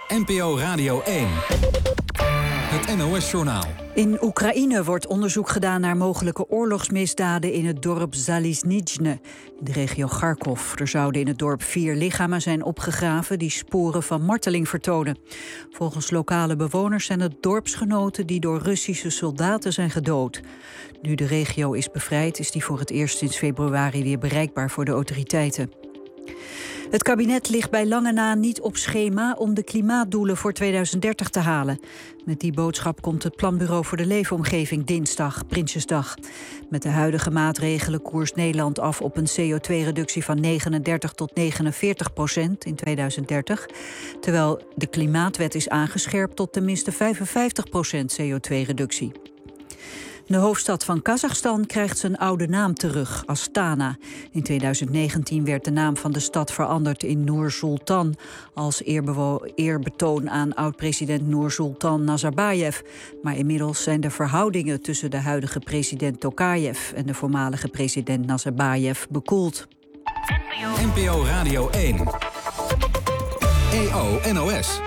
NPO Radio 1. Het NOS-journaal. In Oekraïne wordt onderzoek gedaan naar mogelijke oorlogsmisdaden in het dorp Zaliznyjne, in de regio Kharkov. Er zouden in het dorp 4 lichamen zijn opgegraven die sporen van marteling vertonen. Volgens lokale bewoners zijn het dorpsgenoten die door Russische soldaten zijn gedood. Nu de regio is bevrijd, is die voor het eerst sinds februari weer bereikbaar voor de autoriteiten. Het kabinet ligt bij lange na niet op schema om de klimaatdoelen voor 2030 te halen. Met die boodschap komt het Planbureau voor de Leefomgeving dinsdag, Prinsjesdag. Met de huidige maatregelen koerst Nederland af op een CO2-reductie van 39 tot 49% in 2030. Terwijl de Klimaatwet is aangescherpt tot tenminste 55% CO2-reductie. De hoofdstad van Kazachstan krijgt zijn oude naam terug, Astana. In 2019 werd de naam van de stad veranderd in Nur-Sultan, als eerbetoon aan oud-president Nur-Sultan Nazarbayev. Maar inmiddels zijn de verhoudingen tussen de huidige president Tokayev en de voormalige president Nazarbayev bekoeld. NPO Radio 1. EO NOS.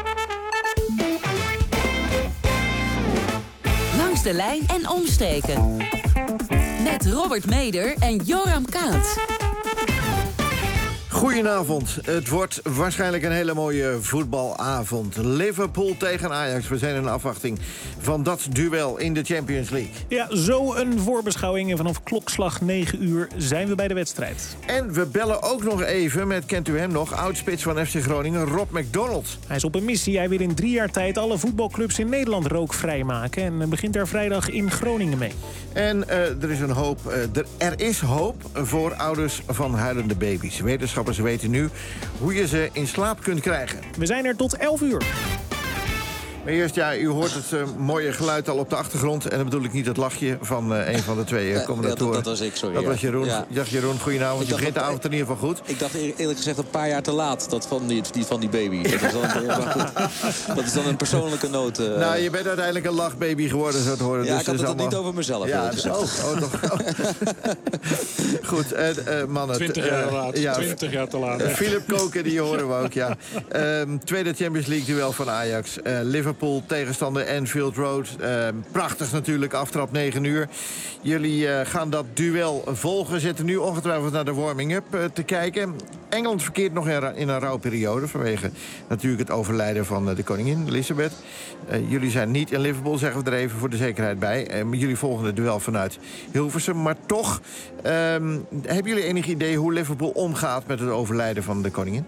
De lijn en omstreken. Met Robert Meder en Joram Kaat. Goedenavond. Het wordt waarschijnlijk een hele mooie voetbalavond. Liverpool tegen Ajax. We zijn in afwachting van dat duel in de Champions League. Ja, zo een voorbeschouwing. En vanaf klokslag 9 uur zijn we bij de wedstrijd. En we bellen ook nog even met, kent u hem nog, oudspits van FC Groningen, Rob McDonald. Hij is op een missie. Hij wil in 3 jaar tijd alle voetbalclubs in Nederland rookvrij maken. En begint daar vrijdag in Groningen mee. En er is hoop voor ouders van huilende baby's. Wetenschappers weten nu hoe je ze in slaap kunt krijgen. We zijn er tot 11 uur. Maar eerst, ja, u hoort het mooie geluid al op de achtergrond. En dan bedoel ik niet het lachje van een van de twee commentatoren. Dat was ik, sorry. Dat was Jeroen. Ja. Dag Jeroen, goedenavond. Je begint de avond in ieder geval goed. Ik dacht eerlijk gezegd een paar jaar te laat, dat van die baby. Dat is dan een persoonlijke noot. Nou, je bent uiteindelijk een lachbaby geworden, zo te horen. Ja, dus ik had het allemaal niet over mezelf. Ja, toch. Goed, mannen. 20 jaar te laat. Ja, 20 jaar te laat. Philip Koken, die horen we ook, ja. Tweede Champions League duel van Ajax. Liverpool tegenstander Anfield Road. Prachtig natuurlijk, aftrap 9 uur. Jullie gaan dat duel volgen. Zitten nu ongetwijfeld naar de warming-up te kijken. Engeland verkeert nog in een rouwperiode vanwege natuurlijk het overlijden van de koningin, Elizabeth. Jullie zijn niet in Liverpool, zeggen we er even voor de zekerheid bij. Jullie volgen het duel vanuit Hilversum. Maar toch, hebben jullie enig idee hoe Liverpool omgaat met het overlijden van de koningin?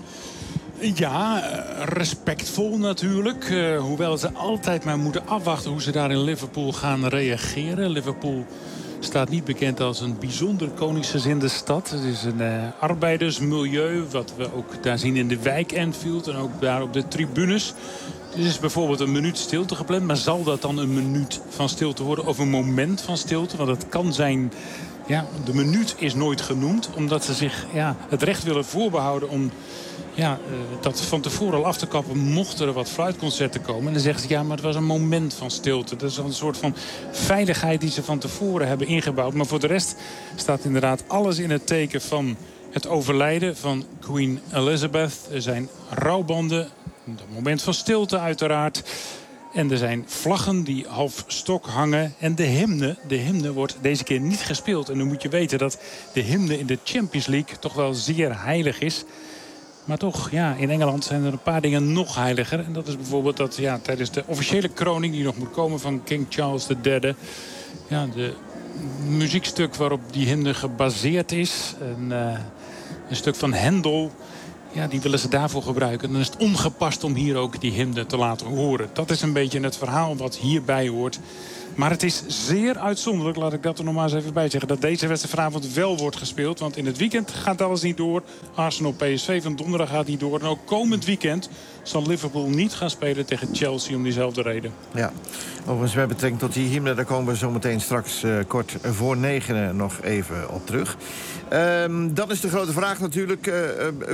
Ja, respectvol natuurlijk. Hoewel ze altijd maar moeten afwachten hoe ze daar in Liverpool gaan reageren. Liverpool staat niet bekend als een bijzonder koningsgezinde stad. Het is een arbeidersmilieu, wat we ook daar zien in de wijk Anfield en ook daar op de tribunes. Er is bijvoorbeeld een minuut stilte gepland, maar zal dat dan een minuut van stilte worden of een moment van stilte? Want het kan zijn, ja, de minuut is nooit genoemd, omdat ze zich het recht willen voorbehouden om dat van tevoren al af te kappen mochten er wat fluitconcerten komen. En dan zeggen ze, ja, maar het was een moment van stilte. Dat is een soort van veiligheid die ze van tevoren hebben ingebouwd. Maar voor de rest staat inderdaad alles in het teken van het overlijden van Queen Elizabeth. Er zijn rouwbanden, een moment van stilte uiteraard. En er zijn vlaggen die half stok hangen. En de hymne wordt deze keer niet gespeeld. En dan moet je weten dat de hymne in de Champions League toch wel zeer heilig is. Maar toch, ja, in Engeland zijn er een paar dingen nog heiliger. En dat is bijvoorbeeld dat tijdens de officiële kroning die nog moet komen van King Charles III... ja, de muziekstuk waarop die hymne gebaseerd is, een stuk van Hendel, ja, die willen ze daarvoor gebruiken. Dan is het ongepast om hier ook die hymne te laten horen. Dat is een beetje het verhaal wat hierbij hoort. Maar het is zeer uitzonderlijk, laat ik dat er nog maar eens even bij zeggen, dat deze wedstrijd vanavond wel wordt gespeeld. Want in het weekend gaat alles niet door. Arsenal-PSV van donderdag gaat niet door. En ook komend weekend zal Liverpool niet gaan spelen tegen Chelsea om diezelfde reden. Ja, overigens met betrekking tot die hymne, daar komen we zo meteen straks kort voor 9 nog even op terug. Dat is de grote vraag natuurlijk. Kudus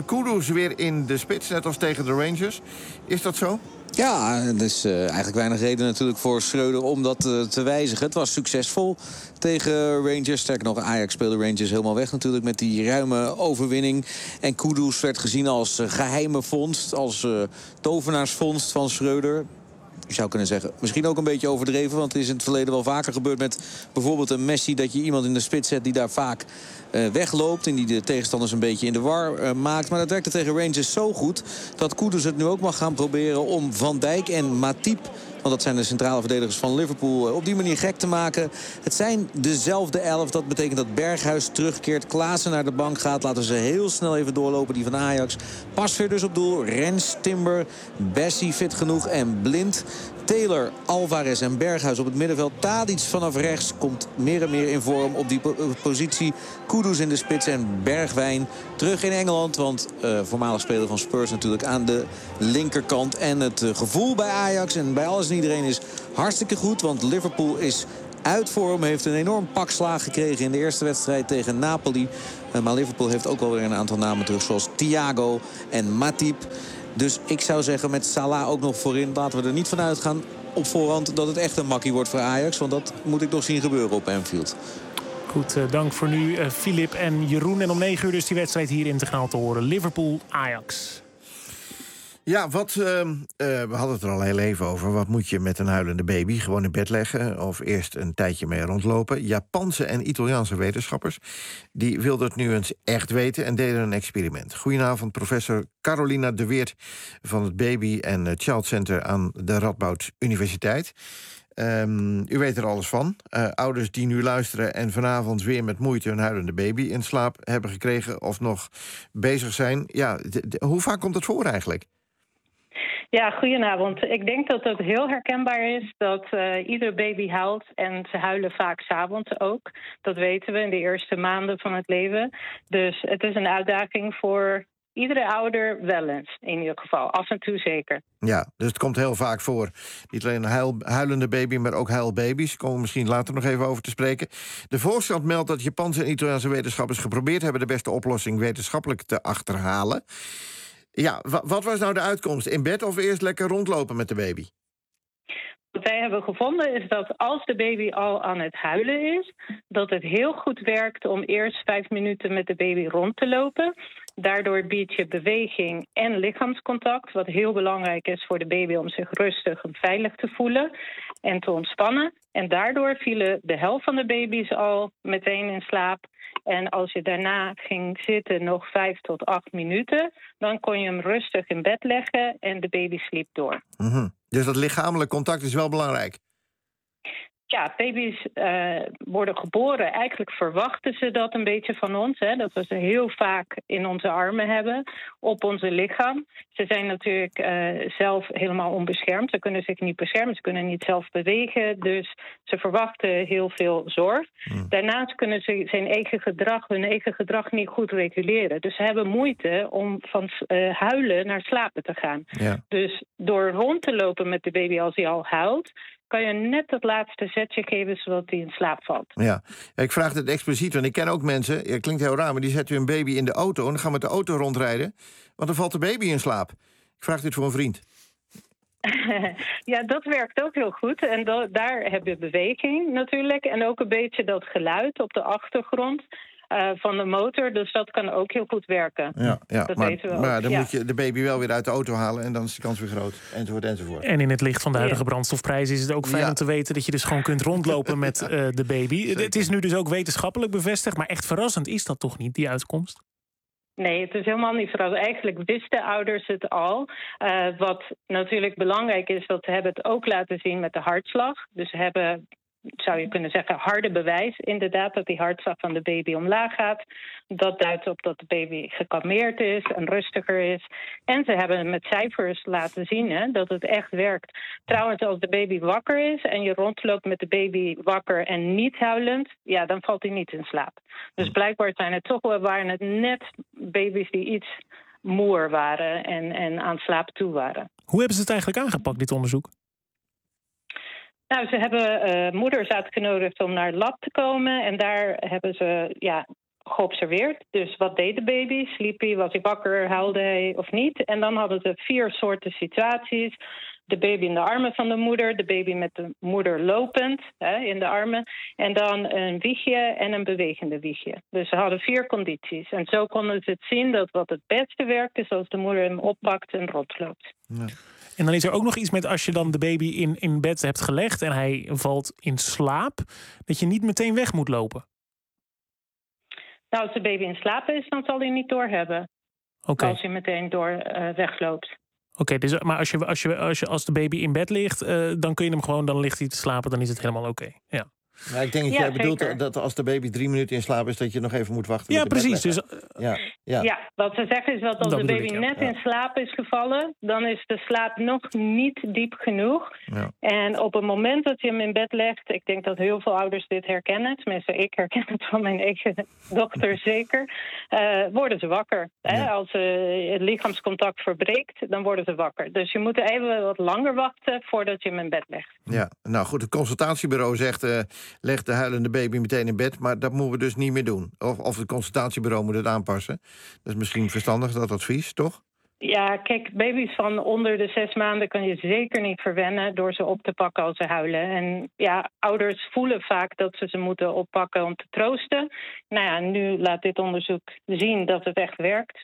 weer in de spits, net als tegen de Rangers. Is dat zo? Ja, er is eigenlijk weinig reden natuurlijk voor Schreuder om dat te wijzigen. Het was succesvol tegen Rangers. Sterker nog, Ajax speelde Rangers helemaal weg natuurlijk met die ruime overwinning. En Kudus werd gezien als geheime vondst, als tovenaarsvondst van Schreuder. Je zou kunnen zeggen, misschien ook een beetje overdreven. Want het is in het verleden wel vaker gebeurd met bijvoorbeeld een Messi, dat je iemand in de spits zet die daar vaak wegloopt. En die de tegenstanders een beetje in de war maakt. Maar dat werkte tegen Rangers zo goed dat Kudus het nu ook mag gaan proberen om Van Dijk en Matip, want dat zijn de centrale verdedigers van Liverpool, op die manier gek te maken. Het zijn dezelfde 11. Dat betekent dat Berghuis terugkeert. Klaassen naar de bank gaat. Laten we ze heel snel even doorlopen. Die van Ajax. Pasveer dus op doel. Rens, Timber, Bessie fit genoeg en Blind. Taylor, Alvarez en Berghuis op het middenveld. Tadic vanaf rechts komt meer en meer in vorm op die positie. Kudus in de spits en Bergwijn terug in Engeland. Want voormalig speler van Spurs natuurlijk aan de linkerkant. En het gevoel bij Ajax en bij alles en iedereen is hartstikke goed. Want Liverpool is uit vorm, heeft een enorm pak slaag gekregen in de eerste wedstrijd tegen Napoli. Maar Liverpool heeft ook wel weer een aantal namen terug, zoals Thiago en Matip. Dus ik zou zeggen met Salah ook nog voorin, laten we er niet van uitgaan op voorhand dat het echt een makkie wordt voor Ajax. Want dat moet ik nog zien gebeuren op Anfield. Goed, dank voor nu Filip en Jeroen. En om 9 uur dus die wedstrijd hier integraal te horen. Liverpool-Ajax. Ja, we hadden het er al heel even over. Wat moet je met een huilende baby? Gewoon in bed leggen of eerst een tijdje mee rondlopen? Japanse en Italiaanse wetenschappers die wilden het nu eens echt weten en deden een experiment. Goedenavond, professor Carolina de Weert van het Baby en Child Center aan de Radboud Universiteit. U weet er alles van. Ouders die nu luisteren en vanavond weer met moeite hun huilende baby in slaap hebben gekregen of nog bezig zijn. Ja, hoe vaak komt het voor eigenlijk? Ja, goedenavond. Ik denk dat het heel herkenbaar is dat iedere baby huilt en ze huilen vaak 's avonds ook. Dat weten we in de eerste maanden van het leven. Dus het is een uitdaging voor iedere ouder wel eens, in ieder geval. Af en toe zeker. Ja, dus het komt heel vaak voor. Niet alleen een huilende baby, maar ook huilbaby's. Daar komen we misschien later nog even over te spreken. De Volkskrant meldt dat Japanse en Italiaanse wetenschappers geprobeerd hebben de beste oplossing wetenschappelijk te achterhalen. Ja, wat was nou de uitkomst? In bed of eerst lekker rondlopen met de baby? Wat wij hebben gevonden is dat als de baby al aan het huilen is, dat het heel goed werkt om eerst 5 minuten met de baby rond te lopen. Daardoor biedt je beweging en lichaamscontact, wat heel belangrijk is voor de baby om zich rustig en veilig te voelen en te ontspannen. En daardoor vielen de helft van de baby's al meteen in slaap. En als je daarna ging zitten nog 5 tot 8 minuten, dan kon je hem rustig in bed leggen en de baby sliep door. Mm-hmm. Dus dat lichamelijk contact is wel belangrijk? Ja, baby's worden geboren. Eigenlijk verwachten ze dat een beetje van ons. Hè, dat we ze heel vaak in onze armen hebben, op onze lichaam. Ze zijn natuurlijk zelf helemaal onbeschermd. Ze kunnen zich niet beschermen, ze kunnen niet zelf bewegen. Dus ze verwachten heel veel zorg. Daarnaast kunnen ze hun eigen gedrag niet goed reguleren. Dus ze hebben moeite om van huilen naar slapen te gaan. Ja. Dus door rond te lopen met de baby als hij al huilt, kan je net het laatste zetje geven zodat hij in slaap valt. Ja, ik vraag het expliciet, want ik ken ook mensen, het klinkt heel raar, maar die zetten hun baby in de auto en dan gaan met de auto rondrijden, want dan valt de baby in slaap. Ik vraag dit voor een vriend. Ja, dat werkt ook heel goed. En daar heb je beweging natuurlijk en ook een beetje dat geluid op de achtergrond van de motor. Dus dat kan ook heel goed werken. Ja, dat weten we ook. Maar dan moet je de baby wel weer uit de auto halen en dan is de kans weer groot. Enzovoort. En in het licht van de huidige brandstofprijzen is het ook fijn om te weten dat je dus gewoon kunt rondlopen met de baby. Zeker. Het is nu dus ook wetenschappelijk bevestigd, maar echt verrassend is dat toch niet, die uitkomst? Nee, het is helemaal niet verrassend. Eigenlijk wisten ouders het al. Wat natuurlijk belangrijk is, dat ze hebben het ook laten zien met de hartslag. Dus ze hebben, zou je kunnen zeggen, harde bewijs inderdaad dat die hartslag van de baby omlaag gaat. Dat duidt op dat de baby gekalmeerd is en rustiger is. En ze hebben met cijfers laten zien dat het echt werkt. Trouwens, als de baby wakker is en je rondloopt met de baby wakker en niet huilend, ja, dan valt hij niet in slaap. Dus blijkbaar waren het net baby's die iets moer waren en aan slaap toe waren. Hoe hebben ze het eigenlijk aangepakt, dit onderzoek? Nou, ze hebben moeders uitgenodigd om naar het lab te komen. En daar hebben ze geobserveerd. Dus wat deed de baby? Sliep hij? Was hij wakker? Huilde hij of niet? En dan hadden ze 4 soorten situaties. De baby in de armen van de moeder, de baby met de moeder lopend in de armen, en dan een wiegje en een bewegende wiegje. Dus ze hadden 4 condities. En zo konden ze het zien dat wat het beste werkt is als de moeder hem oppakt en rondloopt. Ja. En dan is er ook nog iets met als je dan de baby in bed hebt gelegd en hij valt in slaap, dat je niet meteen weg moet lopen. Nou, als de baby in slaap is, dan zal hij niet doorhebben. Okay. Als hij meteen wegloopt. Oké, dus, maar als de baby in bed ligt, dan kun je hem gewoon, dan ligt hij te slapen, dan is het helemaal oké. Ja. Nou, ik denk dat jij bedoelt dat als de baby 3 minuten in slaap is, dat je nog even moet wachten. Ja, precies. Dus, ja, wat ze zeggen is dat als de baby net in slaap is gevallen, dan is de slaap nog niet diep genoeg. Ja. En op het moment dat je hem in bed legt, ik denk dat heel veel ouders dit herkennen, tenminste ik herken het van mijn eigen dochter zeker, worden ze wakker. Ja. Als het lichaamscontact verbreekt, dan worden ze wakker. Dus je moet even wat langer wachten voordat je hem in bed legt. Ja, nou goed, het consultatiebureau zegt, leg de huilende baby meteen in bed, maar dat moeten we dus niet meer doen. Of het consultatiebureau moet het aanpassen. Dat is misschien verstandig, dat advies, toch? Ja, kijk, baby's van onder de 6 maanden kan je zeker niet verwennen door ze op te pakken als ze huilen. En ja, ouders voelen vaak dat ze moeten oppakken om te troosten. Nou ja, nu laat dit onderzoek zien dat het echt werkt.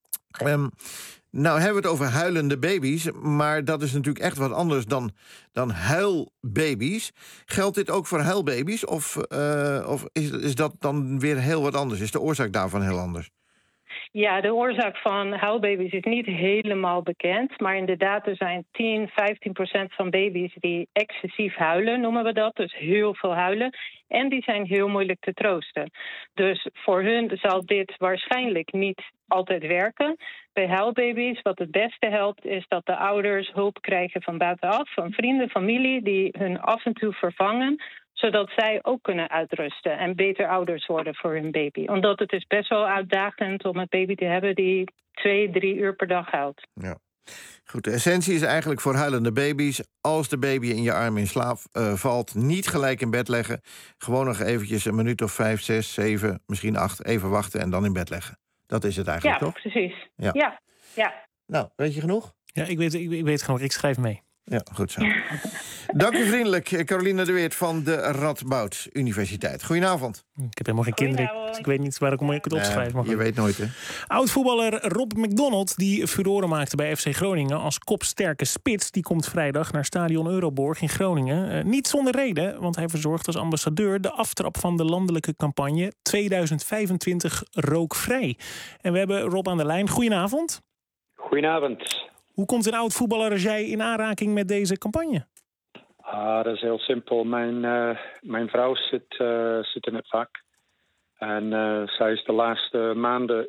Nou hebben we het over huilende baby's, maar dat is natuurlijk echt wat anders dan huilbaby's. Geldt dit ook voor huilbaby's of is dat dan weer heel wat anders? Is de oorzaak daarvan heel anders? Ja, de oorzaak van huilbaby's is niet helemaal bekend. Maar inderdaad, er zijn 10-15% van baby's die excessief huilen, noemen we dat. Dus heel veel huilen. En die zijn heel moeilijk te troosten. Dus voor hun zal dit waarschijnlijk niet altijd werken. Bij huilbaby's, wat het beste helpt, is dat de ouders hulp krijgen van buitenaf. Van vrienden, familie, die hun af en toe vervangen, zodat zij ook kunnen uitrusten en beter ouders worden voor hun baby. Omdat het is best wel uitdagend om een baby te hebben die 2-3 uur per dag huilt. Ja. Goed, de essentie is eigenlijk voor huilende baby's, als de baby in je arm in slaap valt, niet gelijk in bed leggen. Gewoon nog eventjes een minuut of 5, 6, 7, misschien 8, even wachten en dan in bed leggen. Dat is het eigenlijk, toch? Precies. Ja. Nou, weet je genoeg? Ja, ik weet genoeg. Ik schrijf mee. Ja, goed zo. Dank u vriendelijk, Caroline de Weert van de Radboud Universiteit. Goedenavond. Ik heb helemaal geen kinderen, dus ik weet niet waarom ik het opschrijf. Maar je weet nooit, hè? Oud-voetballer Rob McDonald, die furore maakte bij FC Groningen als kopsterke spits, die komt vrijdag naar stadion Euroborg in Groningen. Niet zonder reden, want hij verzorgt als ambassadeur de aftrap van de landelijke campagne 2025 rookvrij. En we hebben Rob aan de lijn. Goedenavond. Goedenavond. Hoe komt een oud-voetballer als jij in aanraking met deze campagne? Dat is heel simpel. Mijn vrouw zit in het vak. En zij is de laatste maanden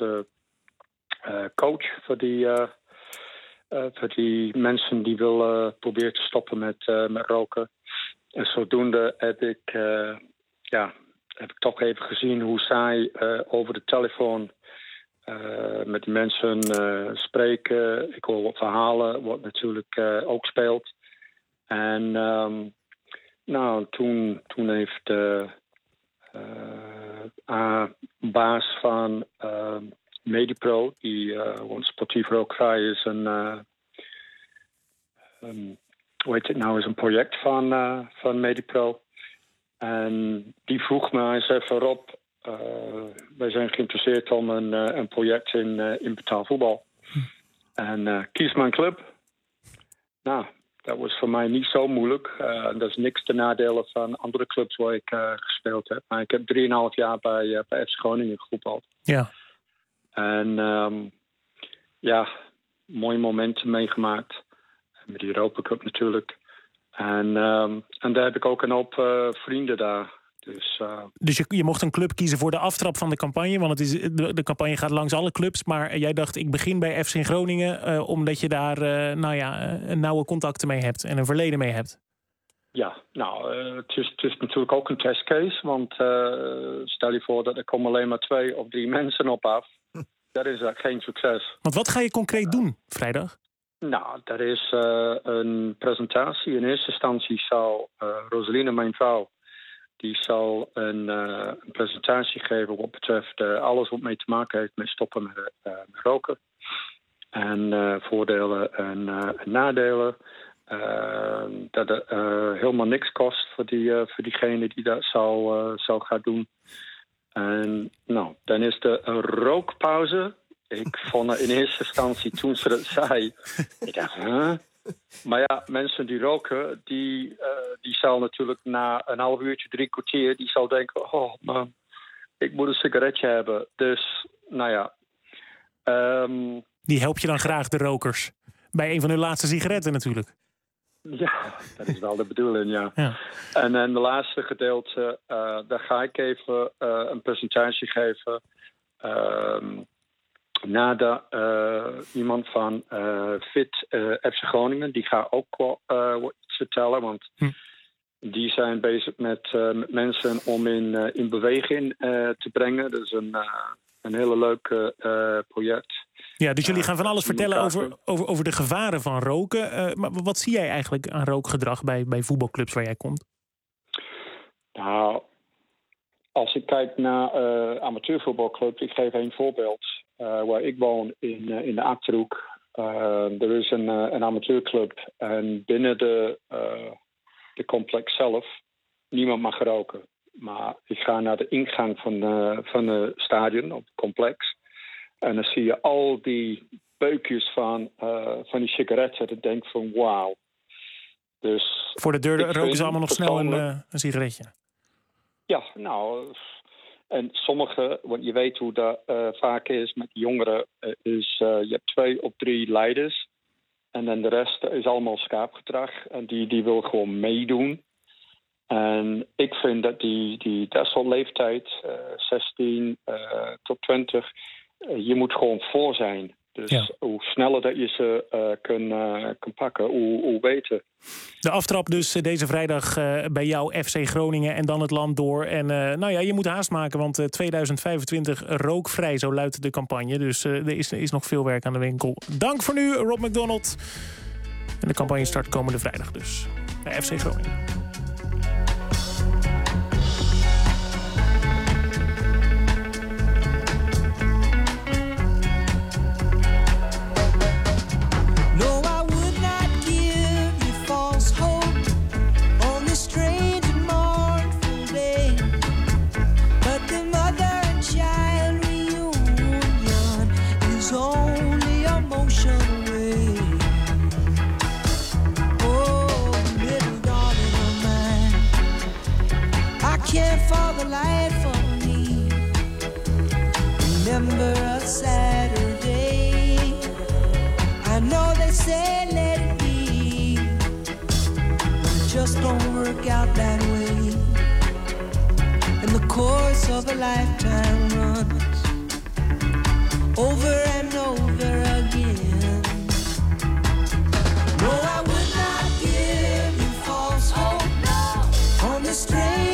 coach voor die mensen die willen proberen te stoppen met roken. En zodoende heb ik toch even gezien hoe zij over de telefoon met die mensen spreken. Ik hoor wat verhalen, wat natuurlijk ook speelt. En toen heeft de baas van Medipro, die sportief rookvrij is, is een project van Medipro. En die vroeg me eens even, Rob, wij zijn geïnteresseerd om een project in betaalvoetbal. En kies maar een club. Nou, dat was voor mij niet zo moeilijk. Dat is niks ten nadele van andere clubs waar ik gespeeld heb. Maar ik heb 3,5 jaar bij FC Groningen gevoetbald. Ja. En mooie momenten meegemaakt. Met de Europa Cup natuurlijk. En daar heb ik ook een hoop vrienden daar. Dus je mocht een club kiezen voor de aftrap van de campagne. Want de campagne gaat langs alle clubs. Maar jij dacht, ik begin bij FC Groningen. Omdat je daar nauwe contacten mee hebt. En een verleden mee hebt. Ja, het is natuurlijk ook een testcase. Want stel je voor dat er komen alleen maar 2 of 3 mensen op af. Dat is geen succes. Want wat ga je concreet doen vrijdag? Nou, dat is een presentatie. In eerste instantie zou Rosaline, mijn vrouw, Die zal een presentatie geven wat betreft alles wat mee te maken heeft met stoppen met roken. En voordelen en nadelen. Dat het helemaal niks kost voor diegene die dat zou gaan doen. En nou, dan is er een rookpauze. Ik vond het in eerste instantie, toen ze dat zei, ik dacht, huh? Maar ja, mensen die roken, die zal natuurlijk na een half uurtje, 3 kwartier, die zal denken, oh man, ik moet een sigaretje hebben. Dus, nou ja. Die help je dan graag, de rokers? Bij een van hun laatste sigaretten natuurlijk. Ja, dat is wel de bedoeling, ja. En dan de laatste gedeelte, daar ga ik even een presentatie geven. Nadat iemand van FIT FC Groningen, die gaat ook wat vertellen, want die zijn bezig met mensen om in beweging te brengen. Dat is een hele leuke project. Ja, dus jullie gaan van alles vertellen over de gevaren van roken. Maar wat zie jij eigenlijk aan rookgedrag bij voetbalclubs waar jij komt? Nou, als ik kijk naar amateurvoetbalclubs, ik geef een voorbeeld. Waar ik woon in de Achterhoek. Er is een amateurclub. En binnen de complex zelf, niemand mag roken. Maar ik ga naar de ingang van het stadion, op het complex. En dan zie je al die beukjes van die sigaretten. En ik denk van wauw. Dus voor de deur roken ze allemaal nog snel een sigaretje? Ja, nou. En sommige, want je weet hoe dat vaak is met jongeren, is je hebt 2 of 3 leiders. En dan de rest is allemaal schaapgedrag. En die wil gewoon meedoen. En ik vind dat dat soort leeftijd, 16 tot 20, je moet gewoon voor zijn. Dus hoe sneller dat je ze kan pakken, hoe beter. De aftrap dus deze vrijdag bij jou FC Groningen en dan het land door. En je moet haast maken, want 2025 rookvrij, zo luidt de campagne. Dus er is nog veel werk aan de winkel. Dank voor nu, Rob McDonald. En de campagne start komende vrijdag dus bij FC Groningen. For the life of me, remember a Saturday. I know they say let it be, but it just don't work out that way. And the course of a lifetime runs over and over again. No, I would not give you false hope on the strange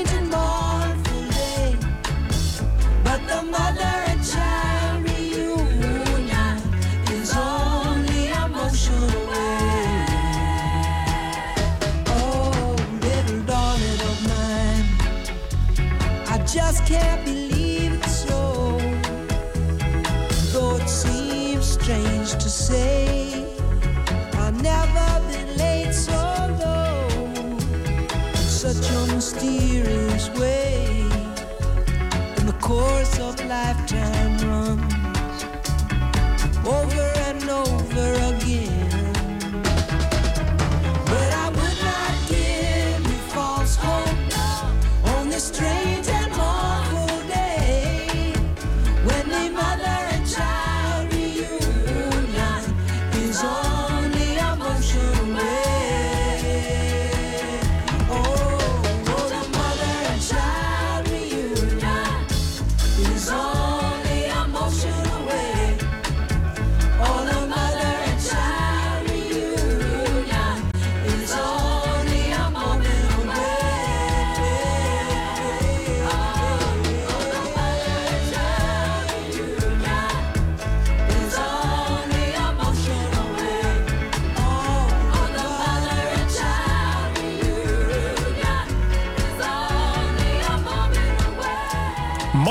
the mother and child reunion is only a motion away. Oh, little darling of mine, I just can't believe it's so. Though it seems strange to say, I've never been late so low in such a mysterious way. The course of a lifetime runs over and over again. But I would not give you false hope on this strange and awful day when the mother and child reunion is only a motion away. Oh, the mother and child reunion is only a motion away. Oh, the mother and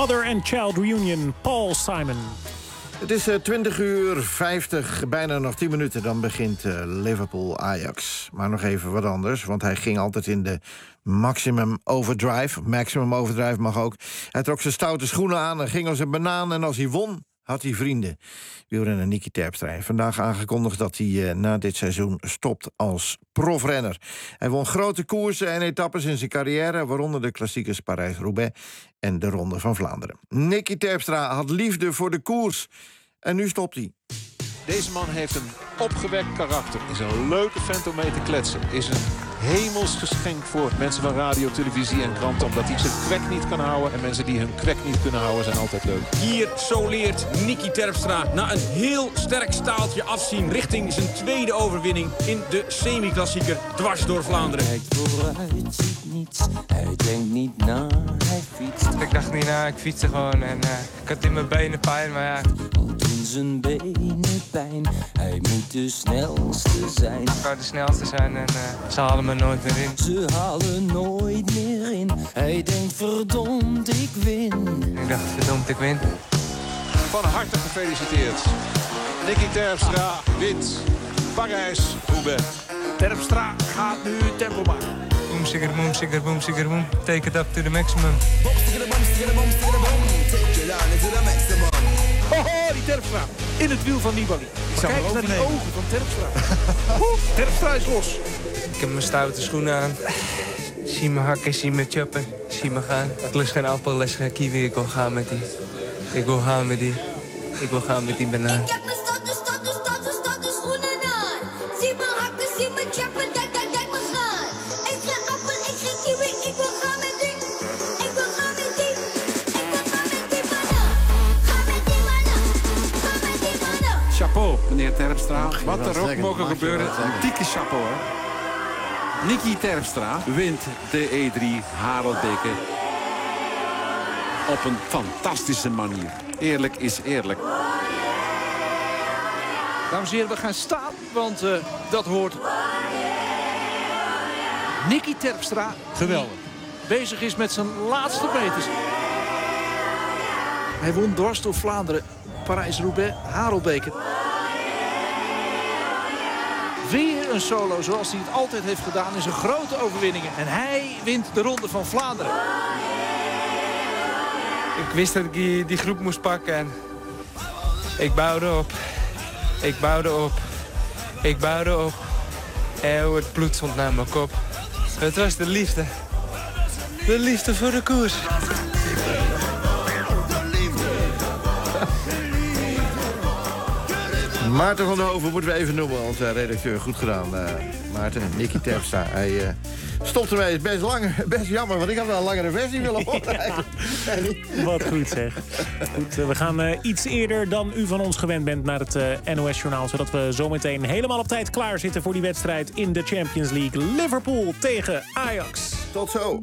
Mother and Child Reunion, Paul Simon. Het is 20:50, bijna nog 10 minuten, dan begint Liverpool-Ajax. Maar nog even wat anders, want hij ging altijd in de maximum overdrive mag ook. Hij trok zijn stoute schoenen aan en ging als een banaan. En als hij won, had hij vrienden. Wielrenner Nicky Terpstra heeft vandaag aangekondigd dat hij na dit seizoen stopt als profrenner. Hij won grote koersen en etappes in zijn carrière, waaronder de klassiekers Parijs-Roubaix en de Ronde van Vlaanderen. Nicky Terpstra had liefde voor de koers en nu stopt hij. Deze man heeft een opgewekt karakter. Is een leuke vent om mee te kletsen. Is een hemels geschenk voor mensen van radio, televisie en kranten. Omdat hij zijn kwek niet kan houden. En mensen die hun kwek niet kunnen houden zijn altijd leuk. Hier soleert Nicky Terpstra na een heel sterk staaltje afzien richting zijn tweede overwinning in de semi-klassieker dwars door Vlaanderen. Hij vooruit, ziet niets, hij denkt niet na, hij fietst. Ik dacht niet na, ik fietste gewoon en ik had in mijn benen pijn, maar ja. In zijn benen pijn, hij moet de snelste zijn. Ik wou de snelste zijn en ze halen me nooit meer in. Ze halen nooit meer in, hij denkt verdomd ik win. Ik dacht verdomd ik win. Van harte gefeliciteerd. Nicky Terpstra wint Parijs-Roubaix. Terpstra gaat nu tempo maken. Boom, sigger, boom, sigger, boom, sigger, boom. Take it up to the maximum. Hoho, die Terpstra in het wiel van Nibali. Kijk naar die ogen van Terpstra. Terpstra is los. Ik heb mijn stoute schoenen aan. Zie me hakken, zie me choppen, zie me gaan. Ik lust geen appel, lust geen kiwi, ik wil gaan met die. Ik wil gaan met die. Ik wil gaan met die banaan. Ik heb mijn stoute schoenen aan. Zie me hakken, zie me choppen, kijk me gaan. Ik ga appel, ik ga kiwi, ik wil gaan met die. Ik wil gaan met die. Ik wil gaan met die banaan. Ga met die banaan. Ga met die banaan. Chapeau, meneer Terpstra. Wat er ook mogen gebeuren, een dikke chapeau, hè. Nicky Terpstra wint de E3 Harelbeke op een fantastische manier. Eerlijk is eerlijk. Dames en heren, we gaan staan, want dat hoort. Nicky Terpstra, geweldig, bezig is met zijn laatste meters. Hij won dwars door Vlaanderen, Parijs-Roubaix, Harelbeke. Weer een solo zoals hij het altijd heeft gedaan in zijn grote overwinningen. En hij wint de Ronde van Vlaanderen. Ik wist dat ik die groep moest pakken en ik bouwde op. Ik bouwde op. Ik bouwde op. En het bloed stond naar mijn kop. Het was de liefde. De liefde voor de koers. Maarten van der Hoven moeten we even noemen, onze redacteur. Goed gedaan, Maarten. Nicky Terpstra. Hij stopt ermee. Het is best jammer, want ik had wel een langere versie willen horen. Wat goed zeg. Goed, we gaan iets eerder dan u van ons gewend bent naar het NOS-journaal... zodat we zometeen helemaal op tijd klaar zitten voor die wedstrijd in de Champions League. Liverpool tegen Ajax. Tot zo.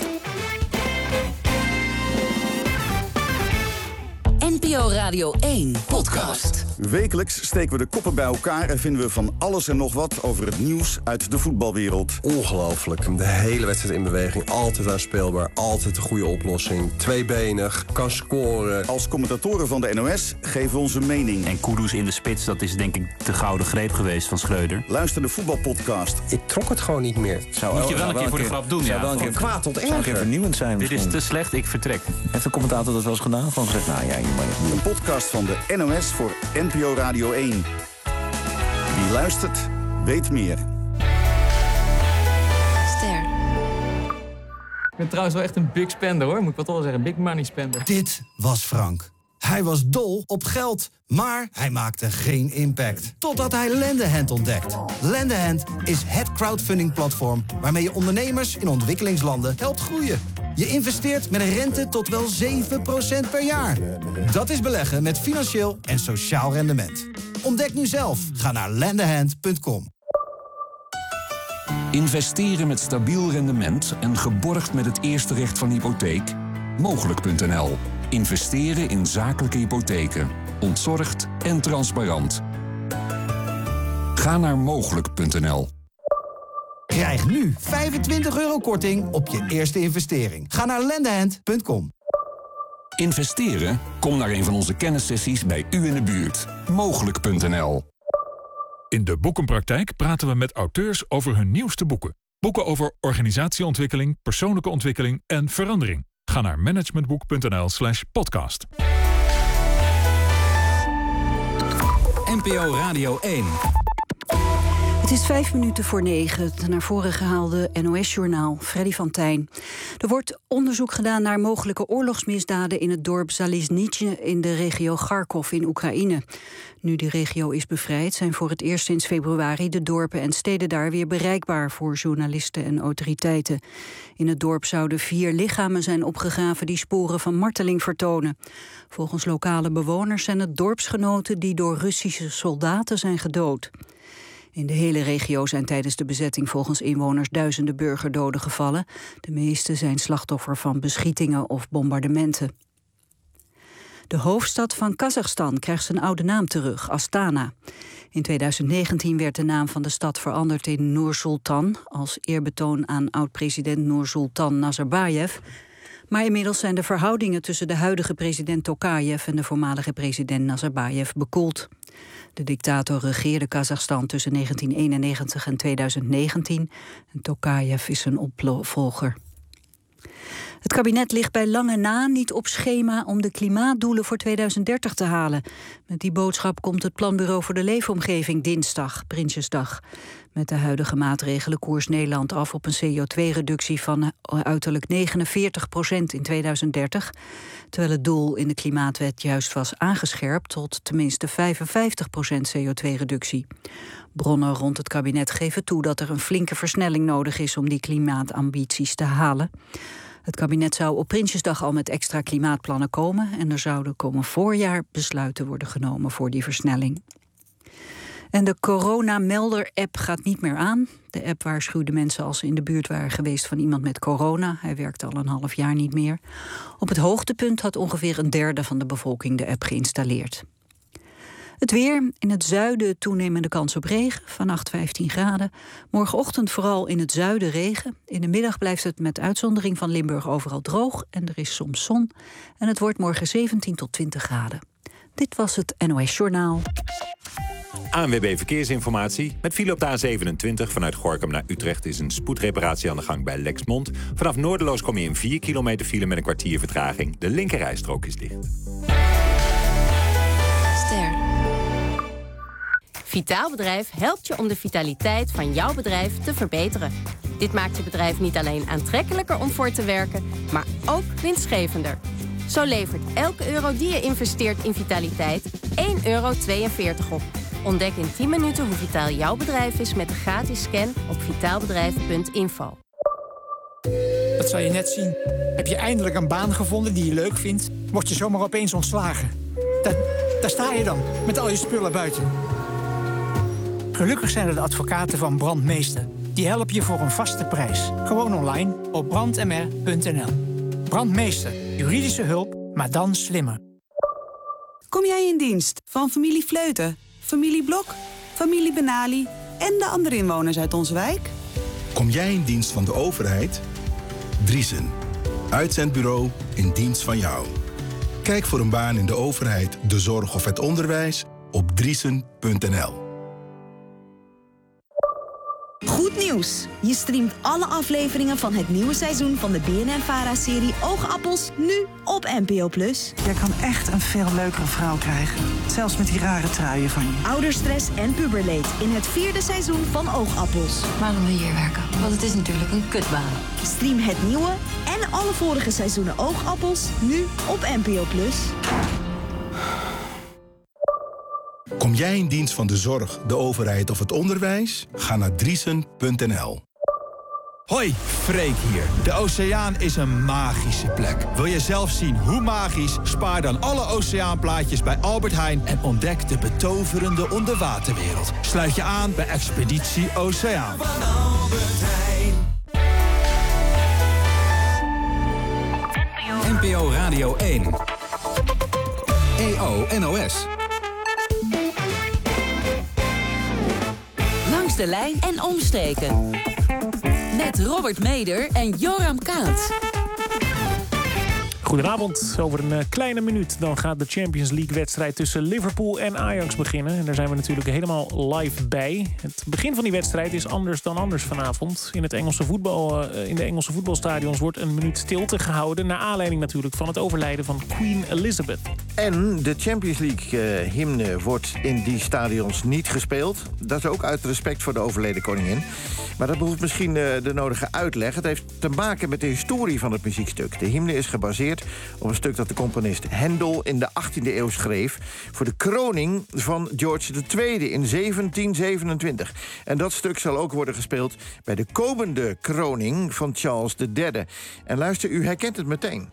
NPO Radio 1 podcast. Wekelijks steken we de koppen bij elkaar en vinden we van alles en nog wat over het nieuws uit de voetbalwereld. Ongelooflijk. De hele wedstrijd in beweging. Altijd aanspeelbaar. Altijd een goede oplossing. Tweebenig. Kan scoren. Als commentatoren van de NOS geven we onze mening. En Kudus in de spits, dat is denk ik de gouden greep geweest van Schreuder. Luister de voetbalpodcast. Ik trok het gewoon niet meer. Moet je wel een keer voor de grap doen, ja. Van kwaad tot erger. Zou een keer vernieuwend zijn misschien. Dit is te slecht, ik vertrek. Heeft de commentator dat wel eens gedaan? Gewoon gezegd, nou ja, een podcast van de NOS voor NPO Radio 1. Wie luistert, weet meer. Ster. Ik ben trouwens wel echt een big spender, hoor. Moet ik wat wel zeggen, big money spender. Dit was Frank. Hij was dol op geld, maar hij maakte geen impact. Totdat hij Lendehand ontdekt. Lendehand is het crowdfunding-platform waarmee je ondernemers in ontwikkelingslanden helpt groeien. Je investeert met een rente tot wel 7% per jaar. Dat is beleggen met financieel en sociaal rendement. Ontdek nu zelf. Ga naar lendehand.com. Investeren met stabiel rendement en geborgd met het eerste recht van hypotheek? Mogelijk.nl. Investeren in zakelijke hypotheken. Ontzorgd en transparant. Ga naar Mogelijk.nl. Krijg nu €25 korting op je eerste investering. Ga naar lendehand.com. Investeren? Kom naar een van onze kennissessies bij u in de buurt. Mogelijk.nl. In de Boekenpraktijk praten we met auteurs over hun nieuwste boeken. Boeken over organisatieontwikkeling, persoonlijke ontwikkeling en verandering. Ga naar managementboek.nl/podcast. NPO Radio 1. Het is 9:05. Het naar voren gehaalde NOS-journaal. Freddy van Tijn. Er wordt onderzoek gedaan naar mogelijke oorlogsmisdaden in het dorp Zaliznytje in de regio Kharkov in Oekraïne. Nu die regio is bevrijd, zijn voor het eerst sinds februari de dorpen en steden daar weer bereikbaar voor journalisten en autoriteiten. In het dorp zouden 4 lichamen zijn opgegraven die sporen van marteling vertonen. Volgens lokale bewoners zijn het dorpsgenoten die door Russische soldaten zijn gedood. In de hele regio zijn tijdens de bezetting volgens inwoners duizenden burgerdoden gevallen. De meeste zijn slachtoffer van beschietingen of bombardementen. De hoofdstad van Kazachstan krijgt zijn oude naam terug, Astana. In 2019 werd de naam van de stad veranderd in Nur-Sultan, als eerbetoon aan oud-president Nursultan Nazarbayev. Maar inmiddels zijn de verhoudingen tussen de huidige president Tokayev en de voormalige president Nazarbayev bekoeld. De dictator regeerde Kazachstan tussen 1991 en 2019. En Tokayev is zijn opvolger. Het kabinet ligt bij lange na niet op schema om de klimaatdoelen voor 2030 te halen. Met die boodschap komt het Planbureau voor de Leefomgeving dinsdag, Prinsjesdag. Met de huidige maatregelen koers Nederland af op een CO2-reductie van uiterlijk 49% in 2030. Terwijl het doel in de klimaatwet juist was aangescherpt tot tenminste 55% CO2-reductie. Bronnen rond het kabinet geven toe dat er een flinke versnelling nodig is om die klimaatambities te halen. Het kabinet zou op Prinsjesdag al met extra klimaatplannen komen en er zouden komend voorjaar besluiten worden genomen voor die versnelling. En de coronamelder-app gaat niet meer aan. De app waarschuwde mensen als ze in de buurt waren geweest van iemand met corona. Hij werkt al een half jaar niet meer. Op het hoogtepunt had ongeveer een derde van de bevolking de app geïnstalleerd. Het weer, in het zuiden toenemende kans op regen, vannacht 15 graden. Morgenochtend vooral in het zuiden regen. In de middag blijft het met uitzondering van Limburg overal droog en er is soms zon. En het wordt morgen 17 tot 20 graden. Dit was het NOS Journaal. ANWB Verkeersinformatie. Met file op de A27 vanuit Gorinchem naar Utrecht is een spoedreparatie aan de gang bij Lexmond. Vanaf Noorderloos kom je in 4 kilometer file met een kwartier vertraging. De linkerrijstrook is dicht. Ster. Vitaal Bedrijf helpt je om de vitaliteit van jouw bedrijf te verbeteren. Dit maakt je bedrijf niet alleen aantrekkelijker om voor te werken, maar ook winstgevender. Zo levert elke euro die je investeert in vitaliteit €1,42 op. Ontdek in 10 minuten hoe vitaal jouw bedrijf is met de gratis scan op vitaalbedrijf.info. Dat zal je net zien. Heb je eindelijk een baan gevonden die je leuk vindt, word je zomaar opeens ontslagen. Daar sta je dan, met al je spullen buiten. Gelukkig zijn er de advocaten van Brandmeester. Die helpen je voor een vaste prijs. Gewoon online op brandmr.nl. Brandmeester, juridische hulp, maar dan slimmer. Kom jij in dienst van familie Vleuten, familie Blok, familie Benali en de andere inwoners uit onze wijk? Kom jij in dienst van de overheid? Driesen, uitzendbureau in dienst van jou. Kijk voor een baan in de overheid, de zorg of het onderwijs op driesen.nl. Goed nieuws! Je streamt alle afleveringen van het nieuwe seizoen van de BNN-VARA-serie Oogappels nu op NPO+. Jij kan echt een veel leukere vrouw krijgen. Zelfs met die rare truien van je. Ouderstress en puberleed in het 4e seizoen van Oogappels. Waarom wil je hier werken? Want het is natuurlijk een kutbaan. Stream het nieuwe en alle vorige seizoenen Oogappels nu op NPO+. Kom jij in dienst van de zorg, de overheid of het onderwijs? Ga naar driesen.nl. Hoi, Freek hier. De oceaan is een magische plek. Wil je zelf zien hoe magisch? Spaar dan alle oceaanplaatjes bij Albert Heijn en ontdek de betoverende onderwaterwereld. Sluit je aan bij Expeditie Oceaan. Van Albert Heijn. NPO Radio 1. EO NOS. Langs de lijn en omstreken. Met Robert Meder en Joram Kaats. Goedenavond. Over een kleine minuut dan gaat de Champions League-wedstrijd tussen Liverpool en Ajax beginnen. En daar zijn we natuurlijk helemaal live bij. Het begin van die wedstrijd is anders dan anders vanavond. In de Engelse voetbalstadions wordt een minuut stilte gehouden, naar aanleiding natuurlijk van het overlijden van Queen Elizabeth. En de Champions League-hymne wordt in die stadions niet gespeeld. Dat is ook uit respect voor de overleden koningin. Maar dat behoeft misschien de nodige uitleg. Het heeft te maken met de historie van het muziekstuk. De hymne is gebaseerd op een stuk dat de componist Handel in de 18e eeuw schreef voor de kroning van George II in 1727. En dat stuk zal ook worden gespeeld bij de komende kroning van Charles III. En luister, u herkent het meteen.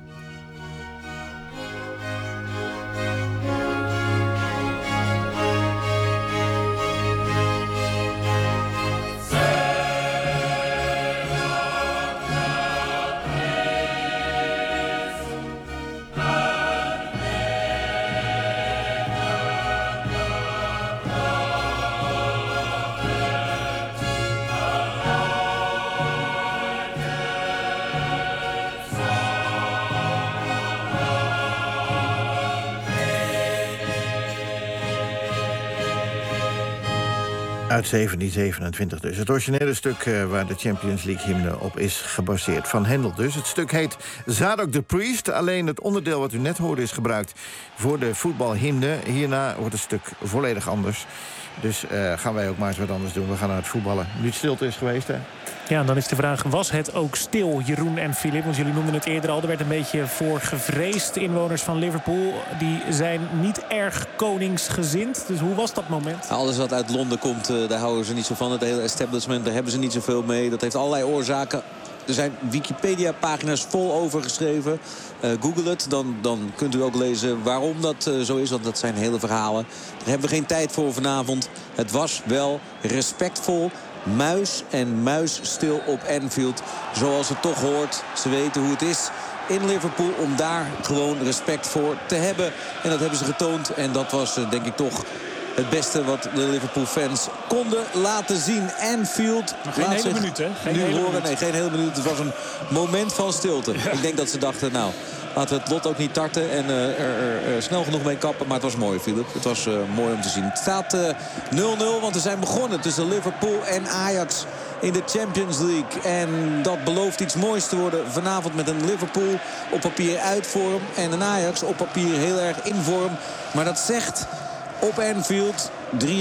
Uit 1727 dus. Het originele stuk waar de Champions League-hymne op is gebaseerd. Van Handel dus. Het stuk heet Zadok the Priest. Alleen het onderdeel wat u net hoorde is gebruikt voor de voetbalhymne. Hierna wordt het stuk volledig anders. Dus gaan wij ook maar eens wat anders doen. We gaan naar het voetballen. Nu het stilte is geweest, hè? Ja, dan is de vraag, was het ook stil, Jeroen en Filip? Want jullie noemden het eerder al, er werd een beetje voor gevreesd. Inwoners van Liverpool, die zijn niet erg koningsgezind. Dus hoe was dat moment? Alles wat uit Londen komt, daar houden ze niet zo van. Het hele establishment, daar hebben ze niet zoveel mee. Dat heeft allerlei oorzaken. Er zijn Wikipedia-pagina's vol over geschreven. Google het, dan kunt u ook lezen waarom dat zo is. Want dat zijn hele verhalen. Daar hebben we geen tijd voor vanavond. Het was wel respectvol. Muis en muisstil op Anfield. Zoals het toch hoort. Ze weten hoe het is in Liverpool om daar gewoon respect voor te hebben. En dat hebben ze getoond. En dat was denk ik toch het beste wat de Liverpool-fans konden laten zien. Anfield. Maar geen hele minuut, hè? Geen hele minuut. Het was een moment van stilte. Ja. Ik denk dat ze dachten, nou, laten we het lot ook niet tarten en er snel genoeg mee kappen. Maar het was mooi, Philip. Het was mooi om te zien. Het staat 0-0, want we zijn begonnen tussen Liverpool en Ajax in de Champions League. En dat belooft iets moois te worden vanavond met een Liverpool op papier uit vorm en een Ajax op papier heel erg in vorm. Maar dat zegt op Anfield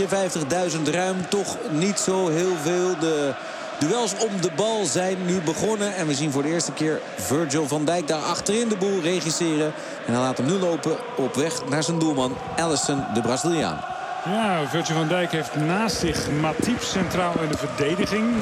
53.000 ruim toch niet zo heel veel. De duels om de bal zijn nu begonnen. En we zien voor de eerste keer Virgil van Dijk daar achterin de boel regisseren. En hij laat hem nu lopen op weg naar zijn doelman Alisson, de Braziliaan. Ja, Virgil van Dijk heeft naast zich Matip centraal in de verdediging.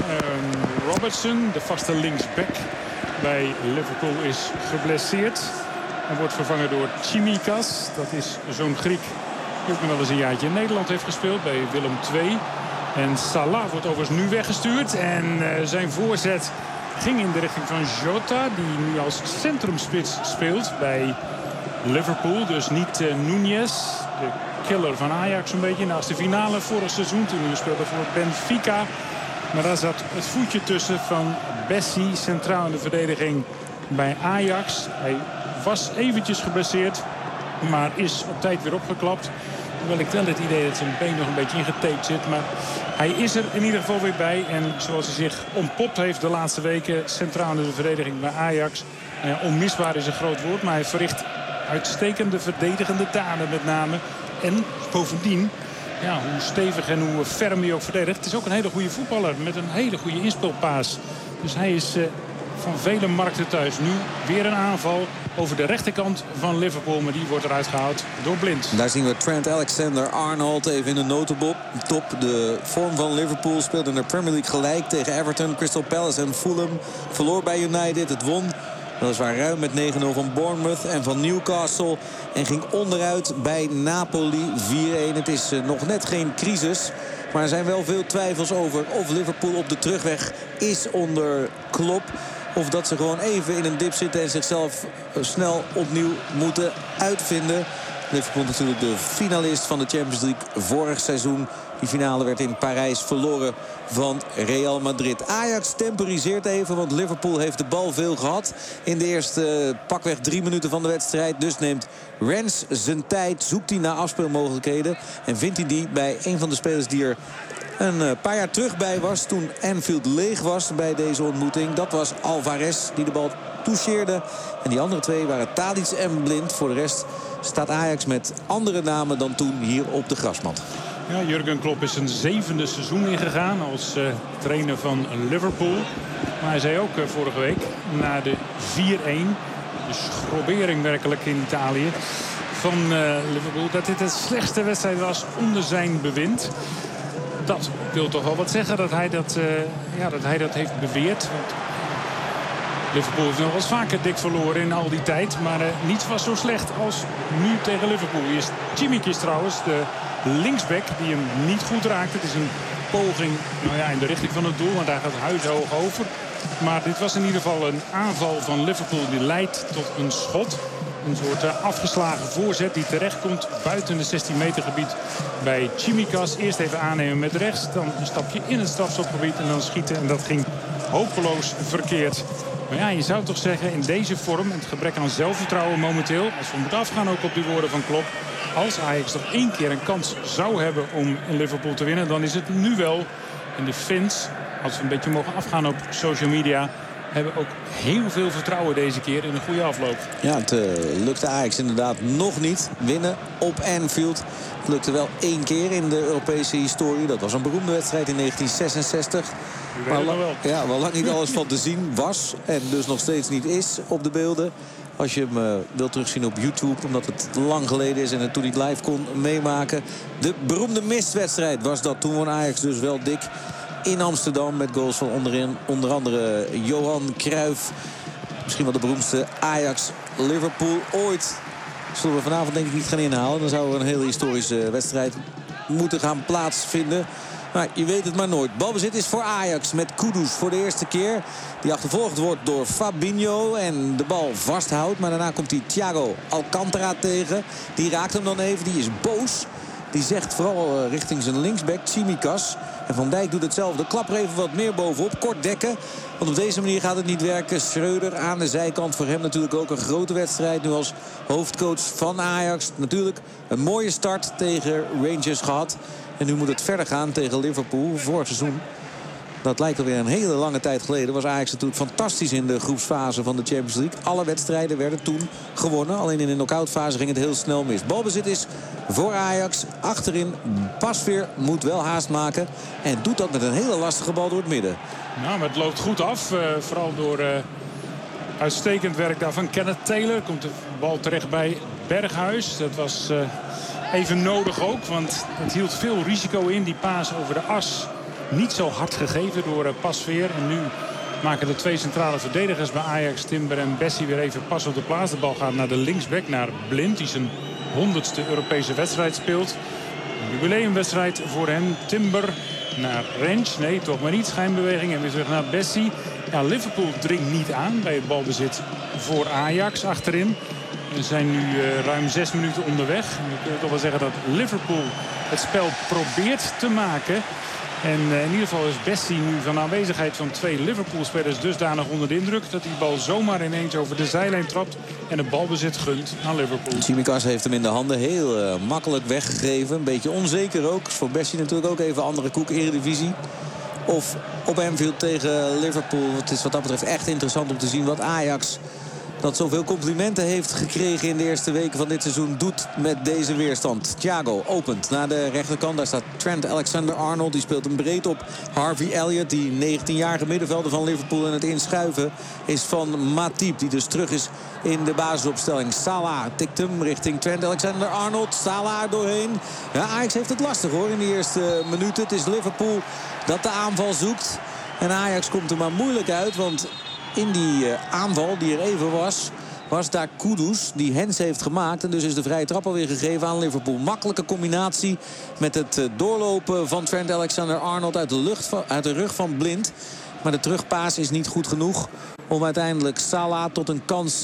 Robertson, de vaste linksback bij Liverpool, is geblesseerd. En wordt vervangen door Tsimikas. Dat is zo'n Griek die ook nog wel eens een jaartje in Nederland heeft gespeeld bij Willem II. En Salah wordt overigens nu weggestuurd. En zijn voorzet ging in de richting van Jota, die nu als centrumspits speelt bij Liverpool. Dus niet Núñez, de killer van Ajax een beetje. Naast de finale vorig seizoen toen hij speelde voor Benfica. Maar daar zat het voetje tussen van Bessie, centraal in de verdediging bij Ajax. Hij was eventjes geblesseerd, maar is op tijd weer opgeklapt. Hoewel ik wel het idee dat zijn been nog een beetje ingetaped zit. Maar hij is er in ieder geval weer bij. En zoals hij zich ontpopt heeft de laatste weken centraal in de verdediging bij Ajax. Onmisbaar is een groot woord, maar hij verricht uitstekende verdedigende daden met name. En bovendien, ja, hoe stevig en hoe ferm hij ook verdedigt. Het is ook een hele goede voetballer met een hele goede inspeelpaas. Dus hij is van vele markten thuis. Nu weer een aanval over de rechterkant van Liverpool. Maar die wordt eruit gehaald door Blind. Daar zien we Trent Alexander-Arnold even in de notendop. De vorm van Liverpool speelde in de Premier League gelijk tegen Everton, Crystal Palace en Fulham. Verloor bij United. Het won weliswaar ruim met 9-0 van Bournemouth en van Newcastle. En ging onderuit bij Napoli 4-1. Het is nog net geen crisis. Maar er zijn wel veel twijfels over of Liverpool op de terugweg is onder Klopp. Of dat ze gewoon even in een dip zitten en zichzelf snel opnieuw moeten uitvinden. Liverpool natuurlijk de finalist van de Champions League vorig seizoen. Die finale werd in Parijs verloren van Real Madrid. Ajax temporiseert even, want Liverpool heeft de bal veel gehad. In de eerste pakweg 3 minuten van de wedstrijd. Dus neemt Rens zijn tijd, zoekt hij naar afspeelmogelijkheden. En vindt hij die bij een van de spelers die er een paar jaar terug bij was. Toen Anfield leeg was bij deze ontmoeting. Dat was Alvarez die de bal toucheerde. En die andere twee waren Tadic en Blind. Voor de rest staat Ajax met andere namen dan toen hier op de grasmat. Ja, Jurgen Klopp is zijn 7e seizoen ingegaan als trainer van Liverpool. Maar hij zei ook vorige week na de 4-1, de schrobering werkelijk in Italië, van Liverpool, dat dit de slechtste wedstrijd was onder zijn bewind. Dat wil toch wel wat zeggen dat hij dat heeft beweerd. Want Liverpool heeft nog wel eens vaker dik verloren in al die tijd. Maar niets was zo slecht als nu tegen Liverpool. Hier is Tsimikas trouwens, de linksback, die hem niet goed raakt. Het is een poging in de richting van het doel, want daar gaat het huishoog over. Maar dit was in ieder geval een aanval van Liverpool die leidt tot een schot. Een soort afgeslagen voorzet die terechtkomt buiten het 16 meter gebied bij Tsimikas. Eerst even aannemen met rechts, dan een stapje in het strafschopgebied en dan schieten. En dat ging hopeloos verkeerd. Maar ja, je zou toch zeggen, in deze vorm, het gebrek aan zelfvertrouwen momenteel, als we moeten afgaan ook op die woorden van Klopp, als Ajax toch 1 keer een kans zou hebben om in Liverpool te winnen, dan is het nu wel. En de fans, als we een beetje mogen afgaan op social media, hebben ook heel veel vertrouwen deze keer in een goede afloop. Ja, het lukte Ajax inderdaad nog niet. Winnen op Anfield. Het lukte wel 1 keer in de Europese historie. Dat was een beroemde wedstrijd in 1966. Waar lang niet alles van te zien was. En dus nog steeds niet is op de beelden. Als je hem wilt terugzien op YouTube, omdat het lang geleden is en het toen niet live kon meemaken. De beroemde mistwedstrijd was dat. Toen won Ajax dus wel dik in Amsterdam met goals van onder andere Johan Cruijff. Misschien wel de beroemdste Ajax-Liverpool ooit. Zullen we vanavond denk ik niet gaan inhalen. Dan zou er een hele historische wedstrijd moeten gaan plaatsvinden. Maar je weet het maar nooit. Balbezit is voor Ajax met Kudus voor de eerste keer. Die achtervolgd wordt door Fabinho en de bal vasthoudt. Maar daarna komt hij Thiago Alcantara tegen. Die raakt hem dan even. Die is boos. Die zegt vooral richting zijn linksback Tsimikas. En Van Dijk doet hetzelfde. Klap er even wat meer bovenop. Kort dekken. Want op deze manier gaat het niet werken. Schreuder aan de zijkant. Voor hem natuurlijk ook een grote wedstrijd. Nu als hoofdcoach van Ajax. Natuurlijk een mooie start tegen Rangers gehad. En nu moet het verder gaan tegen Liverpool. Vorig seizoen, dat lijkt alweer een hele lange tijd geleden, was Ajax natuurlijk fantastisch in de groepsfase van de Champions League. Alle wedstrijden werden toen gewonnen. Alleen in de knock-outfase ging het heel snel mis. Balbezit is voor Ajax. Achterin Pasveer moet wel haast maken. En doet dat met een hele lastige bal door het midden. Nou, maar het loopt goed af. Vooral door uitstekend werk daar van Kenneth Taylor. Komt de bal terecht bij Berghuis. Dat was even nodig ook, want het hield veel risico in. Die paas over de as niet zo hard gegeven door Pasveer. En nu maken de 2 centrale verdedigers bij Ajax, Timber en Bessie, weer even pas op de plaats. De bal gaat naar de linksback, naar Blind, die zijn 100ste Europese wedstrijd speelt. Een jubileumwedstrijd voor hem. Timber naar Rens. Nee, toch maar niet. Schijnbeweging en weer terug naar Bessie. Ja, Liverpool dringt niet aan bij het balbezit voor Ajax achterin. We zijn nu ruim 6 minuten onderweg. We kunnen toch wel zeggen dat Liverpool het spel probeert te maken. En in ieder geval is Bessie nu van de aanwezigheid van 2 Liverpool-spelers dusdanig onder de indruk dat die bal zomaar ineens over de zijlijn trapt en het balbezit gunt aan Liverpool. Tsimikas heeft hem in de handen heel makkelijk weggegeven. Een beetje onzeker ook. Is voor Bessie natuurlijk ook even andere koek, Eredivisie. Of op Anfield tegen Liverpool. Het is wat dat betreft echt interessant om te zien wat Ajax, dat zoveel complimenten heeft gekregen in de eerste weken van dit seizoen, doet met deze weerstand. Thiago opent naar de rechterkant. Daar staat Trent Alexander-Arnold. Die speelt hem breed op Harvey Elliott, die 19-jarige middenvelder van Liverpool. En het inschuiven is van Matip, die dus terug is in de basisopstelling. Salah tikt hem richting Trent Alexander-Arnold. Salah doorheen. Ja, Ajax heeft het lastig hoor in de eerste minuten. Het is Liverpool dat de aanval zoekt. En Ajax komt er maar moeilijk uit, want in die aanval die er even was daar Kudus die Hens heeft gemaakt. En dus is de vrije trap alweer gegeven aan Liverpool. Makkelijke combinatie met het doorlopen van Trent Alexander-Arnold uit de rug van Blind. Maar de terugpaas is niet goed genoeg om uiteindelijk Salah tot een kans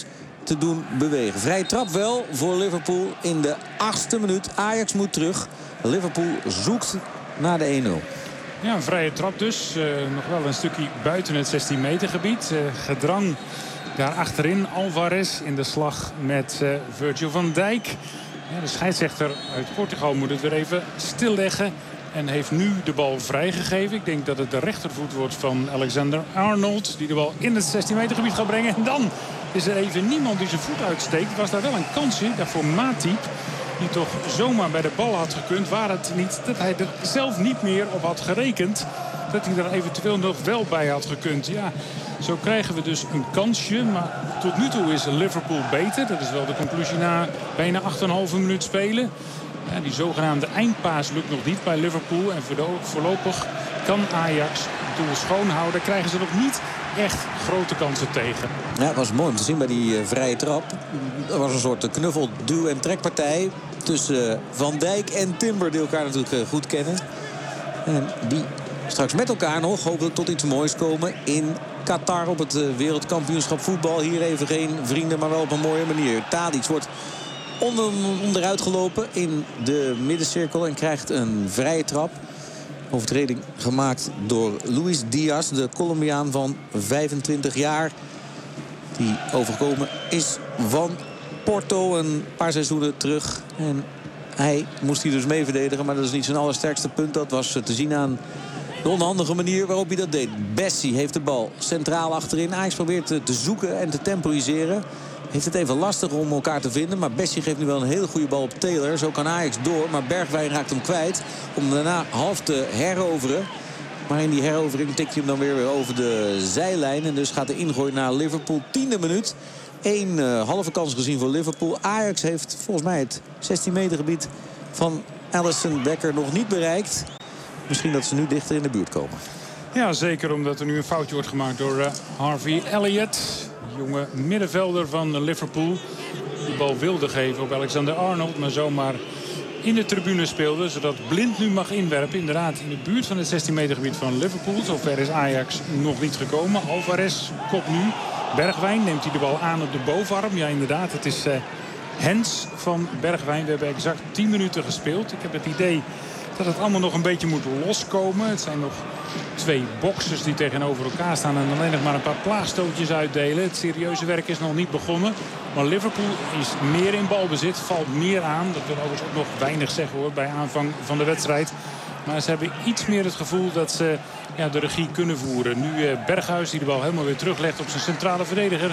te doen bewegen. Vrije trap wel voor Liverpool in de 8e minuut. Ajax moet terug. Liverpool zoekt naar de 1-0. Ja, een vrije trap dus. Nog wel een stukje buiten het 16 meter gebied. Gedrang daar achterin. Alvarez in de slag met Virgil van Dijk. Ja, de scheidsrechter uit Portugal moet het weer even stilleggen. En heeft nu de bal vrijgegeven. Ik denk dat het de rechtervoet wordt van Alexander-Arnold. Die de bal in het 16 meter gebied gaat brengen. En dan is er even niemand die zijn voet uitsteekt. Was daar wel een kansje daarvoor Matip. Die toch zomaar bij de bal had gekund. Waar het niet dat hij er zelf niet meer op had gerekend. Dat hij er eventueel nog wel bij had gekund. Ja, zo krijgen we dus een kansje. Maar tot nu toe is Liverpool beter. Dat is wel de conclusie na bijna 8,5 minuut spelen. Ja, die zogenaamde eindpaas lukt nog niet bij Liverpool. En voorlopig kan Ajax het doel schoonhouden. Krijgen ze nog niet echt grote kansen tegen. Ja, het was mooi om te zien bij die vrije trap. Er was een soort knuffel, duw- en trekpartij tussen Van Dijk en Timber, die elkaar natuurlijk goed kennen. En die straks met elkaar nog hopelijk tot iets moois komen in Qatar op het wereldkampioenschap voetbal. Hier even geen vrienden, maar wel op een mooie manier. Tadic wordt onderuit gelopen in de middencirkel en krijgt een vrije trap. Overtreding gemaakt door Luis Diaz, de Colombiaan van 25 jaar. Die overgekomen is van Porto een paar seizoenen terug. En hij moest hier dus mee verdedigen, maar dat is niet zijn allersterkste punt. Dat was te zien aan de onhandige manier waarop hij dat deed. Bessie heeft de bal centraal achterin. Ajax probeert te zoeken en te temporiseren. Heeft het even lastig om elkaar te vinden. Maar Bessie geeft nu wel een hele goede bal op Taylor. Zo kan Ajax door. Maar Bergwijn raakt hem kwijt. Om daarna half te heroveren. Maar in die herovering tikt hij hem dan weer over de zijlijn. En dus gaat de ingooi naar Liverpool. 10e minuut. 1 halve kans gezien voor Liverpool. Ajax heeft volgens mij het 16 meter gebied van Alisson Becker nog niet bereikt. Misschien dat ze nu dichter in de buurt komen. Ja, zeker omdat er nu een foutje wordt gemaakt door Harvey Elliott. Jonge middenvelder van Liverpool. Die bal wilde geven op Alexander-Arnold, maar zomaar in de tribune speelde. Zodat Blind nu mag inwerpen. Inderdaad in de buurt van het 16 meter gebied van Liverpool. Zover is Ajax nog niet gekomen. Alvarez kopt nu. Bergwijn neemt hij de bal aan op de bovenarm. Ja, inderdaad, het is hands van Bergwijn. We hebben exact 10 minuten gespeeld. Ik heb het idee dat het allemaal nog een beetje moet loskomen. Het zijn nog 2 boksers die tegenover elkaar staan en alleen nog maar een paar plaagstootjes uitdelen. Het serieuze werk is nog niet begonnen. Maar Liverpool is meer in balbezit, valt meer aan. Dat wil overigens ook nog weinig zeggen hoor bij aanvang van de wedstrijd. Maar ze hebben iets meer het gevoel dat ze de regie kunnen voeren. Nu Berghuis die de bal helemaal weer teruglegt op zijn centrale verdediger.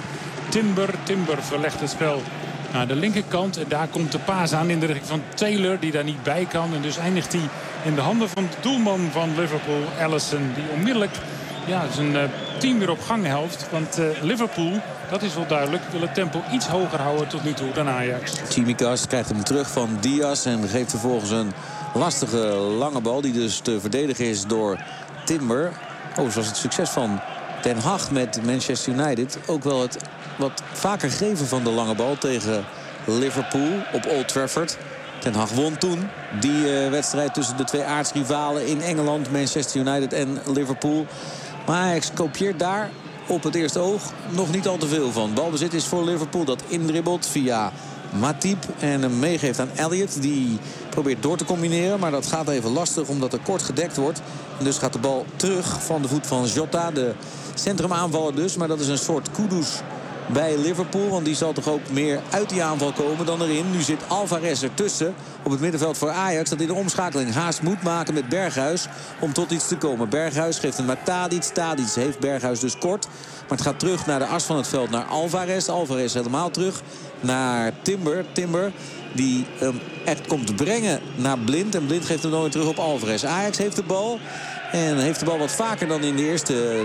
Timber verlegt het spel naar de linkerkant. En daar komt de paas aan in de richting van Taylor die daar niet bij kan. En dus eindigt hij in de handen van de doelman van Liverpool, Alisson. Die onmiddellijk zijn team weer op gang helpt. Want Liverpool, dat is wel duidelijk, wil het tempo iets hoger houden tot nu toe dan Ajax. Tsimikas krijgt hem terug van Diaz en geeft vervolgens een lastige lange bal. Die dus te verdedigen is door Timber. Zoals het succes van Ten Hag met Manchester United. Ook wel het wat vaker geven van de lange bal tegen Liverpool op Old Trafford. Ten Hag won toen die wedstrijd tussen de 2 aartsrivalen in Engeland. Manchester United en Liverpool. Maar Ajax kopieert daar op het eerste oog nog niet al te veel van. Balbezit is voor Liverpool dat indribbelt via Matip en hem meegeeft aan Elliott. Die probeert door te combineren, maar dat gaat even lastig omdat er kort gedekt wordt. En dus gaat de bal terug van de voet van Jota, de centrumaanvaller dus. Maar dat is een soort Kudus bij Liverpool, want die zal toch ook meer uit die aanval komen dan erin. Nu zit Alvarez ertussen op het middenveld voor Ajax, dat in de omschakeling haast moet maken met Berghuis om tot iets te komen. Berghuis geeft hem naar Tadic. Tadic heeft Berghuis dus kort. Maar het gaat terug naar de as van het veld naar Alvarez. Alvarez helemaal terug naar Timber die echt komt brengen naar Blind. En Blind geeft hem dan weer terug op Alvarez. Ajax heeft de bal. En heeft de bal wat vaker dan in de eerste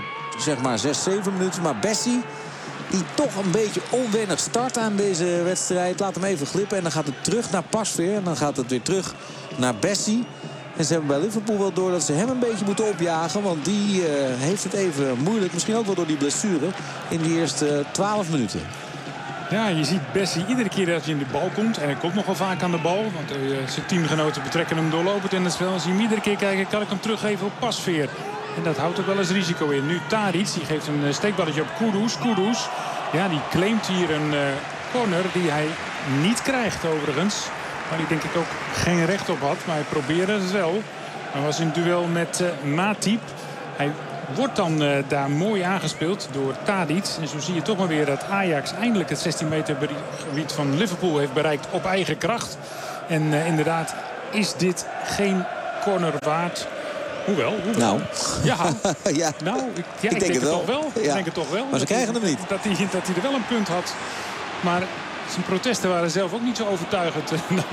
6-7 minuten. Maar Bessie, die toch een beetje onwennig start aan deze wedstrijd, laat hem even glippen. En dan gaat het terug naar Pasveer. En dan gaat het weer terug naar Bessie. En ze hebben bij Liverpool wel door dat ze hem een beetje moeten opjagen. Want die heeft het even moeilijk. Misschien ook wel door die blessure in die eerste 12 minuten. Ja, je ziet Bessie iedere keer dat hij in de bal komt. En hij komt nogal vaak aan de bal. Want zijn teamgenoten betrekken hem doorlopend in het spel. Als je hem iedere keer kijkt, kan ik hem teruggeven op Pasveer. En dat houdt ook wel eens risico in. Nu Tadic, die geeft een steekballetje op Kudus. Kudus, ja, die claimt hier een corner die hij niet krijgt overigens. Waar hij denk ik ook geen recht op had. Maar hij probeerde het wel. Hij was in duel met Matip. Hij wordt dan daar mooi aangespeeld door Tadic. En zo zie je toch maar weer dat Ajax eindelijk het 16 meter gebied van Liverpool heeft bereikt op eigen kracht. En inderdaad is dit geen corner waard. Hoewel. Nou. Ja. Ja. Nou, ik denk het toch wel. Ja. Ik denk het toch wel. Maar ze krijgen hem niet. Dat hij er wel een punt had. Maar zijn protesten waren zelf ook niet zo overtuigend.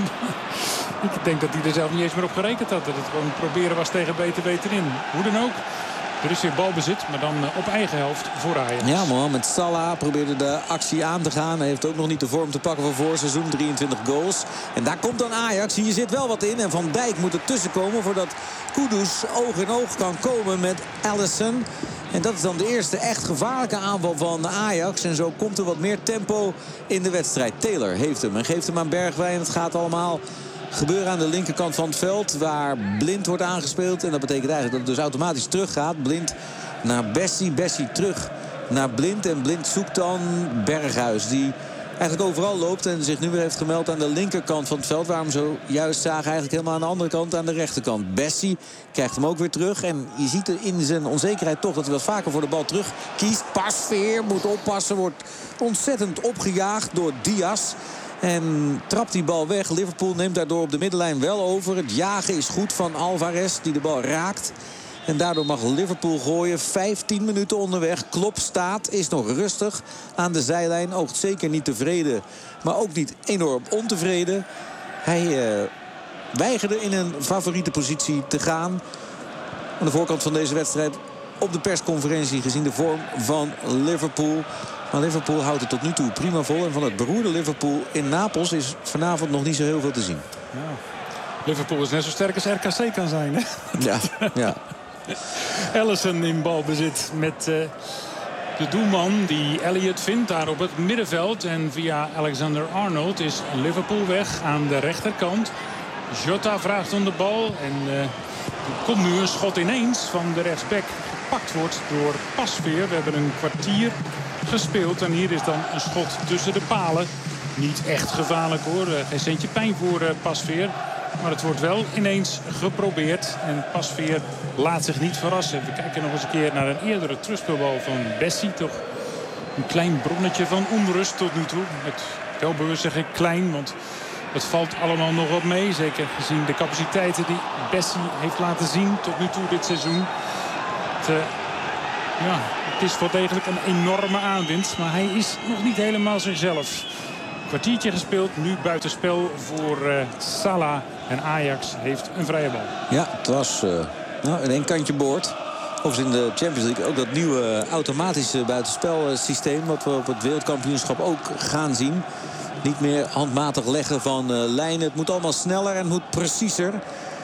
Ik denk dat hij er zelf niet eens meer op gerekend had. Dat het gewoon proberen was tegen beter in. Hoe dan ook. Er is weer balbezit, maar dan op eigen helft voor Ajax. Ja, Mohamed Salah probeerde de actie aan te gaan. Hij heeft ook nog niet de vorm te pakken van voorseizoen. 23 goals. En daar komt dan Ajax. Hier zit wel wat in. En Van Dijk moet er tussenkomen voordat Kudus oog in oog kan komen met Alisson. En dat is dan de eerste echt gevaarlijke aanval van Ajax. En zo komt er wat meer tempo in de wedstrijd. Taylor heeft hem en geeft hem aan Bergwijn. Het gaat allemaal gebeuren aan de linkerkant van het veld, waar Blind wordt aangespeeld. En dat betekent eigenlijk dat het dus automatisch teruggaat. Blind naar Bessie, Bessie terug naar Blind. En Blind zoekt dan Berghuis, die eigenlijk overal loopt en zich nu weer heeft gemeld aan de linkerkant van het veld. Waar we hem zojuist zagen eigenlijk helemaal aan de andere kant, aan de rechterkant. Bessie krijgt hem ook weer terug. En je ziet in zijn onzekerheid toch dat hij wat vaker voor de bal terug kiest. Pasveer moet oppassen, wordt ontzettend opgejaagd door Diaz. En trapt die bal weg. Liverpool neemt daardoor op de middenlijn wel over. Het jagen is goed van Alvarez, die de bal raakt. En daardoor mag Liverpool gooien. 15 minuten onderweg. Klopp staat, is nog rustig aan de zijlijn. Oogt zeker niet tevreden, maar ook niet enorm ontevreden. Hij weigerde in een favoriete positie te gaan. Aan de voorkant van deze wedstrijd op de persconferentie gezien de vorm van Liverpool. Maar Liverpool houdt het tot nu toe prima vol. En van het beroerde Liverpool in Napels is vanavond nog niet zo heel veel te zien. Ja. Liverpool is net zo sterk als RKC kan zijn, hè? Ja. Alisson in balbezit met de doelman die Elliott vindt daar op het middenveld. En via Alexander-Arnold is Liverpool weg aan de rechterkant. Jota vraagt om de bal. En er komt nu een schot ineens van de rechtsback. Gepakt wordt door Pasveer. We hebben een kwartier gespeeld. En hier is dan een schot tussen de palen. Niet echt gevaarlijk hoor. Geen centje pijn voor Pasveer. Maar het wordt wel ineens geprobeerd. En Pasveer laat zich niet verrassen. We kijken nog eens een keer naar een eerdere terugspeelbal van Bessie. Toch een klein bronnetje van onrust tot nu toe. Met wel bewust zeg ik klein, want het valt allemaal nog wat mee. Zeker gezien de capaciteiten die Bessie heeft laten zien tot nu toe dit seizoen. Het is wel degelijk een enorme aanwinst. Maar hij is nog niet helemaal zichzelf. Kwartiertje gespeeld, nu buitenspel voor Salah. En Ajax heeft een vrije bal. Ja, het was in één kantje boord. Overigens in de Champions League ook dat nieuwe automatische buitenspelsysteem. Wat we op het wereldkampioenschap ook gaan zien. Niet meer handmatig leggen van lijnen. Het moet allemaal sneller en moet preciezer.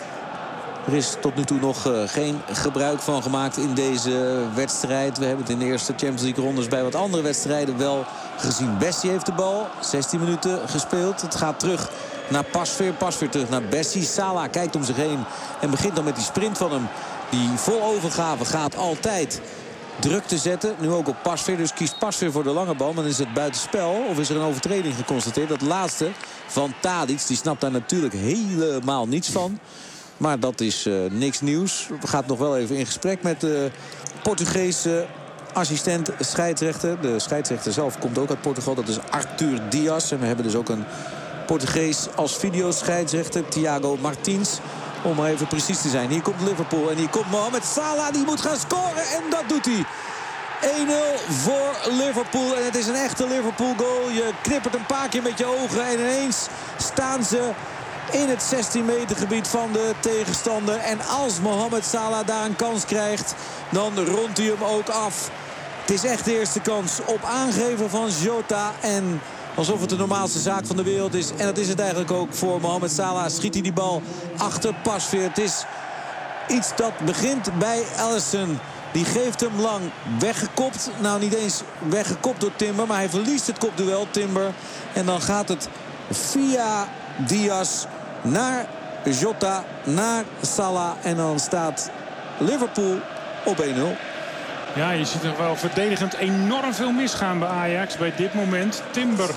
Er is tot nu toe nog geen gebruik van gemaakt in deze wedstrijd. We hebben het in de eerste Champions League rondes bij wat andere wedstrijden wel gezien. Bessie heeft de bal. 16 minuten gespeeld. Het gaat terug naar Pasveer. Pasveer terug naar Bessie. Salah kijkt om zich heen en begint dan met die sprint van hem. Die vol overgave gaat altijd druk te zetten. Nu ook op Pasveer. Dus kiest Pasveer voor de lange bal. Maar dan is het buitenspel. Of is er een overtreding geconstateerd? Dat laatste van Tadic. Die snapt daar natuurlijk helemaal niets van. Maar dat is niks nieuws. We gaan nog wel even in gesprek met de Portugese assistent scheidsrechter. De scheidsrechter zelf komt ook uit Portugal. Dat is Arthur Diaz. En we hebben dus ook een Portugees als videoscheidsrechter, Thiago Martins. Om maar even precies te zijn. Hier komt Liverpool en hier komt Mohamed Salah. Die moet gaan scoren en dat doet hij. 1-0 voor Liverpool. En het is een echte Liverpool goal. Je knippert een paar keer met je ogen. En ineens staan ze in het 16 meter gebied van de tegenstander. En als Mohamed Salah daar een kans krijgt, dan rondt hij hem ook af. Het is echt de eerste kans op aangeven van Jota. En alsof het de normaalste zaak van de wereld is. En dat is het eigenlijk ook voor Mohamed Salah. Schiet hij die bal achter Pasveer. Het is iets dat begint bij Alisson. Die geeft hem lang weggekopt. Nou, niet eens weggekopt door Timber. Maar hij verliest het kopduel, Timber. En dan gaat het via Diaz naar Jota, naar Salah. En dan staat Liverpool op 1-0. Ja, je ziet nog wel verdedigend enorm veel misgaan bij Ajax bij dit moment. Timber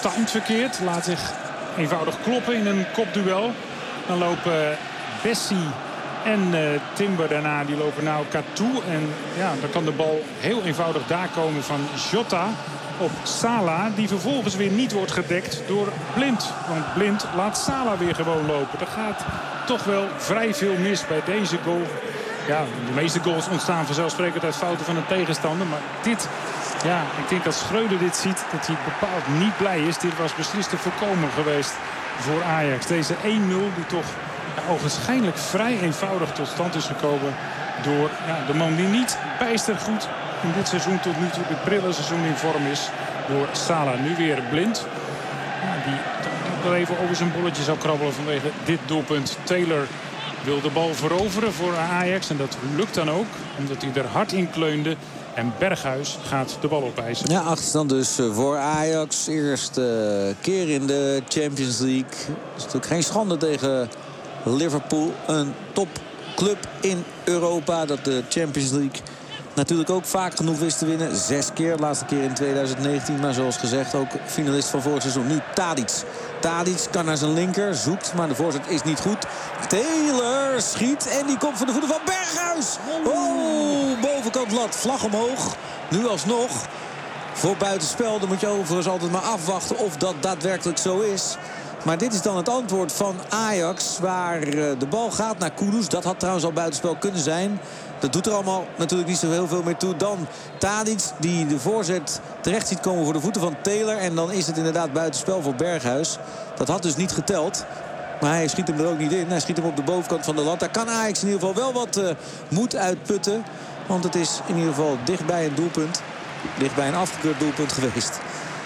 timed verkeerd. Laat zich eenvoudig kloppen in een kopduel. Dan lopen Bessie en Timber daarna, die lopen naar elkaar toe. En ja, dan kan de bal heel eenvoudig daar komen van Jota op Salah. Die vervolgens weer niet wordt gedekt door Blind. Want Blind laat Salah weer gewoon lopen. Er gaat toch wel vrij veel mis bij deze goal. Ja, de meeste goals ontstaan vanzelfsprekend uit fouten van een tegenstander. Maar dit, ja, ik denk dat Schreuder dit ziet, dat hij bepaald niet blij is. Dit was beslist te voorkomen geweest voor Ajax. Deze 1-0 die toch ogenschijnlijk vrij eenvoudig tot stand is gekomen door de man die niet bijster goed in dit seizoen tot nu toe, dit prille seizoen, in vorm is, door Salah. Nu weer Blind. Ja, die toch wel even over zijn bolletje zou krabbelen vanwege dit doelpunt. Taylor wil de bal veroveren voor Ajax en dat lukt dan ook, omdat hij er hard in kleunde. En Berghuis gaat de bal opeisen. Ja, achterstand dus voor Ajax. Eerste keer in de Champions League. Dat is natuurlijk geen schande tegen Liverpool. Een topclub in Europa dat de Champions League natuurlijk ook vaak genoeg wist te winnen. 6 keer, de laatste keer in 2019. Maar zoals gezegd ook finalist van vorig seizoen. Nu Tadic. Tadic kan naar zijn linker, zoekt, maar de voorzet is niet goed. Taylor schiet en die komt voor de voeten van Berghuis. Oh, bovenkant lat, vlag omhoog. Nu alsnog voor buitenspel. Dan moet je overigens altijd maar afwachten of dat daadwerkelijk zo is. Maar dit is dan het antwoord van Ajax, waar de bal gaat naar Kudus. Dat had trouwens al buitenspel kunnen zijn. Dat doet er allemaal natuurlijk niet zo heel veel meer toe. Dan Tadic die de voorzet terecht ziet komen voor de voeten van Taylor. En dan is het inderdaad buitenspel voor Berghuis. Dat had dus niet geteld. Maar hij schiet hem er ook niet in. Hij schiet hem op de bovenkant van de lat. Daar kan Ajax in ieder geval wel wat moed uitputten. Want het is in ieder geval dichtbij een doelpunt. Dichtbij een afgekeurd doelpunt geweest.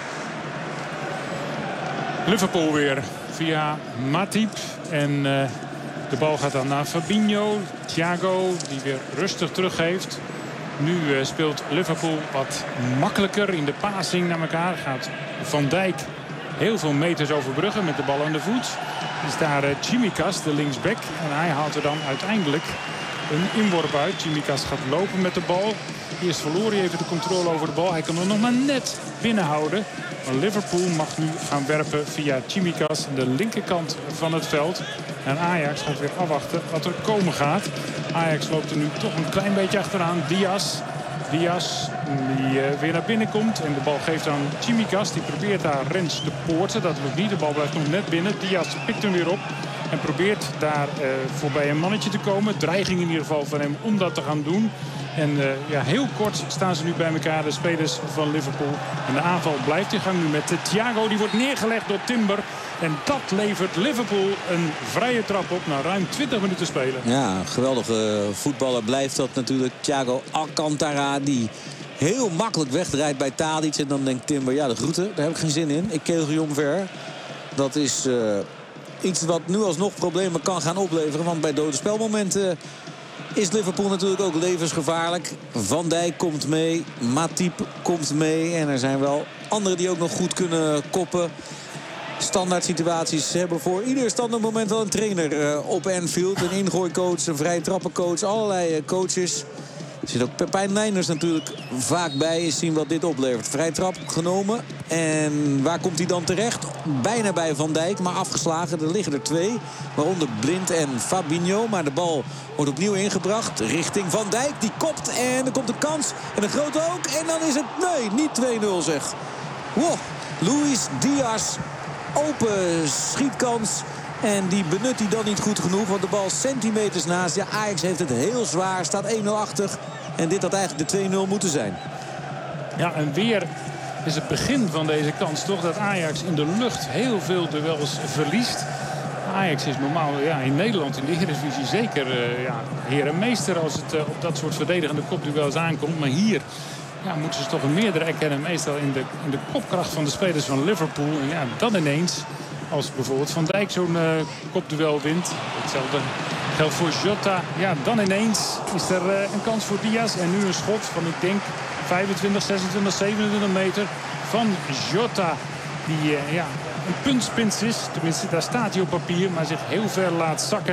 Liverpool weer via Matip. En de bal gaat dan naar Fabinho. Thiago die weer rustig teruggeeft. Nu speelt Liverpool wat makkelijker in de passing naar elkaar. Gaat Van Dijk heel veel meters overbruggen met de bal aan de voet. Is daar Tsimikas, de linksback. En hij haalt er dan uiteindelijk een inworp uit. Tsimikas gaat lopen met de bal. Eerst verloor hij even de controle over de bal. Hij kan er nog maar net binnenhouden. Maar Liverpool mag nu gaan werpen via Tsimikas aan de linkerkant van het veld. En Ajax gaat weer afwachten wat er komen gaat. Ajax loopt er nu toch een klein beetje achteraan. Diaz die weer naar binnen komt. En de bal geeft aan Tsimikas. Die probeert daar Rens te poorten. Dat lukt niet. De bal blijft nog net binnen. Diaz pikt hem weer op. En probeert daar voorbij een mannetje te komen. Dreiging in ieder geval van hem om dat te gaan doen. En heel kort staan ze nu bij elkaar, de spelers van Liverpool. En de aanval blijft in gang nu met Thiago. Die wordt neergelegd door Timber. En dat levert Liverpool een vrije trap op na ruim 20 minuten spelen. Ja, geweldige voetballer blijft dat natuurlijk. Thiago Alcantara die heel makkelijk wegdraait bij Tadic. En dan denkt Timber, ja, de groeten, daar heb ik geen zin in. Ik kegel je omver. Dat is iets wat nu alsnog problemen kan gaan opleveren. Want bij dode spelmomenten is Liverpool natuurlijk ook levensgevaarlijk. Van Dijk komt mee, Matip komt mee. En er zijn wel anderen die ook nog goed kunnen koppen. Standaard situaties hebben voor ieder standaard moment wel een trainer op Anfield. Een ingooicoach, een vrije trappencoach, allerlei coaches. Er zit ook Pepijn Leijners natuurlijk vaak bij. Is zien wat dit oplevert. Vrije trap genomen. En waar komt hij dan terecht? Bijna bij Van Dijk, maar afgeslagen. Er liggen er 2. Waaronder Blind en Fabinho. Maar de bal wordt opnieuw ingebracht richting Van Dijk. Die kopt en er komt een kans. En een grote ook. En dan is het, nee, niet 2-0 zeg. Wow, Luis Diaz. Open schietkans. En die benut hij dan niet goed genoeg. Want de bal centimeters naast. Ja, Ajax heeft het heel zwaar. Staat 1-0 achter. En dit had eigenlijk de 2-0 moeten zijn. Ja, en weer is het begin van deze kans toch dat Ajax in de lucht heel veel duels verliest. Ajax is normaal in Nederland in de Eredivisie zeker heer en meester als het op dat soort verdedigende kopduels aankomt. Maar hier moeten ze toch een meerdere erkennen. Meestal in de kopkracht van de spelers van Liverpool. En ja, dan ineens, als bijvoorbeeld Van Dijk zo'n kopduel wint. Hetzelfde geldt voor Jota. Ja, dan ineens is er een kans voor Diaz. En nu een schot van, ik denk, 25, 26, 27 meter van Jota. Die een puntspits is. Tenminste, daar staat hij op papier. Maar zich heel ver laat zakken.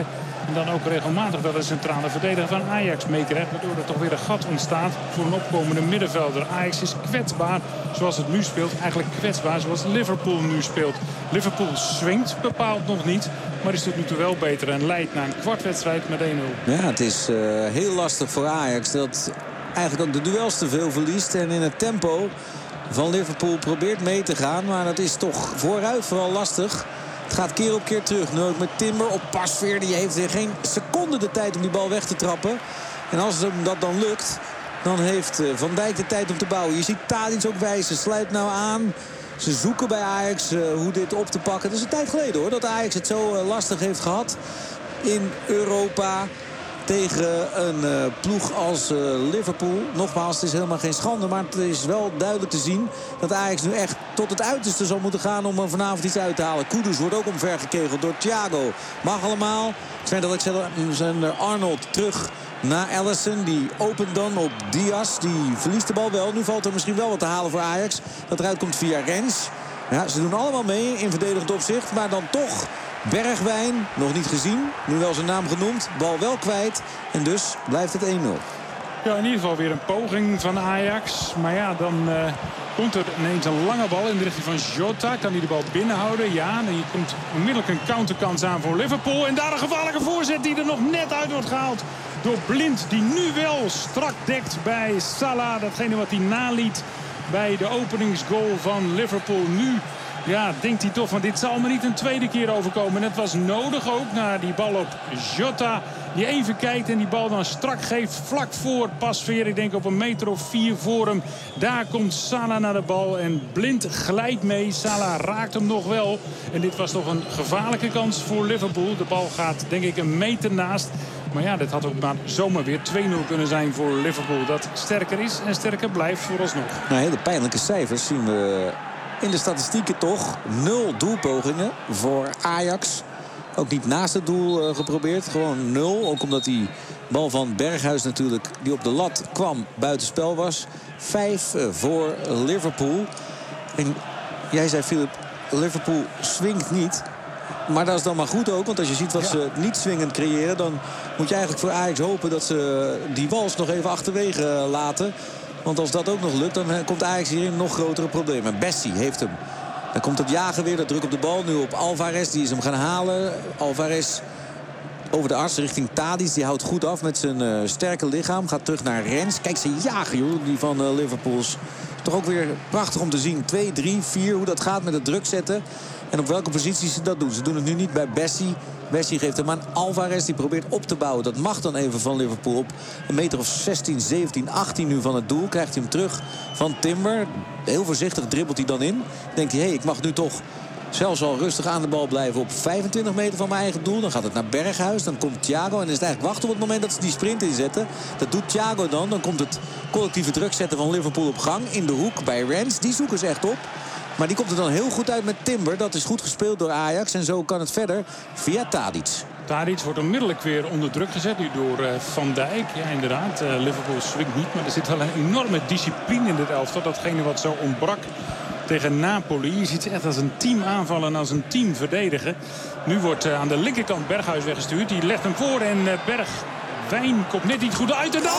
En dan ook regelmatig dat de centrale verdediger van Ajax meekrijgt. Waardoor er toch weer een gat ontstaat voor een opkomende middenvelder. Ajax is kwetsbaar zoals het nu speelt. Eigenlijk kwetsbaar zoals Liverpool nu speelt. Liverpool swingt bepaald nog niet. Maar is tot nu toe wel beter en leidt na een kwartwedstrijd met 1-0. Ja, het is heel lastig voor Ajax. Dat eigenlijk ook de duels te veel verliest. En in het tempo van Liverpool probeert mee te gaan. Maar dat is toch vooruit vooral lastig. Het gaat keer op keer terug. Nu ook met Timber op Pasveer. Die heeft weer geen seconde de tijd om die bal weg te trappen. En als hem dat dan lukt, dan heeft Van Dijk de tijd om te bouwen. Je ziet Tadic ook wijzen. Sluit nou aan. Ze zoeken bij Ajax hoe dit op te pakken. Het is een tijd geleden hoor, dat Ajax het zo lastig heeft gehad in Europa tegen een ploeg als Liverpool. Nogmaals, het is helemaal geen schande, maar het is wel duidelijk te zien dat Ajax nu echt tot het uiterste zal moeten gaan om er vanavond iets uit te halen. Kudus wordt ook omvergekegeld door Thiago. Mag allemaal. Trent Alexander-Arnold terug naar Alisson. Die opent dan op Diaz. Die verliest de bal wel. Nu valt er misschien wel wat te halen voor Ajax. Dat eruit komt via Rens. Ja, ze doen allemaal mee in verdedigend opzicht. Maar dan toch Bergwijn. Nog niet gezien. Nu wel zijn naam genoemd. Bal wel kwijt. En dus blijft het 1-0. Ja, in ieder geval weer een poging van Ajax. Maar ja, dan komt er ineens een lange bal in de richting van Jota. Kan hij de bal binnenhouden? Ja, en hier komt onmiddellijk een counterkans aan voor Liverpool. En daar een gevaarlijke voorzet die er nog net uit wordt gehaald door Blind. Die nu wel strak dekt bij Salah. Datgene wat hij naliet bij de openingsgoal van Liverpool. Nu ja, denkt hij toch van dit zal me niet een tweede keer overkomen. En het was nodig ook naar die bal op Jota. Die even kijkt en die bal dan strak geeft vlak voor Pasveer. Ik denk op een meter of 4 voor hem. Daar komt Salah naar de bal en Blind glijdt mee. Salah raakt hem nog wel. En dit was toch een gevaarlijke kans voor Liverpool. De bal gaat denk ik een meter naast. Maar ja, dit had ook maar zomaar weer 2-0 kunnen zijn voor Liverpool. Dat sterker is en sterker blijft vooralsnog. Nou, hele pijnlijke cijfers zien we in de statistieken toch. 0 doelpogingen voor Ajax. Ook niet naast het doel geprobeerd. Gewoon 0. Ook omdat die bal van Berghuis natuurlijk, die op de lat kwam, buitenspel was. 5 voor Liverpool. En jij zei, Philip, Liverpool swingt niet. Maar dat is dan maar goed ook. Want als je ziet wat ze niet swingend creëren, dan moet je eigenlijk voor Ajax hopen dat ze die wals nog even achterwege laten. Want als dat ook nog lukt, dan komt Ajax hier in nog grotere problemen. Bessie heeft hem. Dan komt het jagen weer, dat druk op de bal. Nu op Alvarez, die is hem gaan halen. Alvarez over de as richting Tadic. Die houdt goed af met zijn sterke lichaam. Gaat terug naar Rens. Kijk, ze jagen, joh, die van Liverpools. Toch ook weer prachtig om te zien. 2, 3, 4, hoe dat gaat met het druk zetten. En op welke positie ze dat doen. Ze doen het nu niet bij Bessie. Bessie geeft hem aan Alvarez. Die probeert op te bouwen. Dat mag dan even van Liverpool op een meter of 16, 17, 18 nu van het doel. Krijgt hij hem terug van Timber. Heel voorzichtig dribbelt hij dan in. Denkt hij, ik mag nu toch zelfs al rustig aan de bal blijven op 25 meter van mijn eigen doel. Dan gaat het naar Berghuis. Dan komt Thiago. En is het eigenlijk wachten op het moment dat ze die sprint inzetten. Dat doet Thiago dan. Dan komt het collectieve druk zetten van Liverpool op gang. In de hoek bij Rens. Die zoeken ze echt op. Maar die komt er dan heel goed uit met Timber. Dat is goed gespeeld door Ajax. En zo kan het verder via Tadic. Tadic wordt onmiddellijk weer onder druk gezet. Nu door Van Dijk. Ja, inderdaad. Liverpool swingt niet. Maar er zit wel een enorme discipline in dit elftal. Datgene wat zo ontbrak tegen Napoli. Je ziet ze echt als een team aanvallen en als een team verdedigen. Nu wordt aan de linkerkant Berghuis weggestuurd. Die legt hem voor en Bergwijn komt net niet goed uit. En dan...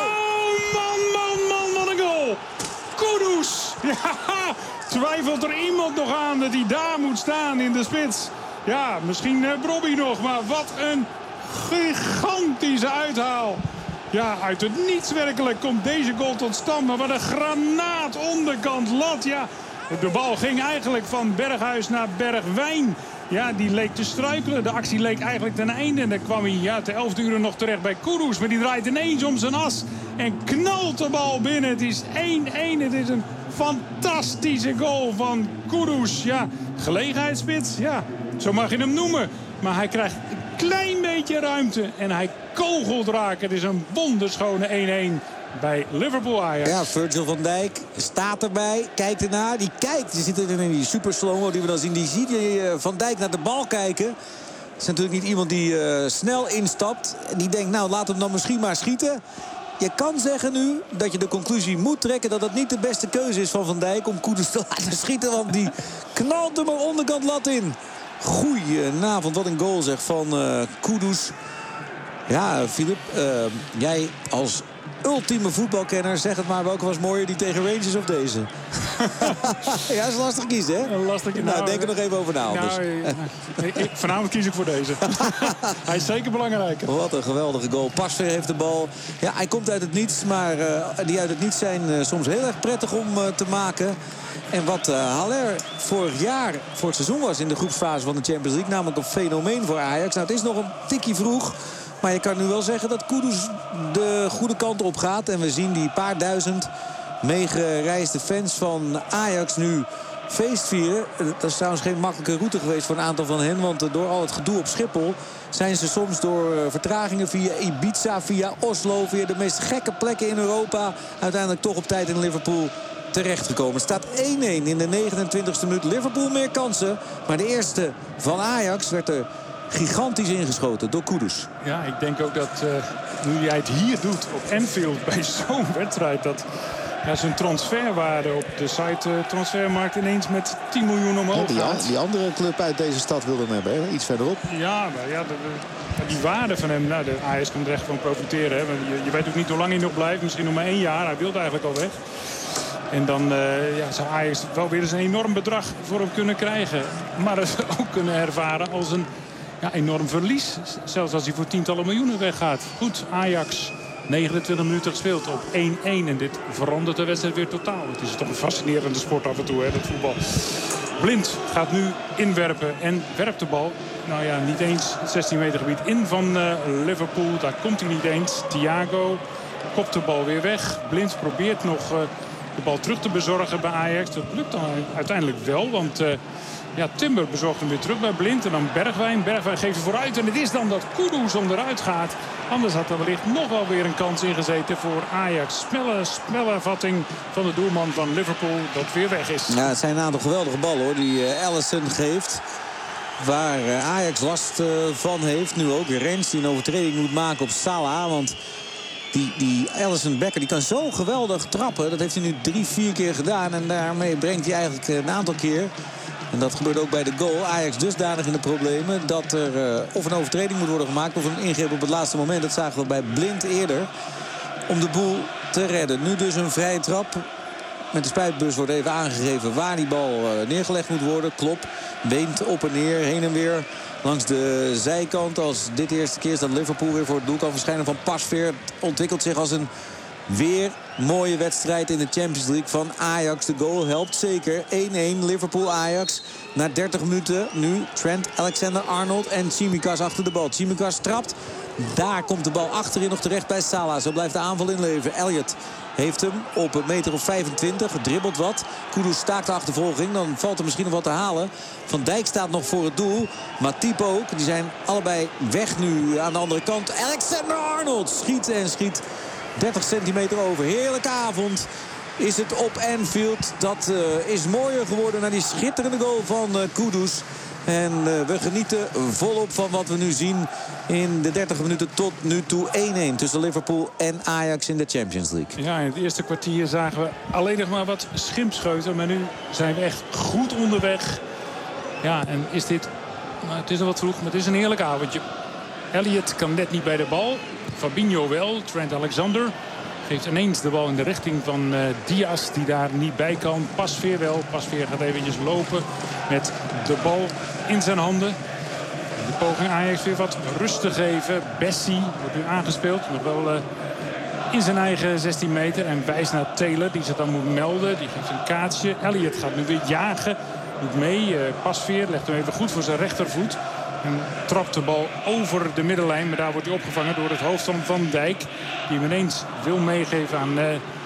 man, wat een goal! Kudus! Ja, twijfelt er iemand nog aan dat hij daar moet staan in de spits? Ja, misschien Brobby nog, maar wat een gigantische uithaal. Ja, uit het niets werkelijk komt deze goal tot stand. Maar wat een granaat onderkant lat. Ja, de bal ging eigenlijk van Berghuis naar Bergwijn. Ja, die leek te struikelen. De actie leek eigenlijk ten einde. En dan kwam hij te 11 uur nog terecht bij Kudus. Maar die draait ineens om zijn as. En knalt de bal binnen. Het is 1-1. Het is een fantastische goal van Kudus. Ja, gelegenheidsspits. Ja, zo mag je hem noemen. Maar hij krijgt een klein beetje ruimte. En hij kogelt raken. Het is een wonderschone 1-1. Bij Liverpool Ajax. Ja, Virgil van Dijk staat erbij. Kijkt ernaar. Die kijkt. Die zit in die super slow-mo die we dan zien. Die ziet Van Dijk naar de bal kijken. Het is natuurlijk niet iemand die snel instapt. En die denkt, nou laat hem dan misschien maar schieten. Je kan zeggen nu dat je de conclusie moet trekken dat het niet de beste keuze is van Dijk om Kudus te laten schieten. Want die knalt hem er onderkant lat in. Goedenavond, wat een goal zeg van Kudus. Ja, Filip, jij als ultieme voetbalkenner, zeg het maar, welke was mooier, die tegen Rangers of deze? Ja, dat is lastig kiezen, hè? Lastig, denk er nog even over na anders. Vanavond kies ik voor deze. Hij is zeker belangrijker. Wat een geweldige goal. Pasveer heeft de bal. Ja, hij komt uit het niets, maar die uit het niets zijn soms heel erg prettig om te maken. En wat Haller vorig jaar voor het seizoen was in de groepsfase van de Champions League, namelijk een fenomeen voor Ajax. Nou, het is nog een tikkie vroeg. Maar je kan nu wel zeggen dat Kudus de goede kant op gaat. En we zien die paar duizend meegereisde fans van Ajax nu feest vieren. Dat is trouwens geen makkelijke route geweest voor een aantal van hen. Want door al het gedoe op Schiphol zijn ze soms door vertragingen via Ibiza, via Oslo, via de meest gekke plekken in Europa uiteindelijk toch op tijd in Liverpool terechtgekomen. Het staat 1-1 in de 29e minuut. Liverpool meer kansen. Maar de eerste van Ajax werd er gigantisch ingeschoten door Kudus. Ja, ik denk ook dat nu jij het hier doet op Anfield bij zo'n wedstrijd, dat zijn transferwaarde op de site transfermarkt ineens met 10 miljoen omhoog gaat. Die andere club uit deze stad wilde hem hebben, hè? Iets verderop. Ja, maar ja, die waarde van hem, de Ajax kan er echt van profiteren. Hè? Je weet ook niet hoe lang hij nog blijft, misschien nog maar 1 jaar. Hij wilde eigenlijk al weg. En dan zou Ajax wel weer eens een enorm bedrag voor hem kunnen krijgen. Maar het ook kunnen ervaren als een enorm verlies. Zelfs als hij voor tientallen miljoenen weggaat. Goed, Ajax 29 minuten gespeeld op 1-1. En dit verandert de wedstrijd weer totaal. Het is toch een fascinerende sport af en toe, hè, dat voetbal. Blind gaat nu inwerpen en werpt de bal. Nou ja, niet eens het 16 meter gebied in van Liverpool. Daar komt hij niet eens. Thiago kopt de bal weer weg. Blind probeert nog de bal terug te bezorgen bij Ajax. Dat lukt dan uiteindelijk wel, want Timber bezorgt hem weer terug bij Blind. En dan Bergwijn. Bergwijn geeft vooruit. En het is dan dat Kudus onderuit gaat. Anders had er wellicht nog wel weer een kans ingezeten voor Ajax. Snelle vatting van de doelman van Liverpool dat weer weg is. Ja, het zijn een aantal geweldige ballen hoor, die Alisson geeft. Waar Ajax last van heeft. Nu ook weer Rens die een overtreding moet maken op Salah. Want die Alisson Becker die kan zo geweldig trappen. Dat heeft hij nu 3-4 keer gedaan. En daarmee brengt hij eigenlijk een aantal keer. En dat gebeurt ook bij de goal. Ajax dusdanig in de problemen dat er of een overtreding moet worden gemaakt of een ingreep op het laatste moment. Dat zagen we bij Blind eerder. Om de boel te redden. Nu dus een vrije trap. Met de spuitbus wordt even aangegeven waar die bal neergelegd moet worden. Klop weent op en neer, heen en weer langs de zijkant. Als dit de eerste keer is dat Liverpool weer voor het doel kan verschijnen van Pasveer. Het ontwikkelt zich als een weer mooie wedstrijd in de Champions League van Ajax. De goal helpt zeker. 1-1 Liverpool-Ajax. Na 30 minuten nu Trent Alexander-Arnold en Tsimikas achter de bal. Tsimikas trapt. Daar komt de bal achterin nog terecht bij Salah. Zo blijft de aanval in leven. Elliot heeft hem op een meter of 25. Dribbelt wat. Kudus staakt de achtervolging. Dan valt er misschien nog wat te halen. Van Dijk staat nog voor het doel. Matip ook. Die zijn allebei weg nu aan de andere kant. Alexander-Arnold schiet en schiet 30 centimeter over. Heerlijke avond is het op Anfield. Dat is mooier geworden na die schitterende goal van Kudus. En we genieten volop van wat we nu zien in de 30 minuten tot nu toe 1-1 tussen Liverpool en Ajax in de Champions League. Ja, in het eerste kwartier zagen we alleen nog maar wat schimpscheuten. Maar nu zijn we echt goed onderweg. Ja, en is dit... Nou, het is nog wat vroeg, maar het is een heerlijk avondje. Elliot kan net niet bij de bal. Fabinho wel. Trent Alexander geeft ineens de bal in de richting van Diaz, die daar niet bij kan. Pasveer wel. Pasveer gaat eventjes lopen met de bal in zijn handen. De poging Ajax weer wat rust te geven. Bessie wordt nu aangespeeld. Nog wel in zijn eigen 16 meter. En wijst naar Taylor, die zich dan moet melden. Die geeft een kaartje. Elliot gaat nu weer jagen. Doet mee. Pasveer legt hem even goed voor zijn rechtervoet. En trapt de bal over de middenlijn. Maar daar wordt hij opgevangen door het hoofd van Van Dijk. Die hem ineens wil meegeven aan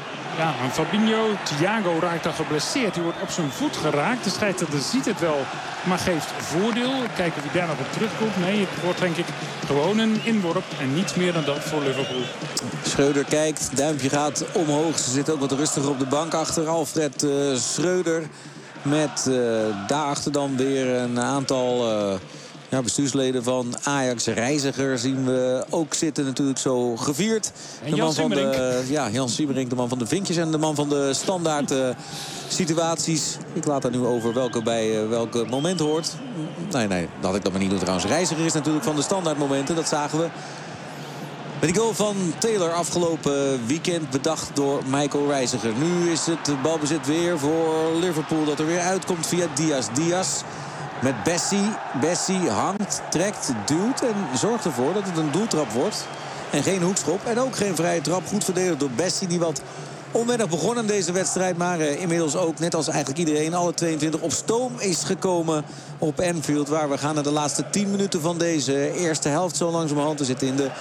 Fabinho. Thiago raakt dan geblesseerd. Die wordt op zijn voet geraakt. De scheidsrechter ziet het wel, maar geeft voordeel. Kijken of hij daar nog op terugkomt. Nee, het wordt denk ik gewoon een inworp. En niets meer dan dat voor Liverpool. Schreuder kijkt. Duimpje gaat omhoog. Ze zit ook wat rustiger op de bank achter Alfred Schreuder. Met daarachter dan weer een aantal... bestuursleden van Ajax. Reiziger zien we ook zitten, natuurlijk zo gevierd. En Jan Siemerink. Jan Siemerink, de man van de vinkjes en de man van de standaard situaties. Ik laat daar nu over welke bij welk moment hoort. Nee, dat had ik dat maar niet doen trouwens. Reiziger is natuurlijk van de standaard momenten, dat zagen we. Met die goal van Taylor afgelopen weekend bedacht door Michael Reiziger. Nu is het balbezit weer voor Liverpool dat er weer uitkomt via Diaz. Diaz met Bessie. Bessie hangt, trekt, duwt en zorgt ervoor dat het een doeltrap wordt. En geen hoekschop en ook geen vrije trap. Goed verdedigd door Bessie die wat onwennig begon aan deze wedstrijd. Maar inmiddels ook, net als eigenlijk iedereen, alle 22 op stoom is gekomen op Anfield. Waar we gaan naar de laatste 10 minuten van deze eerste helft. Zo langzamerhand. We zitten in de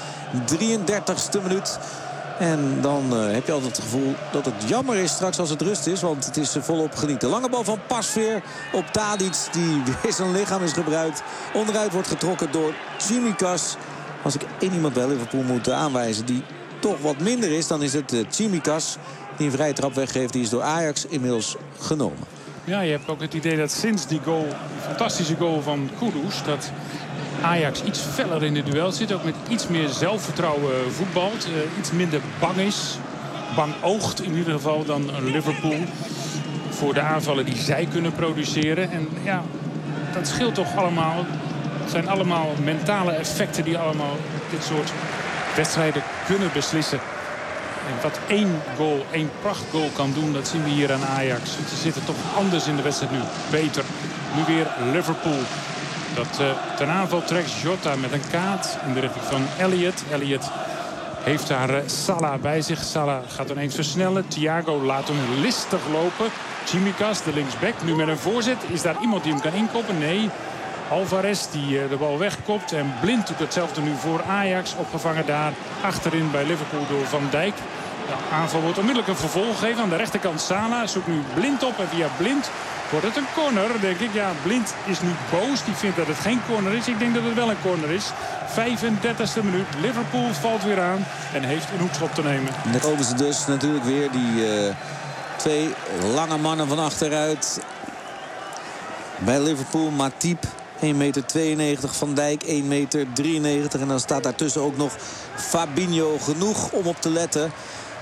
33ste minuut. En dan heb je altijd het gevoel dat het jammer is straks als het rust is. Want het is volop genieten. Lange bal van Pasveer op Tadic. Die weer zijn lichaam is gebruikt. Onderuit wordt getrokken door Tsimikas. Als ik één iemand bij Liverpool moet aanwijzen die toch wat minder is, dan is het Tsimikas. Die een vrije trap weggeeft. Die is door Ajax inmiddels genomen. Ja, je hebt ook het idee dat sinds die goal, die fantastische goal van Kudus, dat Ajax iets feller in de duel zit. Ook met iets meer zelfvertrouwen voetbalt. Iets minder bang is. Bang oogt in ieder geval dan Liverpool. Voor de aanvallen die zij kunnen produceren. En ja, dat scheelt toch allemaal. Het zijn allemaal mentale effecten die allemaal dit soort wedstrijden kunnen beslissen. En wat één goal, één prachtgoal kan doen, dat zien we hier aan Ajax. Ze zitten toch anders in de wedstrijd nu. Beter. Nu weer Liverpool. Dat ten aanval trekt Jota met een kaat in de richting van Elliott. Elliott heeft daar Salah bij zich. Salah gaat ineens versnellen. Thiago laat hem listig lopen. Tsimikas, de linksback, nu met een voorzet. Is daar iemand die hem kan inkoppen? Nee. Alvarez die de bal wegkopt. En Blind doet hetzelfde nu voor Ajax. Opgevangen daar achterin bij Liverpool door Van Dijk. De aanval wordt onmiddellijk een vervolg gegeven. Aan de rechterkant Salah zoekt nu Blind op. En via Blind wordt het een corner, denk ik. Ja, Blind is nu boos. Die vindt dat het geen corner is. Ik denk dat het wel een corner is. 35e minuut. Liverpool valt weer aan en heeft een hoekschop te nemen. En dan komen ze dus natuurlijk weer. Die twee lange mannen van achteruit. Bij Liverpool Matip. 1,92 meter, Van Dijk 1,93 meter. En dan staat daartussen ook nog Fabinho, genoeg om op te letten.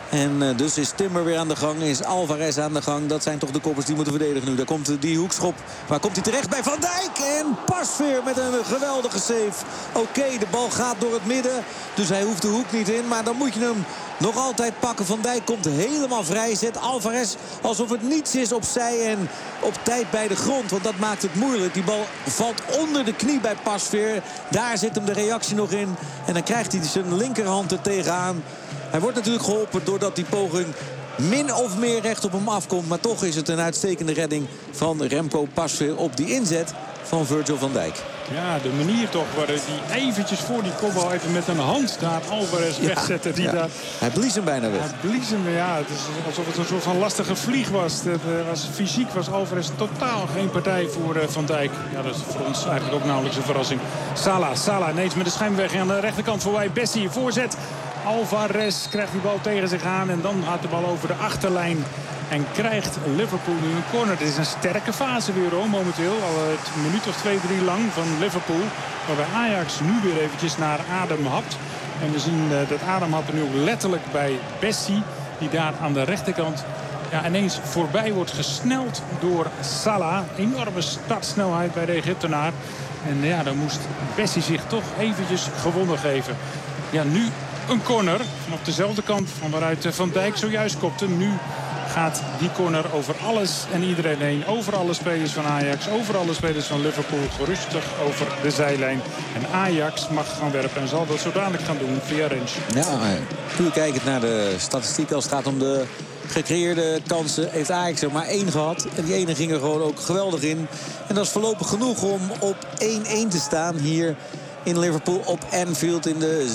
En dus is Timber weer aan de gang, is Alvarez aan de gang. Dat zijn toch de koppers die moeten verdedigen nu. Daar komt die hoekschop. Waar komt hij terecht? Bij Van Dijk. En Pasveer met een geweldige save. Oké, de bal gaat door het midden. Dus hij hoeft de hoek niet in. Maar dan moet je hem nog altijd pakken. Van Dijk komt helemaal vrij. Zet Alvarez alsof het niets is opzij en op tijd bij de grond. Want dat maakt het moeilijk. Die bal valt onder de knie bij Pasveer. Daar zit hem de reactie nog in. En dan krijgt hij zijn linkerhand er tegenaan. Hij wordt natuurlijk geholpen doordat die poging min of meer recht op hem afkomt. Maar toch is het een uitstekende redding van Remco Pasveer op die inzet van Virgil van Dijk. Ja, de manier toch waar hij eventjes voor die kopbal even met een hand daar Alvarez wegzette. Hij blies hem bijna weg. Hij blies hem, ja. Het is alsof het een soort van lastige vlieg was. Fysiek was Alvarez totaal geen partij voor Van Dijk. Ja, dat is voor ons eigenlijk ook nauwelijks een verrassing. Salah ineens met de schijnweg aan de rechterkant voorbij. Bessie, voorzet. Alvarez krijgt die bal tegen zich aan en dan gaat de bal over de achterlijn. En krijgt Liverpool nu een corner. Dit is een sterke fase weer hoor, momenteel. Al een minuut of 2-3 lang van Liverpool. Waarbij Ajax nu weer eventjes naar adem hapt. En we zien dat ademhappen nu ook letterlijk bij Bessie. Die daar aan de rechterkant ineens voorbij wordt gesneld door Salah. Enorme startsnelheid bij de Egyptenaar. En dan moest Bessie zich toch eventjes gewonnen geven. Ja, nu een corner. Op dezelfde kant van waaruit Van Dijk zojuist kopte. Nu gaat die corner over alles en iedereen heen. Over alle spelers van Ajax, over alle spelers van Liverpool. Rustig over de zijlijn. En Ajax mag gaan werpen en zal dat zo dadelijk gaan doen via Rens. Ja, puur kijkend naar de statistiek als het gaat om de gecreëerde kansen, heeft Ajax er maar 1 gehad. En die ene ging er gewoon ook geweldig in. En dat is voorlopig genoeg om op 1-1 te staan hier in Liverpool op Anfield in de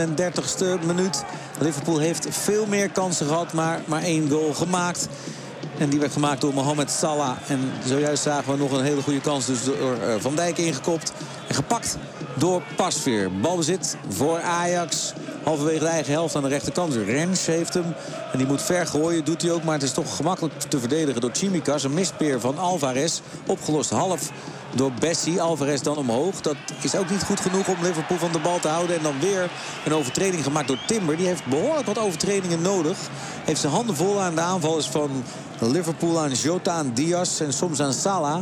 37e minuut. Liverpool heeft veel meer kansen gehad, maar 1 goal gemaakt. En die werd gemaakt door Mohamed Salah. En zojuist zagen we nog een hele goede kans dus door Van Dijk ingekopt. En gepakt door Pasveer. Balbezit voor Ajax. Halverwege de eigen helft aan de rechterkant. Rens heeft hem. En die moet ver gooien. Doet hij ook. Maar het is toch gemakkelijk te verdedigen door Tsimikas. Een mispeer van Alvarez. Opgelost half door Bessie. Alvarez dan omhoog. Dat is ook niet goed genoeg om Liverpool van de bal te houden. En dan weer een overtreding gemaakt door Timber. Die heeft behoorlijk wat overtredingen nodig. Heeft zijn handen vol aan de aanvallers van Liverpool. Aan Jota, aan Diaz en soms aan Salah.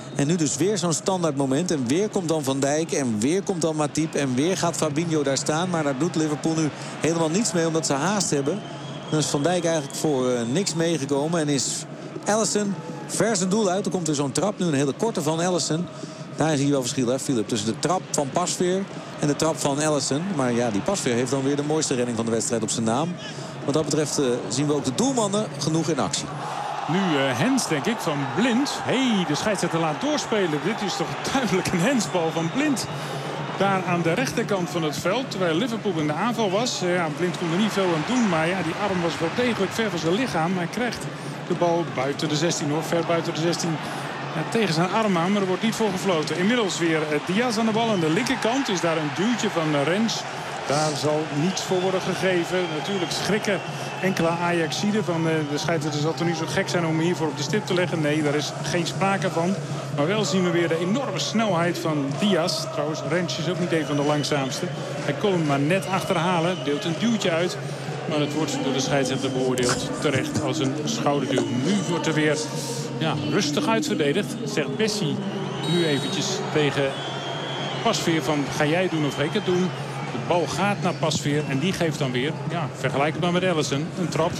En nu dus weer zo'n standaard moment. En weer komt dan Van Dijk. En weer komt dan Matip. En weer gaat Fabinho daar staan. Maar daar doet Liverpool nu helemaal niets mee. Omdat ze haast hebben. Dan is Van Dijk eigenlijk voor niks meegekomen. En is Alisson ver zijn doel uit. Er komt er zo'n trap. Nu een hele korte van Alisson. Daar zie je wel verschil, hè, Philip. Tussen de trap van Pasveer en de trap van Alisson. Maar ja, die Pasveer heeft dan weer de mooiste redding van de wedstrijd op zijn naam. Wat dat betreft zien we ook de doelmannen genoeg in actie. Nu hands, denk ik, van Blind. De scheidsrechter laat doorspelen. Dit is toch duidelijk een handsbal van Blind. Daar aan de rechterkant van het veld. Terwijl Liverpool in de aanval was. Blind kon er niet veel aan doen. Maar ja, die arm was wel degelijk ver van zijn lichaam. Hij krijgt de bal buiten de 16 hoor. Ver buiten de 16. Tegen zijn arm aan, maar er wordt niet voor gefloten. Inmiddels weer Diaz aan de bal. Aan de linkerkant is daar een duwtje van Rens. Daar zal niets voor worden gegeven. Natuurlijk schrikken enkele Ajaxiden van de scheidsrechter zal toch niet zo gek zijn om hiervoor op de stip te leggen. Nee, daar is geen sprake van. Maar wel zien we weer de enorme snelheid van Diaz. Trouwens, Rens is ook niet een van de langzaamste. Hij kon hem maar net achterhalen. Deelt een duwtje uit. Maar het wordt door de scheidsrechter beoordeeld terecht als een schouderduw. Nu wordt er weer rustig uitverdedigd. Zegt Bessie nu eventjes tegen Pasveer van ga jij doen of ga ik het doen. De bal gaat naar Pasveer en die geeft dan weer, vergelijkbaar met Alisson, een trap.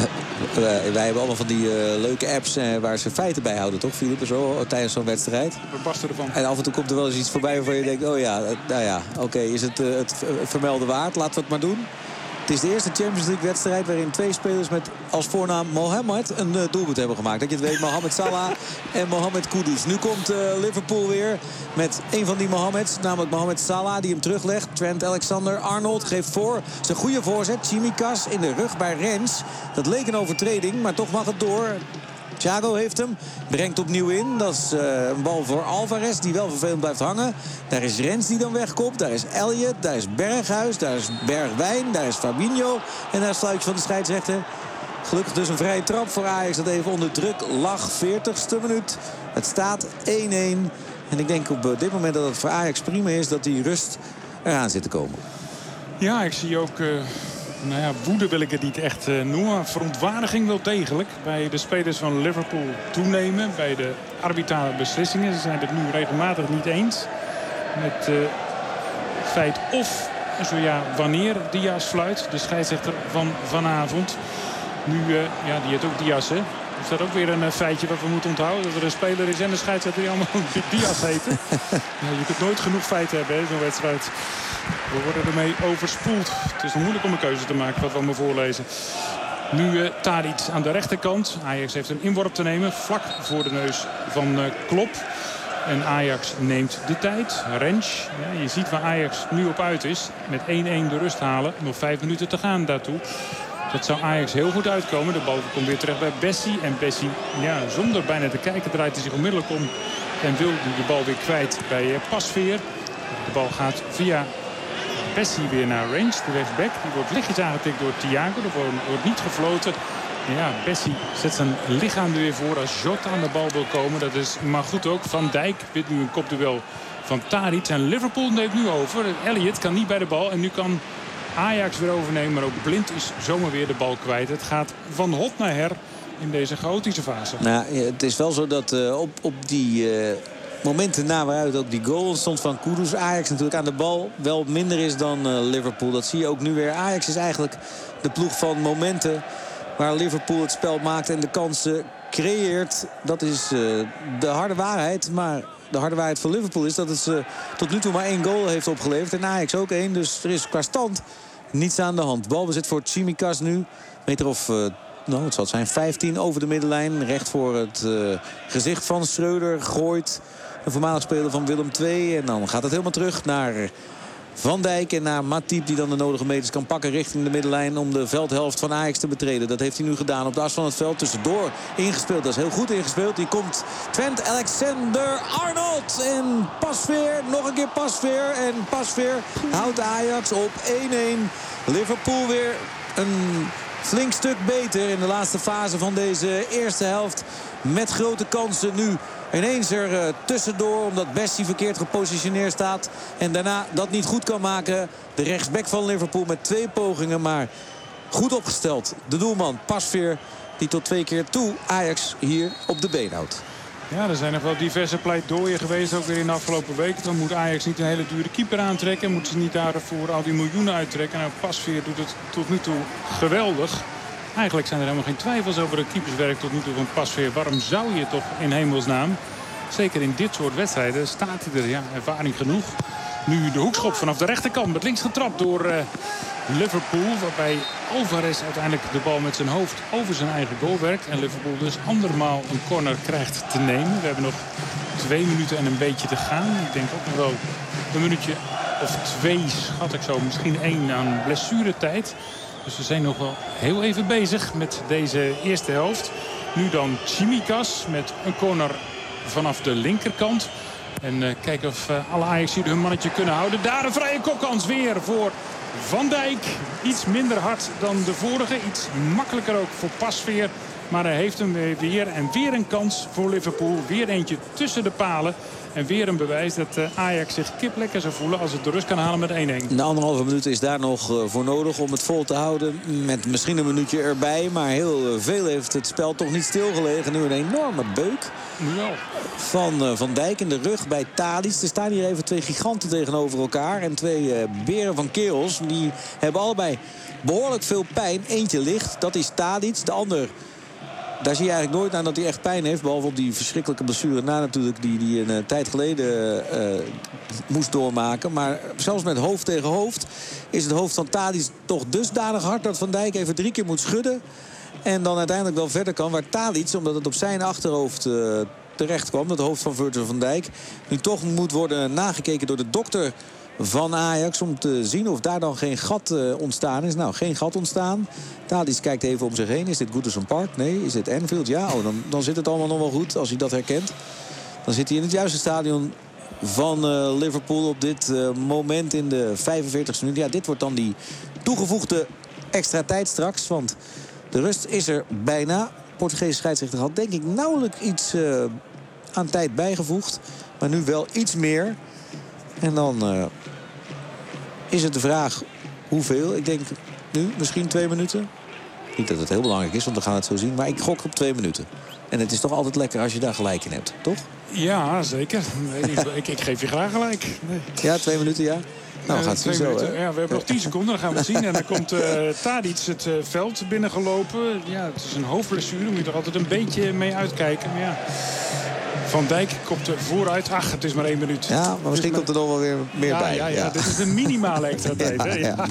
Wij hebben allemaal van die leuke apps waar ze feiten bij houden, toch, Philip? Zo, tijdens zo'n wedstrijd. We barsten ervan. En af en toe komt er wel eens iets voorbij waarvan je denkt, oké, is het vermelden waard? Laten we het maar doen. Het is de eerste Champions League wedstrijd waarin 2 spelers met als voornaam Mohamed een doelpunt hebben gemaakt. Dat je het weet, Mohamed Salah en Mohamed Kudus. Nu komt Liverpool weer met een van die Mohameds, namelijk Mohamed Salah, die hem teruglegt. Trent Alexander-Arnold geeft voor. Zijn goede voorzet, Tsimikas in de rug bij Rens. Dat leek een overtreding, maar toch mag het door. Thiago heeft hem, brengt opnieuw in. Dat is een bal voor Alvarez, die wel vervelend blijft hangen. Daar is Rens die dan wegkomt. Daar is Elliot, daar is Berghuis, daar is Bergwijn, daar is Fabinho. En daar is fluitje van de scheidsrechter. Gelukkig dus een vrije trap voor Ajax dat even onder druk lag. 40ste minuut. Het staat 1-1. En ik denk op dit moment dat het voor Ajax prima is dat die rust eraan zit te komen. Ja, ik zie ook... woede wil ik het niet echt noemen. Verontwaardiging wel degelijk bij de spelers van Liverpool toenemen. Bij de arbitrale beslissingen. Ze zijn het nu regelmatig niet eens met het feit of, zo ja, wanneer Diaz fluit. De scheidsrechter van vanavond. Nu, die heet ook Diaz, hè. Is dat ook weer een feitje wat we moeten onthouden? Dat er een speler is en een scheidsrechter die allemaal Diaz heten. Je kunt nooit genoeg feiten hebben, zo'n wedstrijd. We worden ermee overspoeld. Het is nog moeilijk om een keuze te maken wat we allemaal voorlezen. Nu Tadic aan de rechterkant. Ajax heeft een inworp te nemen vlak voor de neus van Klop. En Ajax neemt de tijd. Rens, je ziet waar Ajax nu op uit is. Met 1-1 de rust halen. Nog 5 minuten te gaan daartoe. Dat zou Ajax heel goed uitkomen. De bal komt weer terecht bij Bessie. En Bessie, zonder bijna te kijken, draait hij zich onmiddellijk om. En wil de bal weer kwijt bij Pasveer. De bal gaat via Bessie weer naar Rens, de rechtsback. Die wordt lichtjes aangetikt door Thiago. Er wordt niet gefloten. Ja, Bessie zet zijn lichaam er weer voor als Jota aan de bal wil komen. Dat is maar goed ook. Van Dijk wint nu een kopduel van Tadic. En Liverpool neemt nu over. Elliot kan niet bij de bal. En nu kan Ajax weer overnemen. Maar ook Blind is zomaar weer de bal kwijt. Het gaat van hot naar her in deze chaotische fase. Nou, het is wel zo dat op die... momenten na waaruit ook die goal ontstond van Kudus. Ajax natuurlijk aan de bal wel minder is dan Liverpool. Dat zie je ook nu weer. Ajax is eigenlijk de ploeg van momenten waar Liverpool het spel maakt en de kansen creëert. Dat is de harde waarheid. Maar de harde waarheid van Liverpool is dat het tot nu toe maar 1 goal heeft opgeleverd. En Ajax ook 1. Dus er is qua stand niets aan de hand. Balbezit voor Tsimikas nu. Meter of... het zal zijn 15 over de middenlijn. Recht voor het gezicht van Schreuder. Gooit een voormalig speler van Willem II. En dan gaat het helemaal terug naar Van Dijk en naar Matip. Die dan de nodige meters kan pakken richting de middenlijn. Om de veldhelft van Ajax te betreden. Dat heeft hij nu gedaan op de as van het veld. Tussendoor ingespeeld. Dat is heel goed ingespeeld. Die komt Trent Alexander-Arnold. En Pasveer. Nog een keer Pasveer. En Pasveer houdt Ajax op 1-1. Liverpool weer een... flink stuk beter in de laatste fase van deze eerste helft. Met grote kansen nu. Ineens er tussendoor omdat Bessie verkeerd gepositioneerd staat. En daarna dat niet goed kan maken. De rechtsback van Liverpool met 2 pogingen. Maar goed opgesteld. De doelman Pasveer die tot 2 keer toe Ajax hier op de been houdt. Ja, er zijn nog wel diverse pleidooien geweest, ook weer in de afgelopen week. Dan moet Ajax niet een hele dure keeper aantrekken. Moeten ze niet daarvoor al die miljoenen uittrekken. Nou, Pasveer doet het tot nu toe geweldig. Eigenlijk zijn er helemaal geen twijfels over het keeperswerk tot nu toe van Pasveer. Waarom zou je toch in hemelsnaam? Zeker in dit soort wedstrijden staat hij er, ja, ervaring genoeg. Nu de hoekschop vanaf de rechterkant met links getrapt door Liverpool. Waarbij Alvarez uiteindelijk de bal met zijn hoofd over zijn eigen goal werkt. En Liverpool dus andermaal een corner krijgt te nemen. We hebben nog 2 minuten en een beetje te gaan. Ik denk ook nog wel een minuutje of 2, schat ik zo. Misschien 1 aan blessuretijd. Dus we zijn nog wel heel even bezig met deze eerste helft. Nu dan Tsimikas met een corner vanaf de linkerkant. En kijken of alle Ajaxiden hun mannetje kunnen houden. Daar een vrije kopkans weer voor Van Dijk. Iets minder hard dan de vorige. Iets makkelijker ook voor Pasveer. Maar hij heeft hem weer. En weer een kans voor Liverpool. Weer eentje tussen de palen. En weer een bewijs dat Ajax zich kiplekker zou voelen als het de rust kan halen met 1-1. De 1,5 minuut is daar nog voor nodig om het vol te houden. Met misschien een minuutje erbij. Maar heel veel heeft het spel toch niet stilgelegen. Nu een enorme beuk van Van Dijk in de rug bij Tadic. Er staan hier even 2 giganten tegenover elkaar. En 2 beren van kerels. Die hebben allebei behoorlijk veel pijn. Eentje licht, dat is Tadic. De ander... Daar zie je eigenlijk nooit aan dat hij echt pijn heeft. Behalve op die verschrikkelijke blessure na natuurlijk. Die een tijd geleden moest doormaken. Maar zelfs met hoofd tegen hoofd is het hoofd van Tadic toch dusdanig hard dat Van Dijk even 3 keer moet schudden. En dan uiteindelijk wel verder kan. Waar Tadic, omdat het op zijn achterhoofd terecht kwam. Dat hoofd van Virgil van Dijk. Nu toch moet worden nagekeken door de dokter van Ajax. Om te zien of daar dan geen gat ontstaan is. Nou, geen gat ontstaan. Tadic kijkt even om zich heen. Is dit Goodison Park? Nee. Is dit Anfield? Ja, dan zit het allemaal nog wel goed als hij dat herkent. Dan zit hij in het juiste stadion van Liverpool op dit moment in de 45e minuut. Ja, dit wordt dan die toegevoegde extra tijd straks. Want de rust is er bijna. De Portugese scheidsrechter had denk ik nauwelijks iets aan tijd bijgevoegd. Maar nu wel iets meer. En dan is het de vraag hoeveel. Ik denk nu misschien 2 minuten. Niet dat het heel belangrijk is, want we gaan het zo zien. Maar ik gok op 2 minuten. En het is toch altijd lekker als je daar gelijk in hebt, toch? Ja, zeker. Nee, ik geef je graag gelijk. Nee. Ja, 2 minuten, ja. Nou, we gaan het zien zo, hè? Ja, we hebben nog 10 seconden, dan gaan we het zien. En dan komt Tadic het veld binnengelopen. Ja, het is een hoofdblessure, daar moet je er altijd een beetje mee uitkijken. Maar ja, Van Dijk kopt vooruit. Ach, het is maar 1 minuut. Ja, maar misschien komt er nog wel weer meer bij. Ja, dit is een minimale extra tijd. Hè? Ja,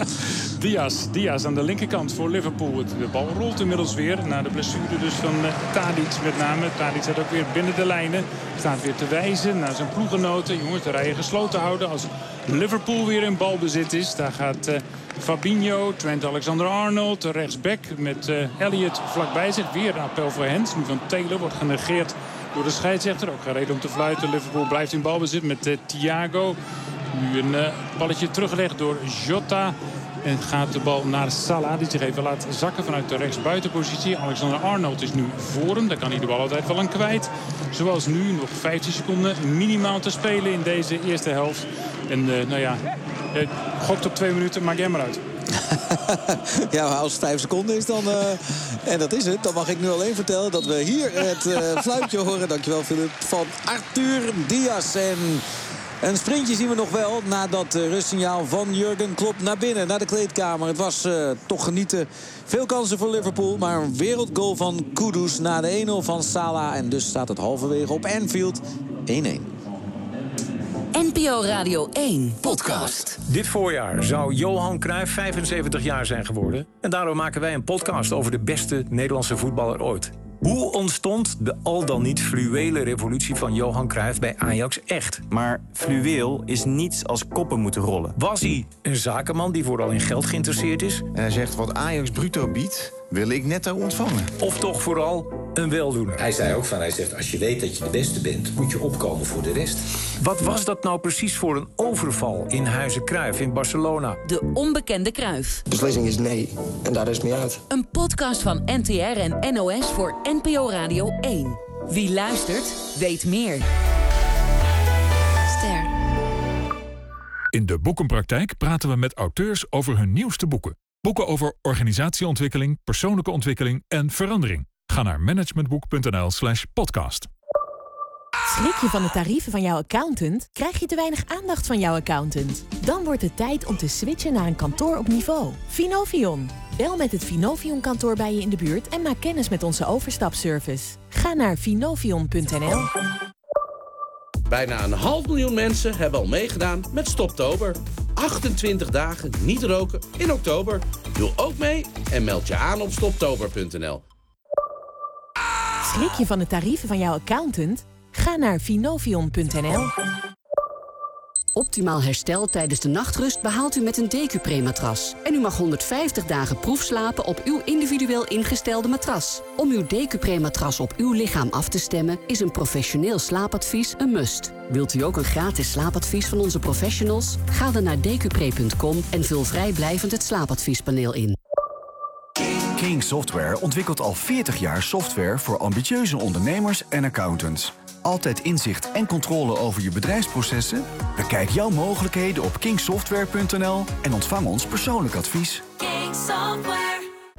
Diaz aan de linkerkant voor Liverpool. De bal rolt inmiddels weer. Na de blessure dus van Tadic met name. Tadic zit ook weer binnen de lijnen. Staat weer te wijzen naar zijn ploeggenoten. Jongens, de rijen gesloten houden als Liverpool weer in balbezit is. Daar gaat Fabinho, Trent Alexander-Arnold, de rechtsback met Elliott vlakbij zich. Weer een appel voor Hens. Nu van Taylor wordt genegeerd door de scheidsrechter. Ook geen reden om te fluiten. Liverpool blijft in balbezit met Thiago. Nu een balletje teruggelegd door Jota. En gaat de bal naar Salah, die zich even laat zakken vanuit de rechtsbuitenpositie. Alexander-Arnold is nu voor hem. Daar kan hij de bal altijd wel aan kwijt. Zoals nu, nog 15 seconden minimaal te spelen in deze eerste helft. En gokt op 2 minuten, maak jij maar uit. Ja, maar als het 5 seconden is, dan... en dat is het. Dan mag ik nu alleen vertellen dat we hier het fluitje horen. Dankjewel, Philip. Van Arthur Diaz. En een sprintje zien we nog wel na dat rustsignaal van Jurgen Klopp naar binnen, naar de kleedkamer. Het was toch genieten. Veel kansen voor Liverpool, maar een wereldgoal van Kudus na de 1-0 van Salah. En dus staat het halverwege op Anfield 1-1. NPO Radio 1 podcast. Dit voorjaar zou Johan Cruijff 75 jaar zijn geworden. En daarom maken wij een podcast over de beste Nederlandse voetballer ooit. Hoe ontstond de al dan niet fluwelen revolutie van Johan Cruijff bij Ajax echt? Maar fluweel is niets als koppen moeten rollen. Was hij een zakenman die vooral in geld geïnteresseerd is? En hij zegt, wat Ajax bruto biedt, wil ik netto ontvangen. Of toch vooral een weldoener? Hij zei ook hij zegt, als je weet dat je de beste bent, moet je opkomen voor de rest. Wat was dat nou precies voor een overval in Huizen Cruijff in Barcelona? De onbekende Cruijff. De beslissing is nee, en daar is mee uit. Een podcast van NTR en NOS voor NPO Radio 1. Wie luistert, weet meer. Ster. In de Boekenpraktijk praten we met auteurs over hun nieuwste boeken. Boeken over organisatieontwikkeling, persoonlijke ontwikkeling en verandering. Ga naar managementboek.nl/podcast. Schrik je van de tarieven van jouw accountant? Krijg je te weinig aandacht van jouw accountant? Dan wordt het tijd om te switchen naar een kantoor op niveau. Finovion. Bel met het Finovion-kantoor bij je in de buurt en maak kennis met onze overstapservice. Ga naar finovion.nl. Bijna 500.000 mensen hebben al meegedaan met Stoptober. 28 dagen niet roken in oktober. Doe ook mee en meld je aan op stoptober.nl. Schrik je van de tarieven van jouw accountant? Ga naar finovion.nl. Optimaal herstel tijdens de nachtrust behaalt u met een Decupre-matras. En u mag 150 dagen proefslapen op uw individueel ingestelde matras. Om uw Decupre-matras op uw lichaam af te stemmen is een professioneel slaapadvies een must. Wilt u ook een gratis slaapadvies van onze professionals? Ga dan naar decupre.com en vul vrijblijvend het slaapadviespaneel in. King Software ontwikkelt al 40 jaar software voor ambitieuze ondernemers en accountants. Altijd inzicht en controle over je bedrijfsprocessen? Bekijk jouw mogelijkheden op kingsoftware.nl en ontvang ons persoonlijk advies. King Software.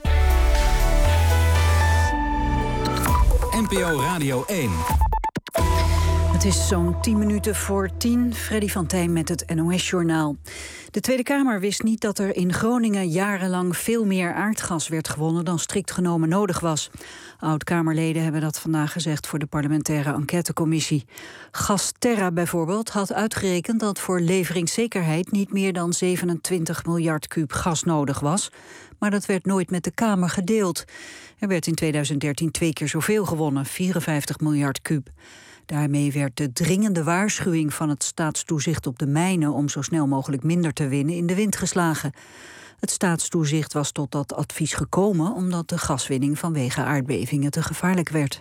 NPO Radio 1. Het is zo'n 10 minuten voor 10. Freddy van Tijn met het NOS-journaal. De Tweede Kamer wist niet dat er in Groningen jarenlang veel meer aardgas werd gewonnen dan strikt genomen nodig was. Oud-Kamerleden hebben dat vandaag gezegd voor de parlementaire enquêtecommissie. GasTerra bijvoorbeeld had uitgerekend dat voor leveringszekerheid niet meer dan 27 miljard kuub gas nodig was. Maar dat werd nooit met de Kamer gedeeld. Er werd in 2013 2 keer zoveel gewonnen, 54 miljard kuub. Daarmee werd de dringende waarschuwing van het staatstoezicht op de mijnen om zo snel mogelijk minder te winnen in de wind geslagen. Het staatstoezicht was tot dat advies gekomen omdat de gaswinning vanwege aardbevingen te gevaarlijk werd.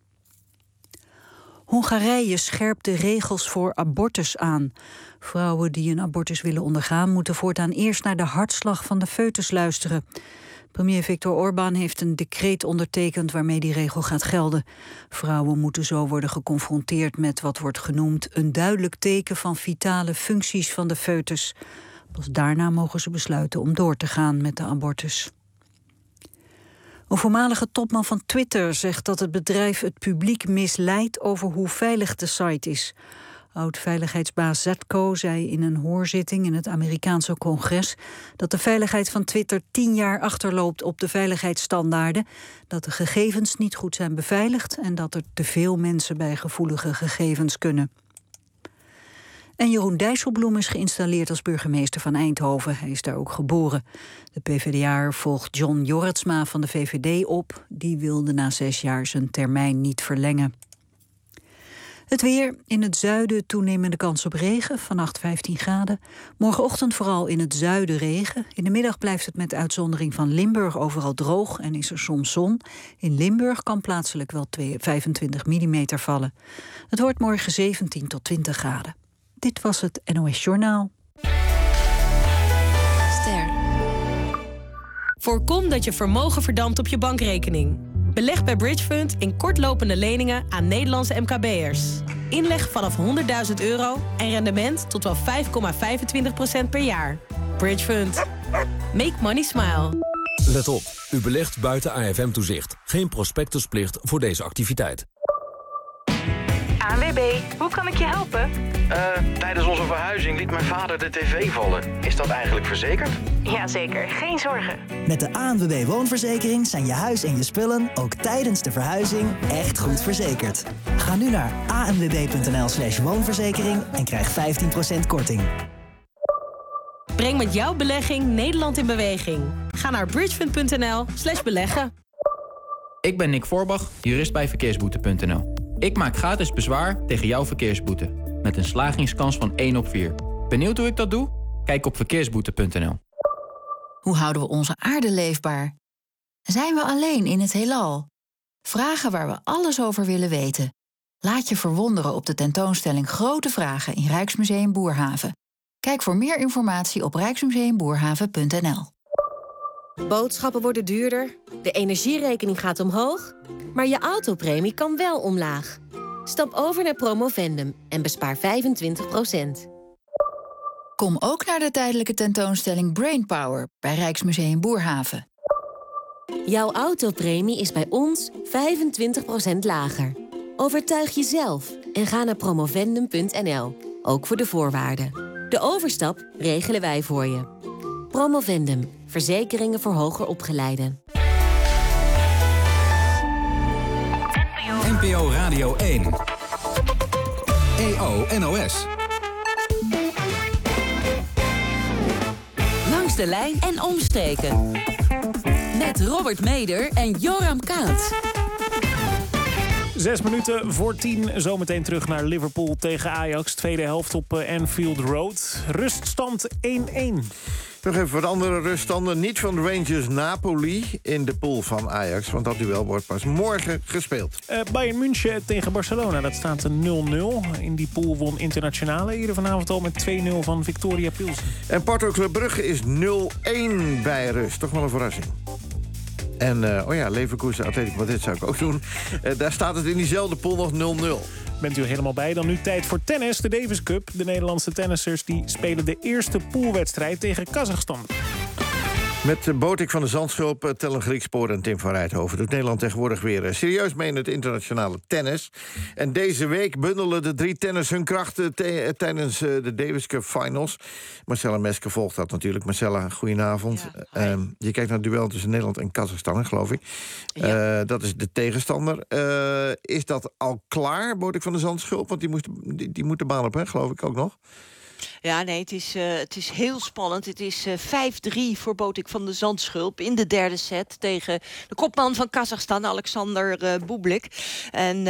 Hongarije scherpt de regels voor abortus aan. Vrouwen die een abortus willen ondergaan moeten voortaan eerst naar de hartslag van de foetus luisteren. Premier Viktor Orbán heeft een decreet ondertekend waarmee die regel gaat gelden. Vrouwen moeten zo worden geconfronteerd met wat wordt genoemd een duidelijk teken van vitale functies van de foetus. Pas daarna mogen ze besluiten om door te gaan met de abortus. Een voormalige topman van Twitter zegt dat het bedrijf het publiek misleidt over hoe veilig de site is. Oud-veiligheidsbaas Zatko zei in een hoorzitting in het Amerikaanse congres dat de veiligheid van Twitter 10 jaar achterloopt op de veiligheidsstandaarden, dat de gegevens niet goed zijn beveiligd en dat er te veel mensen bij gevoelige gegevens kunnen. En Jeroen Dijsselbloem is geïnstalleerd als burgemeester van Eindhoven. Hij is daar ook geboren. De PvdA'er volgt John Jorritsma van de VVD op. Die wilde na 6 jaar zijn termijn niet verlengen. Het weer, in het zuiden toenemende kans op regen, vannacht 15 graden. Morgenochtend vooral in het zuiden regen. In de middag blijft het met uitzondering van Limburg overal droog en is er soms zon. In Limburg kan plaatselijk wel 25 mm vallen. Het wordt morgen 17 tot 20 graden. Dit was het NOS Journaal. Ster. Voorkom dat je vermogen verdampt op je bankrekening. Beleg bij Bridgefund in kortlopende leningen aan Nederlandse MKB'ers. Inleg vanaf €100.000 en rendement tot wel 5,25% per jaar. Bridgefund. Make money smile. Let op, u belegt buiten AFM-toezicht. Geen prospectusplicht voor deze activiteit. ANWB, hoe kan ik je helpen? Tijdens onze verhuizing liet mijn vader de tv vallen. Is dat eigenlijk verzekerd? Jazeker, geen zorgen. Met de ANWB Woonverzekering zijn je huis en je spullen ook tijdens de verhuizing echt goed verzekerd. Ga nu naar anwb.nl/woonverzekering en krijg 15% korting. Breng met jouw belegging Nederland in beweging. Ga naar bridgefund.nl/beleggen. Ik ben Nick Voorbach, jurist bij verkeersboete.nl. Ik maak gratis bezwaar tegen jouw verkeersboete. Met een slagingskans van 1 op 4. Benieuwd hoe ik dat doe? Kijk op verkeersboete.nl. Hoe houden we onze aarde leefbaar? Zijn we alleen in het heelal? Vragen waar we alles over willen weten. Laat je verwonderen op de tentoonstelling Grote Vragen in Rijksmuseum Boerhaven. Kijk voor meer informatie op rijksmuseumboerhaven.nl. Boodschappen worden duurder, de energierekening gaat omhoog, maar je autopremie kan wel omlaag. Stap over naar Promovendum en bespaar 25%. Kom ook naar de tijdelijke tentoonstelling Brainpower bij Rijksmuseum Boerhaven. Jouw autopremie is bij ons 25% lager. Overtuig jezelf en ga naar promovendum.nl. Ook voor de voorwaarden. De overstap regelen wij voor je. Promovendum. Verzekeringen voor hoger opgeleiden. NPO Radio 1. EO NOS. Langs de lijn en omstreken. Met Robert Meder en Joram Kaat. 6 minuten voor 10. Zometeen terug naar Liverpool tegen Ajax. Tweede helft op Anfield Road. Ruststand 1-1. Nog even wat andere ruststanden. Niet van de Rangers Napoli in de pool van Ajax. Want dat duel wordt pas morgen gespeeld. Bayern München tegen Barcelona. Dat staat 0-0. In die pool won Internationale eerder vanavond al met 2-0 van Victoria Pilsen. En Porto Club Brugge is 0-1 bij rust. Toch wel een verrassing. En Leverkusen Atletico Madrid zou ik ook doen. Daar staat het in diezelfde pool nog 0-0. Bent u er helemaal bij? Dan nu tijd voor tennis, de Davis Cup. De Nederlandse tennissers die spelen de eerste poolwedstrijd tegen Kazachstan. Met Botik van de Zandschulp, Tellen Griekspoor en Tim van Rijthoven doet Nederland tegenwoordig weer serieus mee in het internationale tennis. En deze week bundelen de 3 tenners hun krachten tijdens de Davis Cup Finals. Marcella Mesker volgt dat natuurlijk. Marcella, goedenavond. Ja, je kijkt naar het duel tussen Nederland en Kazachstan, geloof ik. Ja. Dat is de tegenstander. Is dat al klaar, Botik van de Zandschulp? Want die moet de baan op, hè, geloof ik ook nog. Ja, nee, het is heel spannend. Het is 5-3 voor Botik van de Zandschulp in de derde set tegen de kopman van Kazachstan, Alexander Bublik. En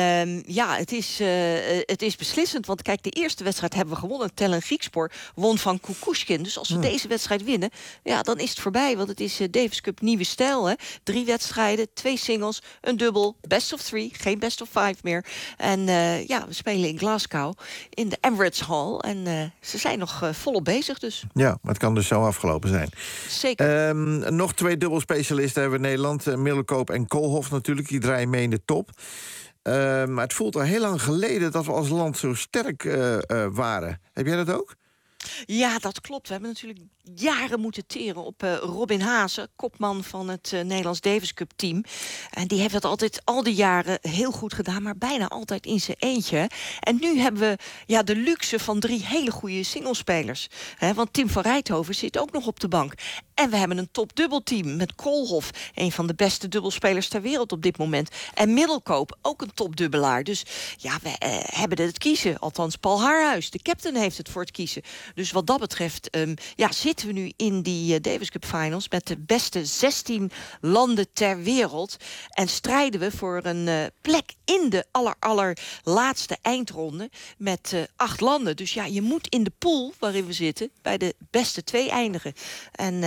het is beslissend, want kijk, de eerste wedstrijd hebben we gewonnen. Tellen Griekspoor won van Kukushkin. Dus als we deze wedstrijd winnen, ja, dan is het voorbij. Want het is Davis Cup nieuwe stijl, hè. 3 wedstrijden, 2 singles, een dubbel, best of 3, geen best of 5 meer. En we spelen in Glasgow in de Emirates Hall. En ze zijn nog volop bezig dus. Ja, maar het kan dus zo afgelopen zijn. Zeker. Nog 2 dubbelspecialisten hebben we in Nederland. Middelkoop en Koolhof natuurlijk, die draaien mee in de top. Maar het voelt al heel lang geleden dat we als land zo sterk waren. Heb jij dat ook? Ja, dat klopt. We hebben natuurlijk jaren moeten teren op Robin Haase, kopman van het Nederlands Davis Cup team. En die heeft dat altijd al die jaren heel goed gedaan, maar bijna altijd in zijn eentje. En nu hebben we de luxe van 3 hele goede singlespelers. Want Tim van Rijthoven zit ook nog op de bank. En we hebben een topdubbelteam met Koolhof, een van de beste dubbelspelers ter wereld op dit moment. En Middelkoop, ook een topdubbelaar. Dus ja, we hebben het kiezen. Althans, Paul Haarhuis, de captain, heeft het voor het kiezen. Dus wat dat betreft zitten we nu in die Davis Cup Finals met de beste 16 landen ter wereld. En strijden we voor een plek in de allerlaatste eindronde met 8 landen. Dus ja, je moet in de pool waarin we zitten bij de beste 2 eindigen. En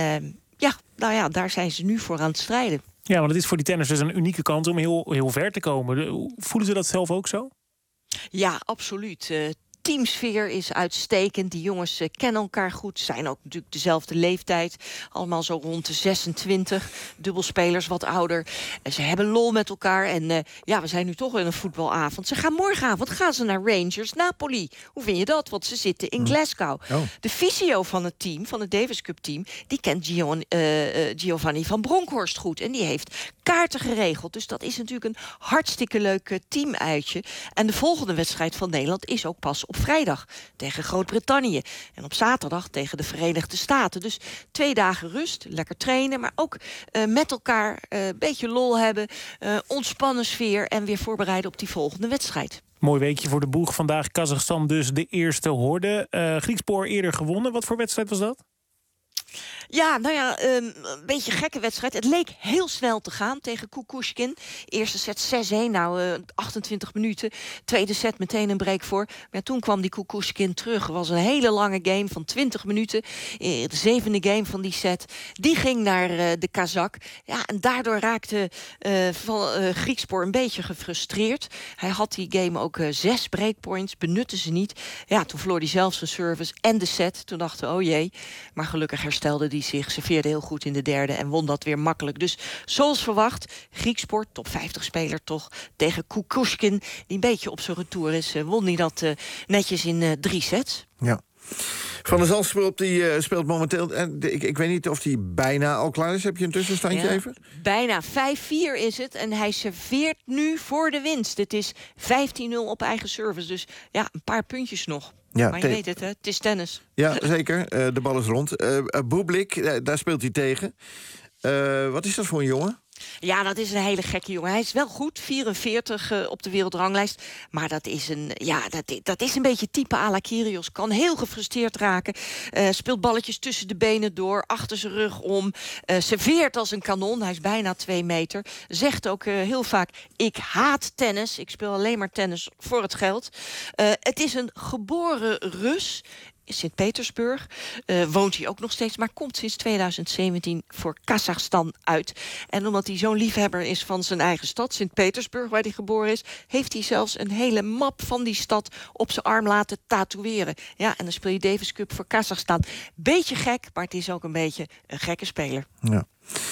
daar zijn ze nu voor aan het strijden. Ja, want het is voor die tennissers een unieke kans om heel ver te komen. Voelen ze dat zelf ook zo? Ja, absoluut. Teamsfeer is uitstekend. Die jongens kennen elkaar goed. Zijn ook natuurlijk dezelfde leeftijd. Allemaal zo rond de 26. Dubbelspelers wat ouder. En ze hebben lol met elkaar. En we zijn nu toch in een voetbalavond. Ze gaan morgenavond naar Rangers Napoli. Hoe vind je dat? Want ze zitten in Glasgow. Oh. De fysio van het team, van het Davis Cup team, die kent Giovanni van Bronckhorst goed. En die heeft kaarten geregeld. Dus dat is natuurlijk een hartstikke leuk teamuitje. En de volgende wedstrijd van Nederland is ook pas op vrijdag tegen Groot-Brittannië. En op zaterdag tegen de Verenigde Staten. Dus 2 dagen rust, lekker trainen, maar ook met elkaar een beetje lol hebben, ontspannen sfeer en weer voorbereiden op die volgende wedstrijd. Mooi weekje voor de boeg. Vandaag Kazachstan dus de eerste horde. Griekspoor eerder gewonnen. Wat voor wedstrijd was dat? Ja, een beetje een gekke wedstrijd. Het leek heel snel te gaan tegen Kukushkin. Eerste set 6-1, 28 minuten. Tweede set meteen een break voor. Maar toen kwam die Kukushkin terug. Het was een hele lange game van 20 minuten. De 7e game van die set. Die ging naar de Kazak. Ja, en daardoor raakte Griekspoor een beetje gefrustreerd. Hij had die game ook 6 breakpoints. Benutte ze niet. Ja, toen verloor hij zelfs zijn service en de set. Toen dachten we, oh jee. Maar gelukkig herstelde hij zich, serveerde heel goed in de derde en won dat weer makkelijk. Dus zoals verwacht, Griekspoor, top 50 speler toch, tegen Kukushkin, die een beetje op zijn retour is, won hij dat netjes in 3 sets. Ja. Van der Zandschulp die speelt momenteel... Ik weet niet of hij bijna al klaar is. Heb je een tussenstandje even? Bijna 5-4 is het. En hij serveert nu voor de winst. Het is 15-0 op eigen service. Dus ja, een paar puntjes nog. Ja, maar je weet het, hè? Het is tennis. Ja, zeker. De bal is rond. Bublik, daar speelt hij tegen. Wat is dat voor een jongen? Ja, dat is een hele gekke jongen. Hij is wel goed, 44 op de wereldranglijst. Maar dat is een beetje type à la Kyrgios. Kan heel gefrustreerd raken. Speelt balletjes tussen de benen door, achter zijn rug om. Serveert als een kanon. Hij is bijna 2 meter. Zegt ook heel vaak, ik haat tennis. Ik speel alleen maar tennis voor het geld. Het is een geboren Rus. In Sint-Petersburg woont hij ook nog steeds, maar komt sinds 2017 voor Kazachstan uit. En omdat hij zo'n liefhebber is van zijn eigen stad, Sint-Petersburg, waar hij geboren is, heeft hij zelfs een hele map van die stad op zijn arm laten tatoeëren. Ja, en dan speel je Davis Cup voor Kazachstan. Beetje gek, maar het is ook een beetje een gekke speler. Ja.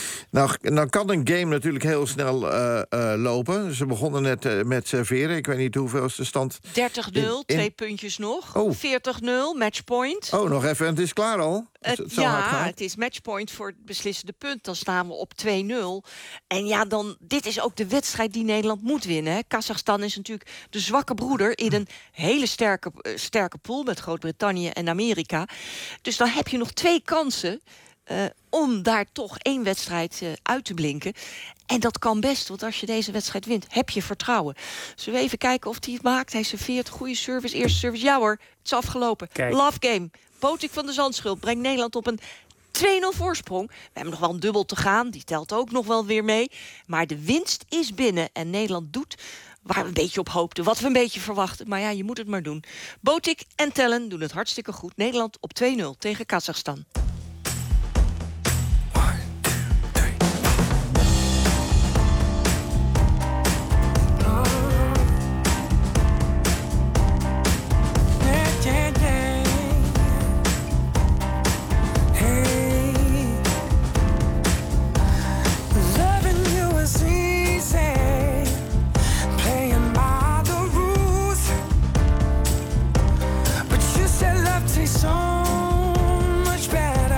Nou kan een game natuurlijk heel snel lopen. Ze begonnen net met serveren. Ik weet niet hoeveel is de stand. 30-0, 2 puntjes nog. 40-0, matchpoint. Oh, nog even en het is klaar al. Het is matchpoint voor het beslissende punt. Dan staan we op 2-0. En ja, dit is ook de wedstrijd die Nederland moet winnen. Hè. Kazachstan is natuurlijk de zwakke broeder in een hele sterke pool met Groot-Brittannië en Amerika. Dus dan heb je nog 2 kansen om daar toch 1 wedstrijd uit te blinken. En dat kan best, want als je deze wedstrijd wint, heb je vertrouwen. Zullen we even kijken of hij het maakt? Hij serveert, goede service, eerste service. Ja hoor, het is afgelopen. Kijk. Love game. Botik van de Zandschulp brengt Nederland op een 2-0 voorsprong. We hebben nog wel een dubbel te gaan, die telt ook nog wel weer mee. Maar de winst is binnen en Nederland doet waar we een beetje op hoopten, wat we een beetje verwachten. Maar ja, je moet het maar doen. Botik en Tellen doen het hartstikke goed. Nederland op 2-0 tegen Kazachstan. So much better.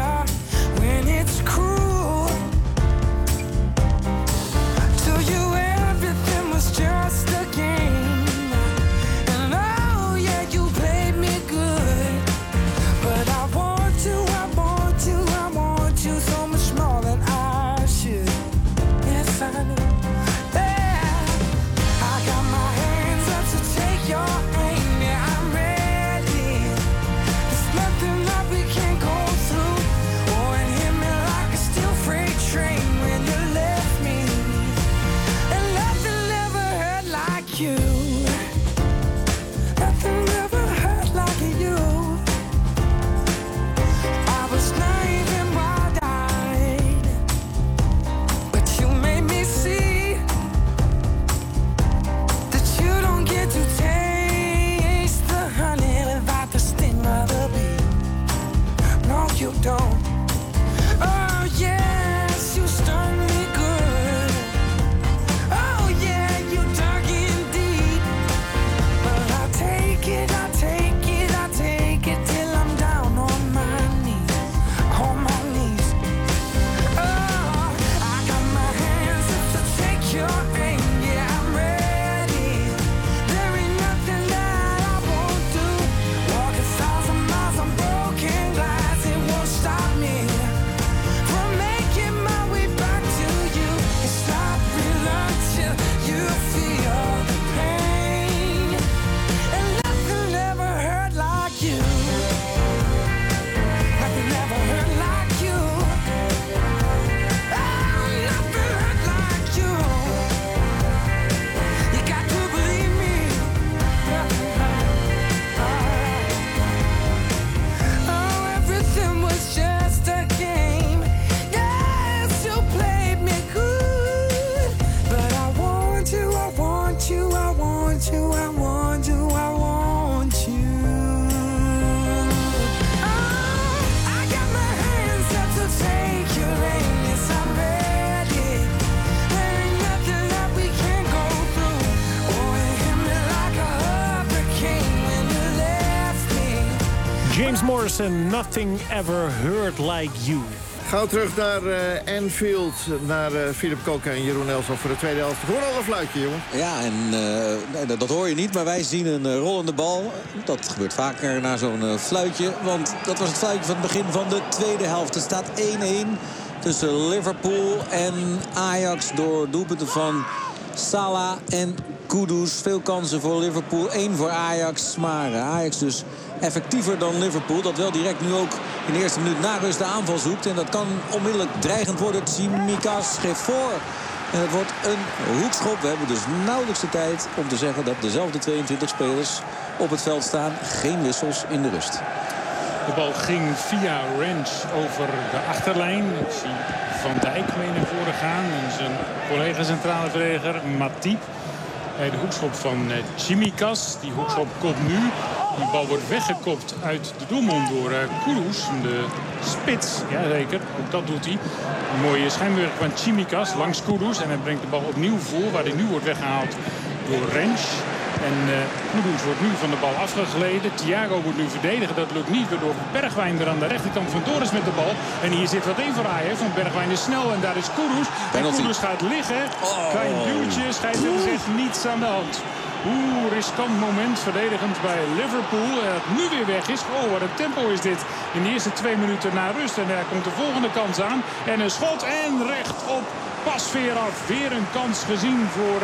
James Morrison, Nothing Ever Heard Like You. Gauw terug naar Anfield, naar Philip Koken en Jeroen Elshoff voor de tweede helft. Hoor al een fluitje, jongen. Ja, en dat hoor je niet, maar wij zien een rollende bal. Dat gebeurt vaker na zo'n fluitje, want dat was het fluitje van het begin van de tweede helft. Er staat 1-1 tussen Liverpool en Ajax door doelpunten van Salah en Kudus. Veel kansen voor Liverpool, 1 voor Ajax. Maar Ajax dus effectiever dan Liverpool. Dat wel direct nu ook in de eerste minuut na rust de aanval zoekt. En dat kan onmiddellijk dreigend worden. Tsimikas geeft voor. En het wordt een hoekschop. We hebben dus nauwelijks de tijd om te zeggen dat dezelfde 22 spelers op het veld staan. Geen wissels in de rust. De bal ging via Ranch over de achterlijn. Ik zie Van Dijk mee naar voren gaan. En zijn collega centrale verdediger Matip. Bij de hoekschop van Tsimikas. Die hoekschop komt nu. Die bal wordt weggekopt uit de doelmond door Kudus. De spits, jazeker. Ook dat doet hij. Een mooie schijnbeweging van Tsimikas langs Kudus. En hij brengt de bal opnieuw voor. Waar hij nu wordt weggehaald door Ranch. En Kudus wordt nu van de bal afgegleden. Thiago moet nu verdedigen. Dat lukt niet. Waardoor Bergwijn er aan de rechterkant vandoor is met de bal. En hier zit wat in voor Ajax. Want Bergwijn is snel. En daar is Kudus. En Kudus gaat liggen. Klein duwtje. Scheidsrechter zegt niets aan de hand. Riskant moment verdedigend bij Liverpool. Het nu weer weg is. Oh, wat een tempo is dit. In de eerste 2 minuten na rust. En daar komt de volgende kans aan. En een schot en recht op Pasveer af. Weer een kans gezien voor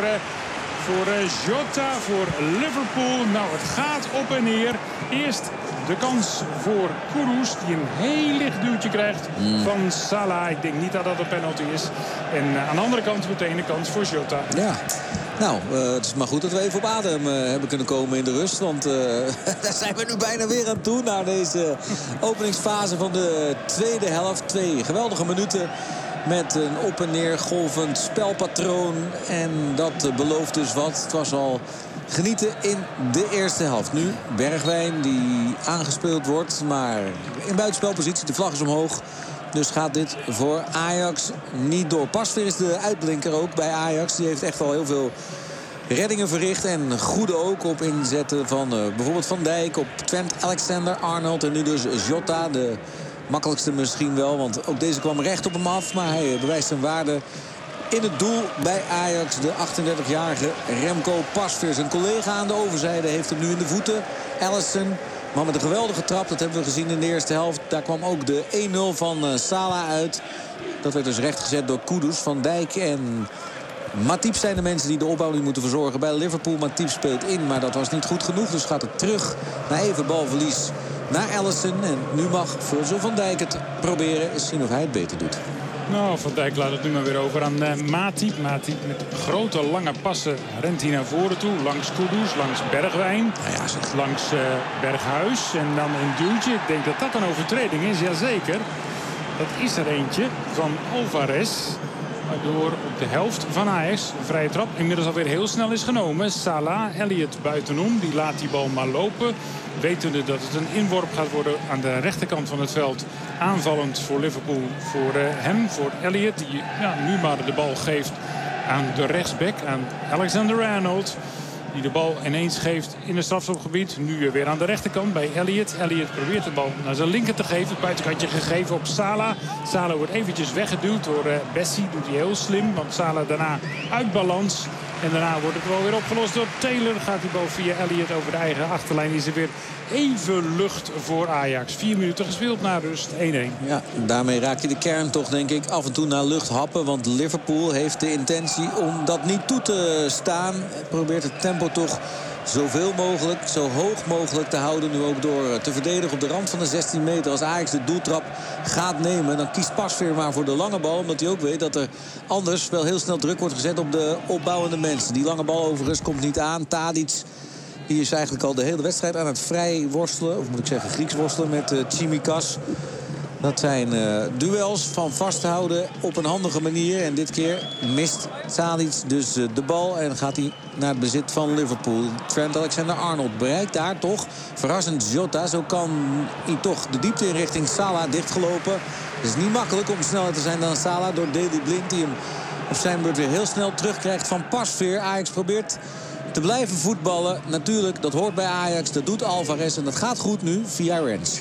Jota, voor Liverpool. Nou, het gaat op en neer. Eerst de kans voor Kudus, die een heel licht duwtje krijgt van Salah. Ik denk niet dat dat een penalty is. En aan de andere kant meteen een kans voor Jota. Ja. Nou, het is maar goed dat we even op adem hebben kunnen komen in de rust. Want daar zijn we nu bijna weer aan toe. Na deze openingsfase van de tweede helft. 2 geweldige minuten met een op en neer golvend spelpatroon. En dat belooft dus wat. Het was al genieten in de eerste helft. Nu Bergwijn die aangespeeld wordt. Maar in buitenspelpositie, de vlag is omhoog. Dus gaat dit voor Ajax niet door. Pasveer is de uitblinker ook bij Ajax. Die heeft echt al heel veel reddingen verricht. En goede ook op inzetten van bijvoorbeeld Van Dijk. Op Trent Alexander-Arnold. En nu dus Jota. De makkelijkste misschien wel. Want ook deze kwam recht op hem af. Maar hij bewijst zijn waarde in het doel bij Ajax. De 38-jarige Remco Pasveer. Zijn collega aan de overzijde heeft hem nu in de voeten. Alisson. Maar met een geweldige trap, dat hebben we gezien in de eerste helft. Daar kwam ook de 1-0 van Salah uit. Dat werd dus rechtgezet door Kudus, Van Dijk en Matip zijn de mensen die de opbouw nu moeten verzorgen bij Liverpool. Matip speelt in, maar dat was niet goed genoeg. Dus gaat het terug naar even balverlies naar Alisson. En nu mag Virgil van Dijk het proberen. Eens zien of hij het beter doet. Nou, Van Dijk laat het nu maar weer over aan Matip. Matip met grote lange passen rent hij naar voren toe. Langs Kudus, langs Bergwijn, langs Berghuis. En dan een duwtje. Ik denk dat dat een overtreding is, jazeker. Dat is er eentje van Alvarez. Waardoor op de helft van Ajax een vrije trap inmiddels alweer heel snel is genomen. Salah, Elliott buitenom, die laat die bal maar lopen. Wetende dat het een inworp gaat worden aan de rechterkant van het veld. Aanvallend voor Liverpool, voor hem, voor Elliott. Die nu maar de bal geeft aan de rechtsback, aan Alexander-Arnold. Die de bal ineens geeft in het strafschopgebied. Nu weer aan de rechterkant bij Elliott. Elliott probeert de bal naar zijn linker te geven. Het buitenkantje gegeven op Salah. Salah wordt eventjes weggeduwd door Bessie. Doet hij heel slim, want Salah daarna uit balans. En daarna wordt het wel weer opgelost door Taylor. Gaat die bal via Elliott over de eigen achterlijn. Is er weer even lucht voor Ajax. 4 minuten gespeeld na rust, 1-1. Ja, daarmee raak je de kern toch, denk ik, af en toe naar lucht happen. Want Liverpool heeft de intentie om dat niet toe te staan. Probeert het tempo toch zoveel mogelijk, zo hoog mogelijk te houden. Nu ook door te verdedigen op de rand van de 16 meter. Als Ajax de doeltrap gaat nemen, dan kiest Pasveer maar voor de lange bal. Omdat hij ook weet dat er anders wel heel snel druk wordt gezet op de opbouwende mensen. Die lange bal overigens komt niet aan. Tadic, die is eigenlijk al de hele wedstrijd aan het vrij worstelen. Of moet ik zeggen Grieks worstelen met Tsimikas. Dat zijn duels van vasthouden op een handige manier. En dit keer mist Tadic dus de bal. En gaat hij naar het bezit van Liverpool. Trent Alexander-Arnold bereikt daar toch verrassend Jota. Zo kan hij toch de diepte in richting Salah dichtgelopen. Het is niet makkelijk om sneller te zijn dan Salah. Door Daley Blind die hem op zijn beurt weer heel snel terugkrijgt van Pasveer. Ajax probeert te blijven voetballen. Natuurlijk, dat hoort bij Ajax. Dat doet Alvarez en dat gaat goed nu via Rens.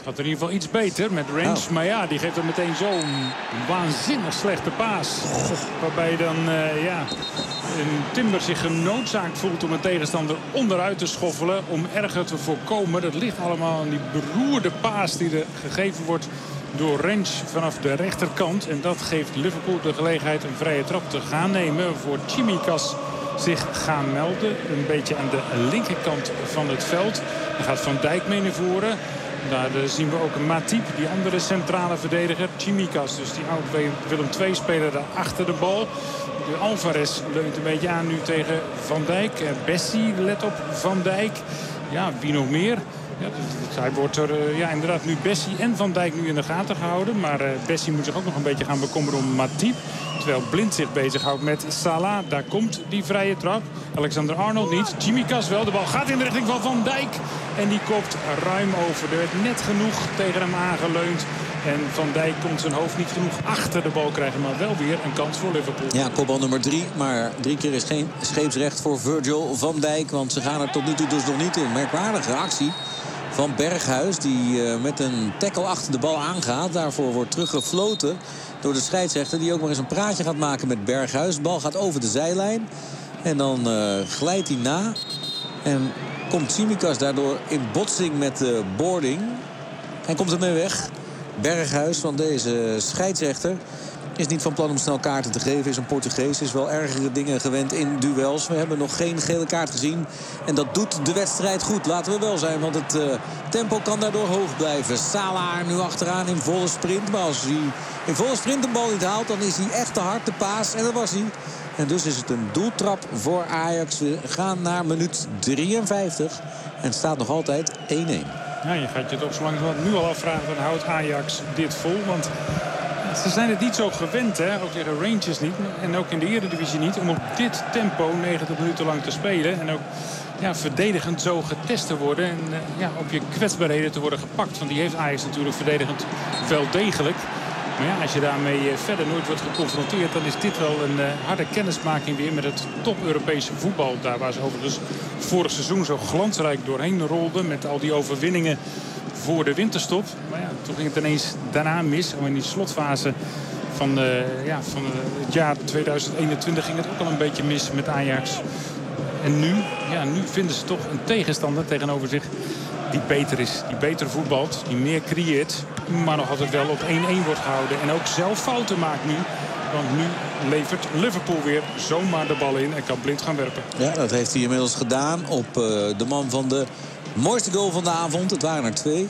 Gaat er in ieder geval iets beter met Range. Oh. Maar ja, die geeft er meteen zo'n waanzinnig slechte paas. Waarbij dan een Timber zich genoodzaakt voelt om een tegenstander onderuit te schoffelen. Om erger te voorkomen. Dat ligt allemaal aan die beroerde paas die er gegeven wordt door Range vanaf de rechterkant. En dat geeft Liverpool de gelegenheid een vrije trap te gaan nemen voor Tsimikas zich gaan melden. Een beetje aan de linkerkant van het veld. Dan gaat Van Dijk mee naar voren. Daar zien we ook Matip, die andere centrale verdediger. Tsimikas, dus die oude Willem II-speler daar achter de bal. De Alvarez leunt een beetje aan nu tegen Van Dijk. Bessie let op Van Dijk. Ja, wie nog meer? Ja, hij wordt er inderdaad nu Bessie en Van Dijk nu in de gaten gehouden. Maar Bessie moet zich ook nog een beetje gaan bekommeren om Matip. Terwijl Blind zich bezighoudt met Salah. Daar komt die vrije trap. Alexander-Arnold niet. Tsimikas wel. De bal gaat in de richting van Van Dijk. En die kopt ruim over. Er werd net genoeg tegen hem aangeleund. En Van Dijk kon zijn hoofd niet genoeg achter de bal krijgen. Maar wel weer een kans voor Liverpool. Ja, kopbal nummer 3. Maar 3 keer is geen scheepsrecht voor Virgil van Dijk. Want ze gaan er tot nu toe dus nog niet in. Merkwaardige actie van Berghuis. Die met een tackle achter de bal aangaat. Daarvoor wordt teruggefloten door de scheidsrechter. Die ook maar eens een praatje gaat maken met Berghuis. De bal gaat over de zijlijn. En dan glijdt hij na. En komt Tsimikas daardoor in botsing met de boarding. Hij komt ermee weg. Berghuis van deze scheidsrechter is niet van plan om snel kaarten te geven. Is een Portugees, is wel ergere dingen gewend in duels. We hebben nog geen gele kaart gezien. En dat doet de wedstrijd goed, laten we wel zijn. Want het tempo kan daardoor hoog blijven. Salah nu achteraan in volle sprint. Maar als hij in volle sprint de bal niet haalt, dan is hij echt te hard de paas. En dat was hij. En dus is het een doeltrap voor Ajax. We gaan naar minuut 53. En het staat nog altijd 1-1. Ja, je gaat je toch zo langzamerhand nu al afvragen van houdt Ajax dit vol? Want ze zijn het niet zo gewend, hè? Ook tegen Rangers niet. En ook in de Eredivisie niet. Om op dit tempo 90 minuten lang te spelen. En ook verdedigend zo getest te worden. En op je kwetsbaarheden te worden gepakt. Want die heeft Ajax natuurlijk verdedigend wel degelijk. Maar ja, als je daarmee verder nooit wordt geconfronteerd, dan is dit wel een harde kennismaking weer met het top-Europese voetbal. Daar waar ze overigens vorig seizoen zo glansrijk doorheen rolden met al die overwinningen voor de winterstop. Maar ja, toen ging het ineens daarna mis. In die slotfase van het jaar 2021 ging het ook al een beetje mis met Ajax. En nu vinden ze toch een tegenstander tegenover zich die beter is, die beter voetbalt, die meer creëert, maar nog altijd wel op 1-1 wordt gehouden. En ook zelf fouten maakt nu. Want nu levert Liverpool weer zomaar de bal in en kan Blind gaan werpen. Ja, dat heeft hij inmiddels gedaan op de man van de mooiste goal van de avond. Het waren er 2.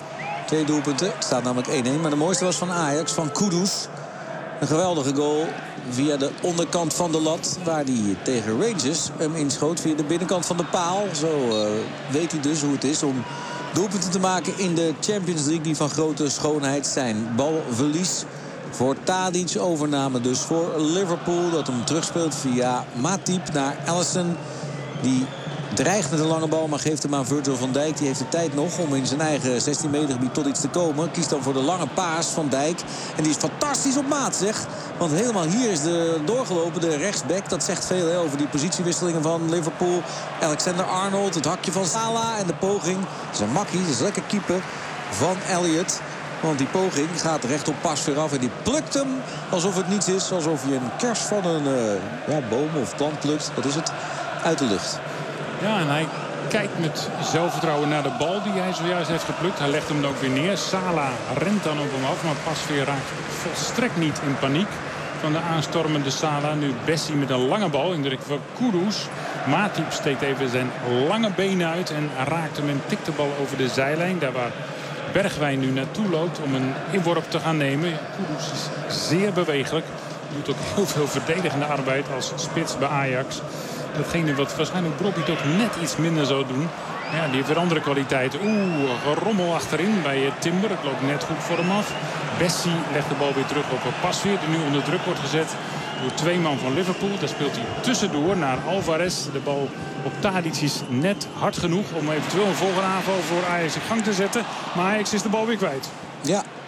2 doelpunten. Het staat namelijk 1-1. Maar de mooiste was van Ajax, van Kudus. Een geweldige goal via de onderkant van de lat. Waar hij tegen Rangers hem inschoot via de binnenkant van de paal. Zo weet hij dus hoe het is om doelpunten te maken in de Champions League. Die van grote schoonheid zijn. Balverlies voor Tadic. Overname dus voor Liverpool. Dat hem terugspeelt via Matip naar Alisson. Die dreigt met een lange bal, maar geeft hem aan Virgil van Dijk. Die heeft de tijd nog om in zijn eigen 16 meter gebied tot iets te komen. Kiest dan voor de lange paas van Dijk. En die is fantastisch op maat, zeg. Want helemaal hier is de doorgelopen, de rechtsback. Dat zegt veel over die positiewisselingen van Liverpool. Alexander-Arnold, het hakje van Salah en de poging. Dat is een makkie, dat is lekker keeper van Elliott. Want die poging gaat recht op pas weer af. En die plukt hem alsof het niets is. Alsof je een kers van een boom of plant plukt. Dat is het. Uit de lucht. Ja, en hij kijkt met zelfvertrouwen naar de bal die hij zojuist heeft geplukt. Hij legt hem ook weer neer. Salah rent dan op hem af, maar Pasveer raakt volstrekt niet in paniek van de aanstormende Salah. Nu Bessie met een lange bal in de richting van Kudus. Matip steekt even zijn lange benen uit en raakt hem en tikt de bal over de zijlijn. Daar waar Bergwijn nu naartoe loopt om een inworp te gaan nemen. Kudus is zeer bewegelijk. Doet ook heel veel verdedigende arbeid als spits bij Ajax. Datgene wat waarschijnlijk Brobbey toch net iets minder zou doen. Ja, die heeft weer andere kwaliteiten. Gerommel achterin bij Timber. Het loopt net goed voor hem af. Bessie legt de bal weer terug op Pasveer. Die nu onder druk wordt gezet door 2 man van Liverpool. Daar speelt hij tussendoor naar Alvarez. De bal op Tadic is net hard genoeg om eventueel een volgende aanval voor Ajax in gang te zetten. Maar Ajax is de bal weer kwijt. Ja,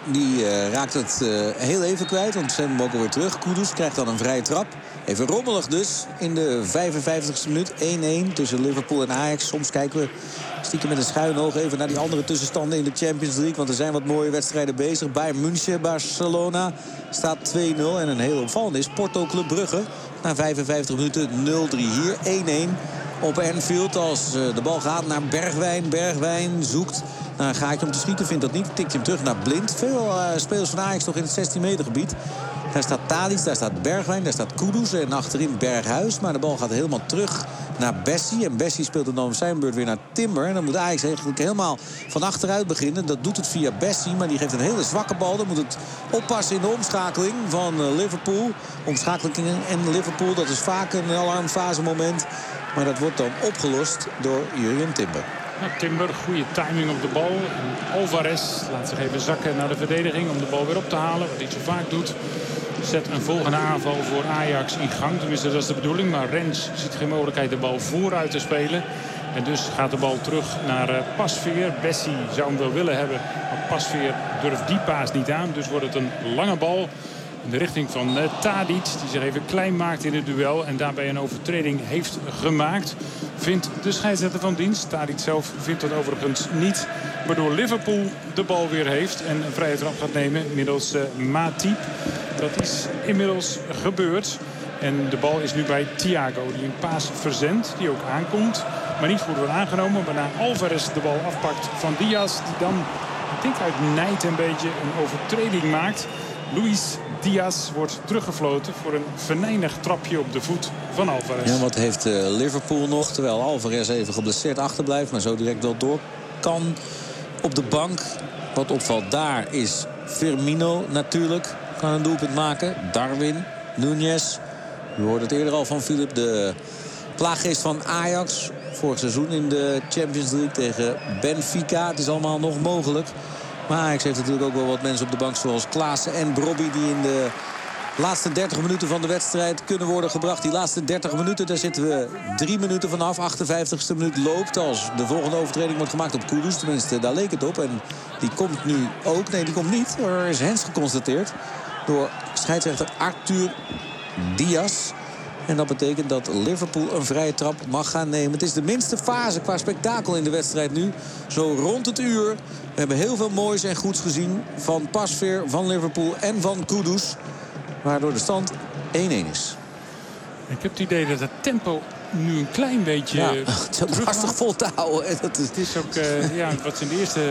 die raakt het heel even kwijt. Want ze hebben hem ook alweer terug. Kudus krijgt dan een vrije trap. Even rommelig dus in de 55e minuut. 1-1 tussen Liverpool en Ajax. Soms kijken we stiekem met een schuin oog even naar die andere tussenstanden in de Champions League. Want er zijn wat mooie wedstrijden bezig. Bayern München, Barcelona staat 2-0. En een heel opvallende is Porto Club Brugge. Na 55 minuten 0-3 hier. 1-1 op Anfield als de bal gaat naar Bergwijn. Bergwijn zoekt naar een gaatje om te schieten. Vindt dat niet. Tikt hem terug naar Blind. Veel spelers van Ajax nog in het 16 meter gebied. Daar staat Tadic, daar staat Bergwijn, daar staat Kudus en achterin Berghuis. Maar de bal gaat helemaal terug naar Bessie. En Bessie speelt dan op zijn beurt weer naar Timber. En dan moet Ajax eigenlijk helemaal van achteruit beginnen. Dat doet het via Bessie, maar die geeft een hele zwakke bal. Dan moet het oppassen in de omschakeling van Liverpool. Omschakeling en Liverpool, dat is vaak een alarmfase moment. Maar dat wordt dan opgelost door Jurjen Timber. Ja, Timber, goede timing op de bal. Alvarez laat zich even zakken naar de verdediging om de bal weer op te halen. Wat hij zo vaak doet. Zet een volgende aanval voor Ajax in gang. Tenminste, dat is de bedoeling. Maar Rens ziet geen mogelijkheid de bal vooruit te spelen. En dus gaat de bal terug naar Pasveer. Bessie zou hem wel willen hebben. Maar Pasveer durft die paas niet aan. Dus wordt het een lange bal in de richting van Tadic. Die zich even klein maakt in het duel. En daarbij een overtreding heeft gemaakt. Vindt de scheidsrechter van dienst. Tadic zelf vindt dat overigens niet. Waardoor Liverpool de bal weer heeft. En een vrije trap gaat nemen middels Matip. Dat is inmiddels gebeurd. En de bal is nu bij Thiago. Die een paas verzendt. Die ook aankomt. Maar niet goed wordt aangenomen. Waarna Alvarez de bal afpakt van Diaz. Die dan, ik denk uit nijd een beetje een overtreding maakt. Luis Diaz wordt teruggefloten voor een venijnig trapje op de voet van Alvarez. Ja, wat heeft Liverpool nog? Terwijl Alvarez even geblesseerd achterblijft. Maar zo direct wel door kan op de bank. Wat opvalt daar is Firmino natuurlijk. Kan een doelpunt maken. Darwin, Núñez. U hoorde het eerder al van Philip. De plaaggeest van Ajax. Vorig seizoen in de Champions League tegen Benfica. Het is allemaal nog mogelijk. Maar Ajax heeft natuurlijk ook wel wat mensen op de bank zoals Klaassen en Brobby die in de laatste 30 minuten van de wedstrijd kunnen worden gebracht. Die laatste 30 minuten, daar zitten we 3 minuten vanaf. 58e minuut loopt als de volgende overtreding wordt gemaakt op Kudus. Tenminste, daar leek het op. En die komt nu ook. Nee, die komt niet. Er is hens geconstateerd door scheidsrechter Arthur Diaz. En dat betekent dat Liverpool een vrije trap mag gaan nemen. Het is de minste fase qua spektakel in de wedstrijd nu. Zo rond het uur. We hebben heel veel moois en goeds gezien van Pasveer, van Liverpool en van Kudus. Waardoor de stand 1-1 is. Ik heb het idee dat het tempo nu een klein beetje... Ja, het is ook lastig vol te houden. Het is ook wat ze in de eerste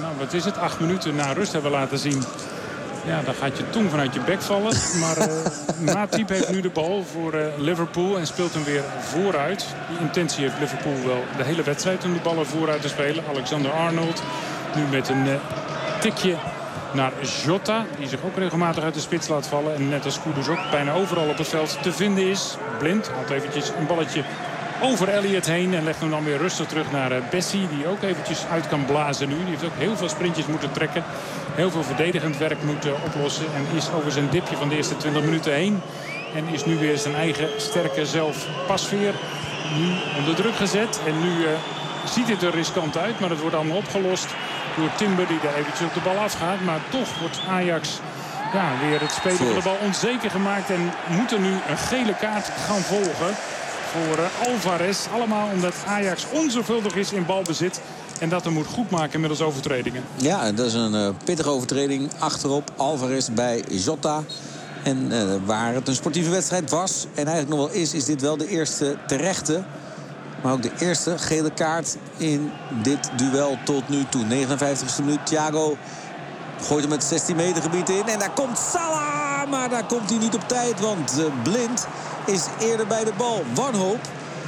8 minuten na rust hebben laten zien. Ja, dan gaat je tong vanuit je bek vallen. Maar Matip heeft nu de bal voor Liverpool en speelt hem weer vooruit. Die intentie heeft Liverpool wel de hele wedstrijd om de ballen vooruit te spelen. Alexander-Arnold nu met een tikje naar Jota. Die zich ook regelmatig uit de spits laat vallen. En net als Kudus ook bijna overal op het veld te vinden is. Blind haalt eventjes een balletje over Elliott heen. En legt hem dan weer rustig terug naar Bessie. Die ook eventjes uit kan blazen nu. Die heeft ook heel veel sprintjes moeten trekken. Heel veel verdedigend werk moeten oplossen. En is over zijn dipje van de eerste 20 minuten heen. En is nu weer zijn eigen sterke zelf Pasveer. Nu onder druk gezet. En nu ziet het er riskant uit. Maar het wordt allemaal opgelost door Timber die daar eventjes op de bal afgaat. Maar toch wordt Ajax weer het spelen van de bal onzeker gemaakt. En moet er nu een gele kaart gaan volgen voor Alvarez. Allemaal omdat Ajax onzorgvuldig is in balbezit. En dat hem moet goedmaken middels overtredingen. Ja, dat is een pittige overtreding achterop. Alvarez bij Jota. En waar het een sportieve wedstrijd was en eigenlijk nog wel is dit wel de eerste terechte. Maar ook de eerste gele kaart in dit duel tot nu toe. 59e minuut. Thiago gooit hem het 16 meter gebied in. En daar komt Salah. Maar daar komt hij niet op tijd. Want Blind is eerder bij de bal. Wanhoop.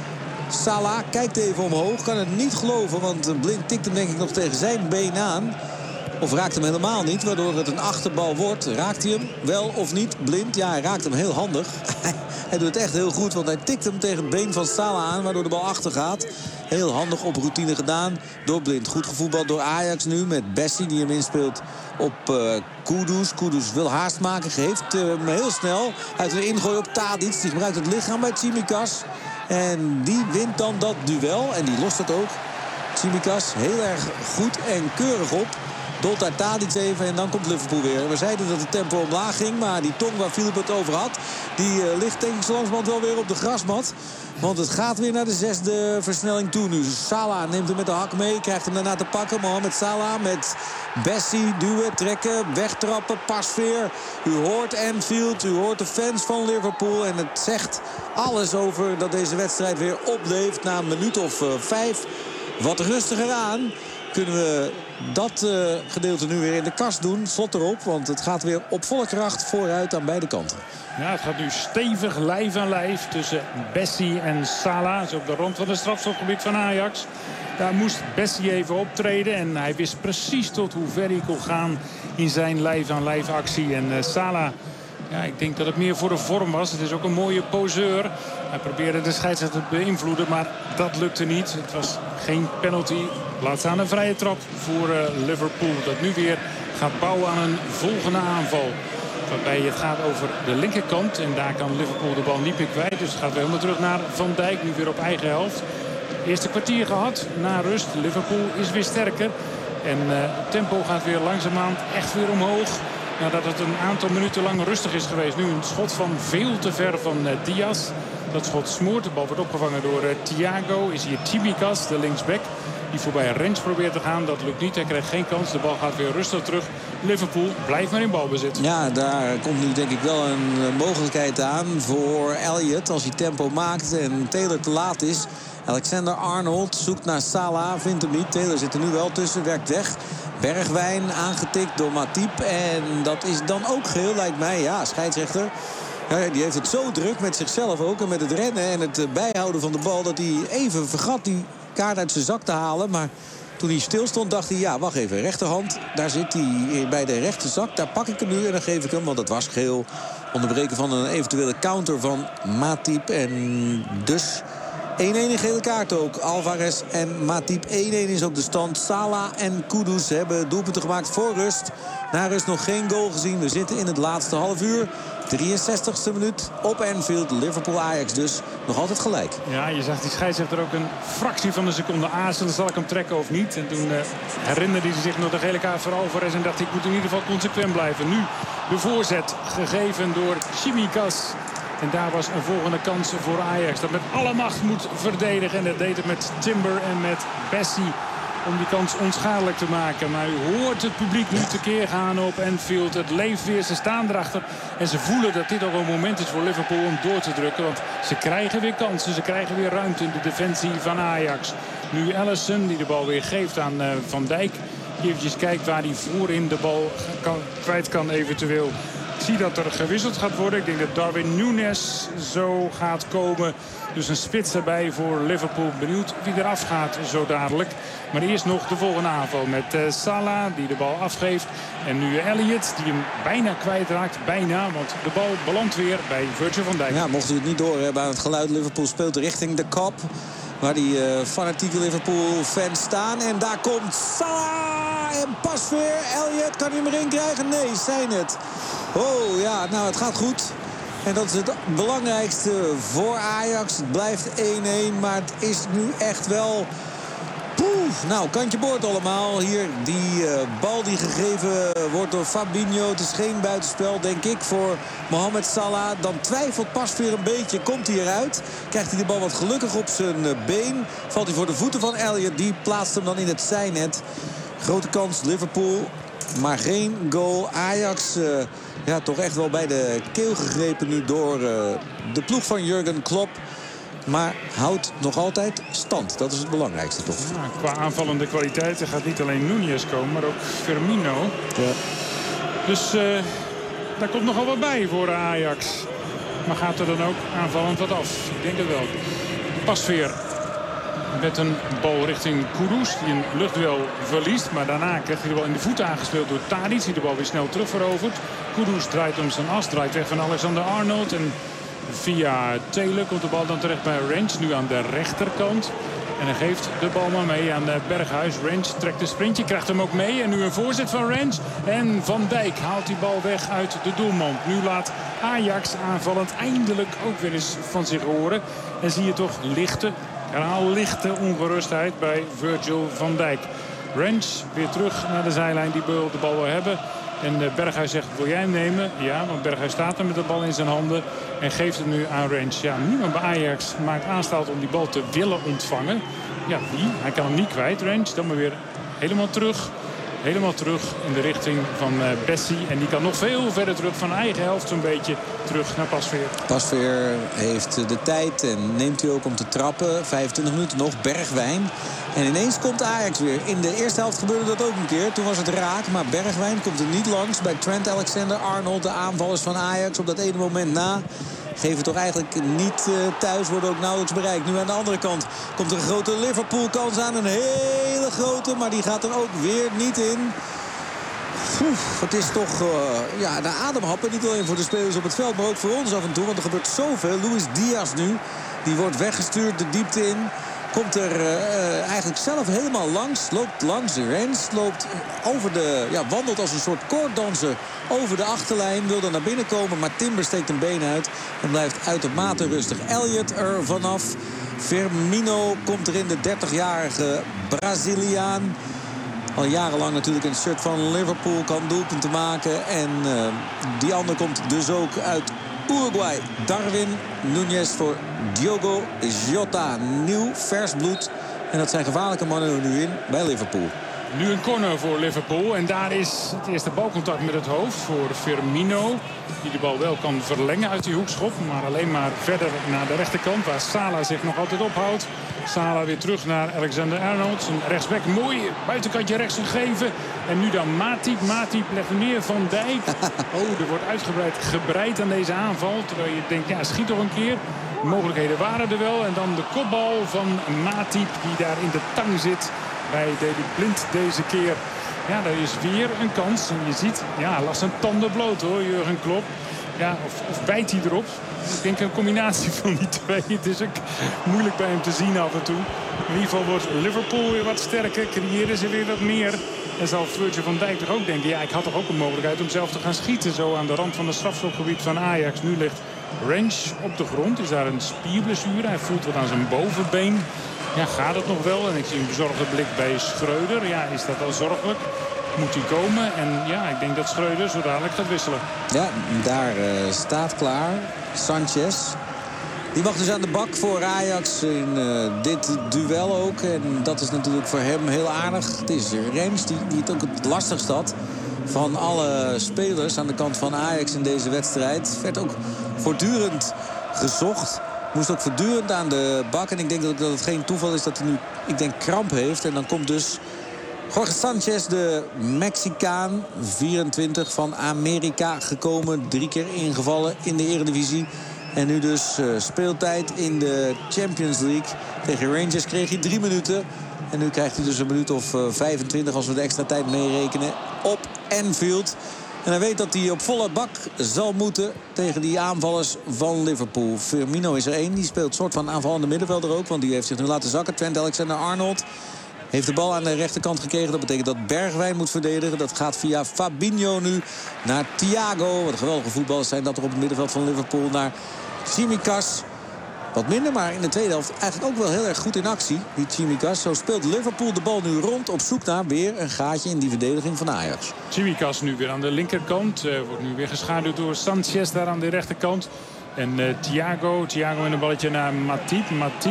Salah kijkt even omhoog. Kan het niet geloven. Want Blind tikt hem denk ik nog tegen zijn been aan. Of raakt hem helemaal niet. Waardoor het een achterbal wordt. Raakt hij hem wel of niet? Blind. Ja, hij raakt hem heel handig. Hij doet het echt heel goed. Want hij tikt hem tegen het been van Salah aan. Waardoor de bal achter gaat. Heel handig op routine gedaan door Blind. Goed gevoetbald door Ajax nu. Met Bessie die hem inspeelt op Kudus. Kudus wil haast maken. Geeft hem heel snel uit een ingooi op Tadic. Die gebruikt het lichaam bij Tsimikas. En die wint dan dat duel. En die lost het ook. Tsimikas heel erg goed en keurig op. Dolta Tadic even en dan komt Liverpool weer. We zeiden dat het tempo omlaag ging, maar die tong waar Philip het over had, die ligt denk ik zo langzamerhand wel weer op de grasmat. Want het gaat weer naar de 6e versnelling toe nu. Salah neemt hem met de hak mee, krijgt hem daarna te pakken. Mohamed Salah met Bessie, duwen, trekken, wegtrappen, pasveer. U hoort Anfield, u hoort de fans van Liverpool. En het zegt alles over dat deze wedstrijd weer opleeft na een minuut of 5. Wat rustiger aan. Kunnen we dat gedeelte nu weer in de kast doen. Slot erop, want het gaat weer op volle kracht vooruit aan beide kanten. Ja, het gaat nu stevig lijf aan lijf tussen Bessie en Salah. Zo op de rand van het strafschopgebied van Ajax. Daar moest Bessie even optreden. En hij wist precies tot hoe ver hij kon gaan in zijn lijf aan lijf actie. En Salah, ja, ik denk dat het meer voor de vorm was. Het is ook een mooie poseur. Hij probeerde de scheidsrechter te beïnvloeden, maar dat lukte niet. Het was geen penalty. Laat staan een vrije trap voor Liverpool. Dat nu weer gaat bouwen aan een volgende aanval. Waarbij het gaat over de linkerkant. En daar kan Liverpool de bal niet meer kwijt. Dus het gaat weer helemaal terug naar Van Dijk. Nu weer op eigen helft. Eerste kwartier gehad na rust. Liverpool is weer sterker. En het tempo gaat weer langzaamaan echt weer omhoog. Nadat het een aantal minuten lang rustig is geweest. Nu een schot van veel te ver van Diaz. Dat schot smoort. De bal wordt opgevangen door Thiago. Is hier Tsimikas, de linksback. Die voorbij Rens probeert te gaan. Dat lukt niet. Hij krijgt geen kans. De bal gaat weer rustig terug. Liverpool blijft maar in balbezit. Ja, daar komt nu denk ik wel een mogelijkheid aan voor Elliott. Als hij tempo maakt en Taylor te laat is. Alexander-Arnold zoekt naar Salah. Vindt hem niet. Taylor zit er nu wel tussen. Werkt weg. Bergwijn aangetikt door Matip. En dat is dan ook geel, lijkt mij. Ja, scheidsrechter. Ja, die heeft het zo druk met zichzelf ook. En met het rennen en het bijhouden van de bal. Dat hij even vergat die kaart uit zijn zak te halen. Maar toen hij stil stond dacht hij, ja, wacht even. Rechterhand, daar zit hij bij de rechterzak. Daar pak ik hem nu en dan geef ik hem. Want dat was geel. Onderbreken van een eventuele counter van Matip. En dus 1-1 in gele kaart ook. Alvarez en Matip. 1-1 is ook de stand. Salah en Kudus hebben doelpunten gemaakt voor rust. Na rust nog geen goal gezien. We zitten in het laatste half uur. 63ste minuut op Anfield. Liverpool-Ajax dus nog altijd gelijk. Ja, je zag die scheidsrechter ook een fractie van een seconde aarzelen. Zal ik hem trekken of niet? En toen herinnerde hij zich nog de gele kaart voor Alvarez. En dacht ik moet in ieder geval consequent blijven. Nu de voorzet gegeven door Tsimikas. En daar was een volgende kans voor Ajax. Dat met alle macht moet verdedigen. En dat deed het met Timber en met Bessie. Om die kans onschadelijk te maken. Maar u hoort het publiek nu tekeer gaan op Anfield. Het leeft weer, ze staan erachter. En ze voelen dat dit ook een moment is voor Liverpool om door te drukken. Want ze krijgen weer kansen, ze krijgen weer ruimte in de defensie van Ajax. Nu Alisson die de bal weer geeft aan Van Dijk. Die eventjes kijkt waar hij voorin de bal kwijt kan eventueel. Ik zie dat er gewisseld gaat worden. Ik denk dat Darwin Núñez zo gaat komen. Dus een spits erbij voor Liverpool. Benieuwd wie eraf gaat zo dadelijk. Maar eerst nog de volgende aanval met Salah die de bal afgeeft. En nu Elliott die hem bijna kwijtraakt. Bijna, want de bal belandt weer bij Virgil van Dijk. Ja, mocht u het niet doorhebben aan het geluid. Liverpool speelt richting de Kop. Waar die fanatieke Liverpool-fans staan. En daar komt Salah en pas weer. Elliott, kan hij hem erin krijgen? Nee, zijn het. Oh ja, nou het gaat goed. En dat is het belangrijkste voor Ajax. Het blijft 1-1, maar het is nu echt wel... Nou, kantje boord allemaal. Hier die bal die gegeven wordt door Fabinho. Het is geen buitenspel, denk ik, voor Mohamed Salah. Dan twijfelt Pasveer een beetje. Komt hij eruit? Krijgt hij de bal wat gelukkig op zijn been. Valt hij voor de voeten van Elliott. Die plaatst hem dan in het zijnet. Grote kans, Liverpool. Maar geen goal. Ajax toch echt wel bij de keel gegrepen nu door de ploeg van Jurgen Klopp. Maar houdt nog altijd stand. Dat is het belangrijkste toch? Ja, qua aanvallende kwaliteit gaat niet alleen Núñez komen, maar ook Firmino. Ja. Dus daar komt nogal wat bij voor Ajax. Maar gaat er dan ook aanvallend wat af? Ik denk het wel. Pasveer met een bal richting Kudus. Die een luchtduel verliest. Maar daarna krijgt hij de bal in de voeten aangespeeld door Tadic. Die de bal weer snel terugverovert. Kudus draait om zijn as. Draait weg van Alexander-Arnold. En via Taylor komt de bal dan terecht bij Rens. Nu aan de rechterkant. En hij geeft de bal maar mee aan Berghuis. Rens trekt een sprintje, krijgt hem ook mee. En nu een voorzet van Rens. En Van Dijk haalt die bal weg uit de doelman. Nu laat Ajax aanvallend eindelijk ook weer eens van zich horen. En zie je toch lichte ongerustheid bij Virgil van Dijk. Rens weer terug naar de zijlijn. Die wil de bal wel hebben. En Berghuis zegt, wil jij hem nemen? Ja, want Berghuis staat er met de bal in zijn handen. En geeft hem nu aan Rens. Ja, niemand bij Ajax maakt aanstalten om die bal te willen ontvangen. Ja, wie? Hij kan hem niet kwijt, Rens. Dan maar weer helemaal terug. Helemaal terug in de richting van Bessie. En die kan nog veel verder terug van eigen helft zo'n beetje terug naar Pasveer. Pasveer heeft de tijd en neemt hij ook om te trappen. 25 minuten nog, Bergwijn. En ineens komt Ajax weer. In de eerste helft gebeurde dat ook een keer. Toen was het raak, maar Bergwijn komt er niet langs. Bij Trent Alexander-Arnold, de aanvallers van Ajax, op dat ene moment na. Geven toch eigenlijk niet thuis, worden ook nauwelijks bereikt. Nu aan de andere kant komt er een grote Liverpool-kans aan. Een hele grote, maar die gaat er ook weer niet in. Het is toch de ademhappen. Niet alleen voor de spelers op het veld, maar ook voor ons af en toe. Want er gebeurt zoveel. Luis Diaz nu, die wordt weggestuurd de diepte in. Komt er eigenlijk zelf helemaal langs. Loopt langs de Rens. Loopt over wandelt als een soort koorddanser over de achterlijn. Wil er naar binnen komen, maar Timber steekt een been uit. En blijft uitermate rustig. Elliot er vanaf. Firmino komt er in, de 30-jarige Braziliaan. Al jarenlang natuurlijk in het shirt van Liverpool. Kan doelpunten maken. En die ander komt dus ook uit Uruguay. Darwin Núñez voor Diogo Jota. Nieuw, vers bloed. En dat zijn gevaarlijke mannen er nu in bij Liverpool. Nu een corner voor Liverpool. En daar is het eerste balcontact met het hoofd voor Firmino. Die de bal wel kan verlengen uit die hoekschop. Maar alleen maar verder naar de rechterkant. Waar Salah zich nog altijd ophoudt. Salah weer terug naar Alexander-Arnold. Zijn rechtsback mooi. Buitenkantje rechts gegeven. En nu dan Matip. Matip legt neer Van Dijk. Er wordt uitgebreid gebreid aan deze aanval. Terwijl je denkt, ja, schiet toch een keer. De mogelijkheden waren er wel. En dan de kopbal van Matip die daar in de tang zit. Bij David Blind deze keer. Ja, daar is weer een kans. En je ziet, hij lag zijn tanden bloot hoor, Jurgen Klopp. Ja, of bijt hij erop. Ik denk een combinatie van die twee. Het is ook moeilijk bij hem te zien af en toe. In ieder geval wordt Liverpool weer wat sterker. Creëren ze weer wat meer. En zal Virgil van Dijk toch ook denken, ik had toch ook een mogelijkheid om zelf te gaan schieten. Zo aan de rand van het strafschopgebied van Ajax. Nu ligt Rens op de grond. Is daar een spierblessure. Hij voelt wat aan zijn bovenbeen. Ja, gaat het nog wel? En ik zie een bezorgde blik bij Schreuder. Ja, is dat wel zorgelijk? Moet hij komen? En ja, ik denk dat Schreuder zo dadelijk gaat wisselen. Ja, daar staat klaar Sanchez. Die mag dus aan de bak voor Ajax in dit duel ook. En dat is natuurlijk voor hem heel aardig. Het is Rens die het ook het lastigst had van alle spelers aan de kant van Ajax in deze wedstrijd. Werd ook voortdurend gezocht. Moest ook voortdurend aan de bak. En ik denk dat het geen toeval is dat hij nu, kramp heeft. En dan komt dus Jorge Sanchez, de Mexicaan, 24 van Amerika gekomen. 3 keer ingevallen in de Eredivisie. En nu dus speeltijd in de Champions League. Tegen Rangers kreeg hij 3 minuten. En nu krijgt hij dus een minuut of 25 als we de extra tijd meerekenen op Anfield. En hij weet dat hij op volle bak zal moeten tegen die aanvallers van Liverpool. Firmino is er 1. Die speelt soort van aanvallende middenvelder ook. Want die heeft zich nu laten zakken. Trent Alexander-Arnold heeft de bal aan de rechterkant gekregen. Dat betekent dat Bergwijn moet verdedigen. Dat gaat via Fabinho nu naar Thiago. Wat een geweldige voetballers zijn dat er op het middenveld van Liverpool. Naar Tsimikas. Wat minder, maar in de tweede helft eigenlijk ook wel heel erg goed in actie. Die Tsimikas. Zo speelt Liverpool de bal nu rond op zoek naar weer een gaatje in die verdediging van Ajax. Tsimikas nu weer aan de linkerkant. Wordt nu weer geschaduwd door Sanchez daar aan de rechterkant. En Thiago met een balletje naar Matip.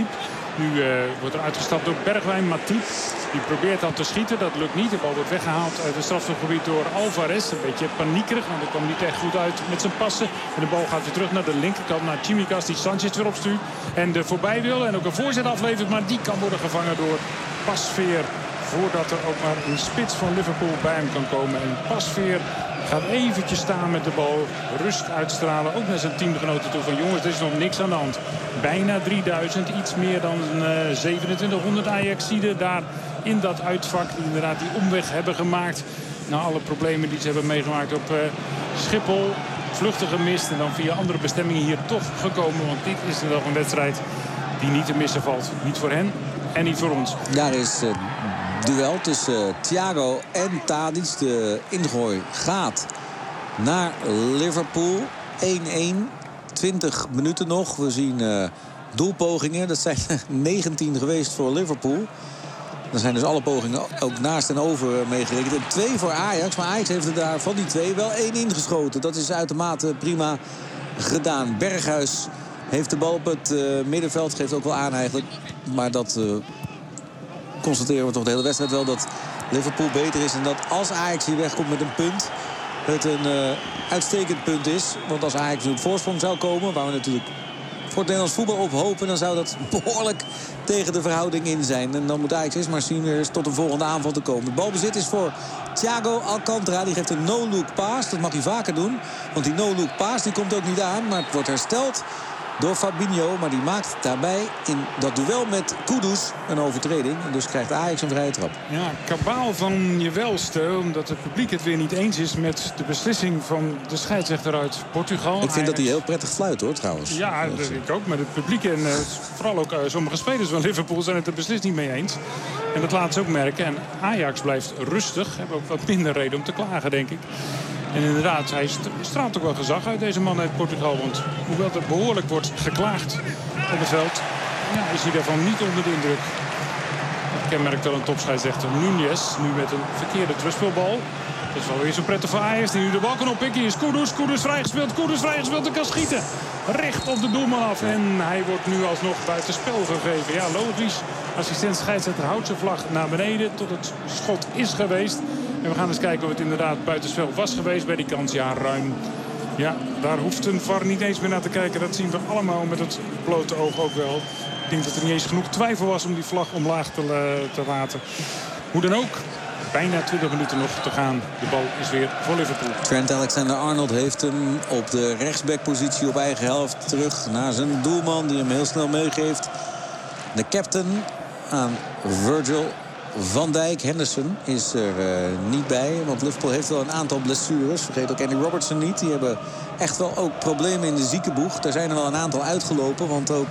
Nu wordt er uitgestapt door Bergwijn. Matip die probeert dan te schieten. Dat lukt niet. De bal wordt weggehaald uit het strafschopgebied door Alvarez. Een beetje paniekerig. Want hij kwam niet echt goed uit met zijn passen. En de bal gaat weer terug naar de linkerkant. Naar Tsimikas die Sanchez weer opstuurt. En er voorbij wil. En ook een voorzet aflevert. Maar die kan worden gevangen door Pasveer. Voordat er ook maar een spits van Liverpool bij hem kan komen. En Pasveer gaat eventjes staan met de bal. Rust uitstralen. Ook naar zijn teamgenoten toe. Van jongens, er is nog niks aan de hand. Bijna 3000. Iets meer dan 2700 Ajaxiden daar in dat uitvak. Die inderdaad die omweg hebben gemaakt. Na alle problemen die ze hebben meegemaakt op Schiphol. Vluchten gemist. En dan via andere bestemmingen hier toch gekomen. Want dit is nog een wedstrijd die niet te missen valt. Niet voor hen en niet voor ons. Daar is duel tussen Thiago en Tadic. De ingooi gaat naar Liverpool. 1-1. 20 minuten nog. We zien doelpogingen. Dat zijn 19 geweest voor Liverpool. Dan zijn dus alle pogingen ook naast en over meegerekend. En 2 voor Ajax, maar Ajax heeft er daar van die 2 wel 1 ingeschoten. Dat is uitermate prima gedaan. Berghuis heeft de bal op het middenveld, geeft ook wel aan eigenlijk. Maar dat constateren we toch de hele wedstrijd wel, dat Liverpool beter is. En dat als Ajax hier wegkomt met een punt, het een uitstekend punt is. Want als Ajax nu op voorsprong zou komen, waar we natuurlijk voor het Nederlands voetbal op hopen, dan zou dat behoorlijk tegen de verhouding in zijn. En dan moet Ajax eerst maar zien weer eens tot een volgende aanval te komen. Het balbezit is voor Thiago Alcantara. Die geeft een no-look pass. Dat mag hij vaker doen. Want die no-look pass die komt ook niet aan. Maar het wordt hersteld door Fabinho. Maar die maakt daarbij in dat duel met Kudus een overtreding. En dus krijgt Ajax een vrije trap. Ja, kabaal van je welste. Omdat het publiek het weer niet eens is met de beslissing van de scheidsrechter uit Portugal. Ik vind dat hij heel prettig fluit, hoor, trouwens. Ja, dat ik ook. Maar het publiek en vooral ook sommige spelers van Liverpool zijn het er beslist niet mee eens. En dat laten ze ook merken. En Ajax blijft rustig. Hebben ook wat minder reden om te klagen, denk ik. En inderdaad, hij straalt ook wel gezag uit, deze man uit Portugal. Want hoewel er behoorlijk wordt geklaagd op het veld, ja, is hij daarvan niet onder de indruk. Dat kenmerkt wel een topscheidsrechter Núñez. Nu met een verkeerde terugspeelbal. Dat is wel weer zo prettig voor Ajax. Die nu de bal kan oppikken. Hier is Kudus. Kudus vrijgespeeld en kan schieten. Recht op de doelman af. En hij wordt nu alsnog buitenspel gegeven. Ja, logisch. Assistent scheidsrechter houdt zijn vlag naar beneden tot het schot is geweest. En we gaan eens kijken of het inderdaad buitenspel was geweest bij die kans. Ja, ruim. Ja, daar hoeft een VAR niet eens meer naar te kijken. Dat zien we allemaal met het blote oog ook wel. Ik denk dat er niet eens genoeg twijfel was om die vlag omlaag te laten. Hoe dan ook. Bijna 20 minuten nog te gaan. De bal is weer voor Liverpool. Trent Alexander-Arnold heeft hem op de rechtsbackpositie op eigen helft terug naar zijn doelman, die hem heel snel meegeeft. De captain aan Virgil van Dijk. Henderson is er niet bij, want Liverpool heeft wel een aantal blessures. Vergeet ook Andy Robertson niet. Die hebben echt wel ook problemen in de ziekenboeg. Er zijn er wel een aantal uitgelopen, want ook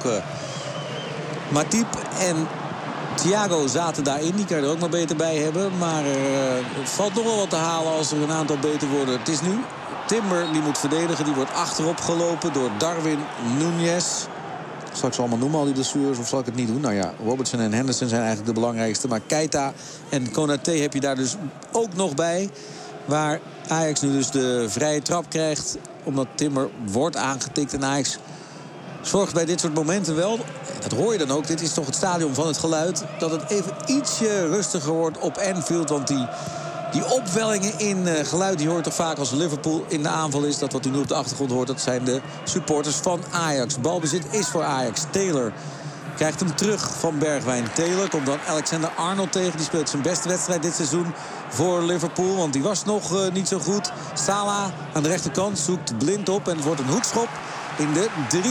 Matip en Thiago zaten daarin. Die kan je er ook maar beter bij hebben. Maar er valt nog wel wat te halen als er een aantal beter worden. Het is nu Timber die moet verdedigen. Die wordt achterop gelopen door Darwin Núñez. Zal ik ze allemaal noemen, al die blessures, of zal ik het niet doen? Nou ja, Robertson en Henderson zijn eigenlijk de belangrijkste. Maar Keita en Konaté heb je daar dus ook nog bij. Waar Ajax nu dus de vrije trap krijgt. Omdat Timber wordt aangetikt. En Ajax zorgt bij dit soort momenten wel, dat hoor je dan ook, dit is toch het stadion van het geluid, dat het even ietsje rustiger wordt op Anfield. Want die opwellingen in geluid, die hoort toch vaak als Liverpool in de aanval is. Dat wat u nu op de achtergrond hoort, dat zijn de supporters van Ajax. Balbezit is voor Ajax. Taylor krijgt hem terug van Bergwijn. Taylor komt dan Alexander-Arnold tegen. Die speelt zijn beste wedstrijd dit seizoen voor Liverpool. Want die was nog niet zo goed. Salah aan de rechterkant zoekt Blind op. En het wordt een hoekschop in de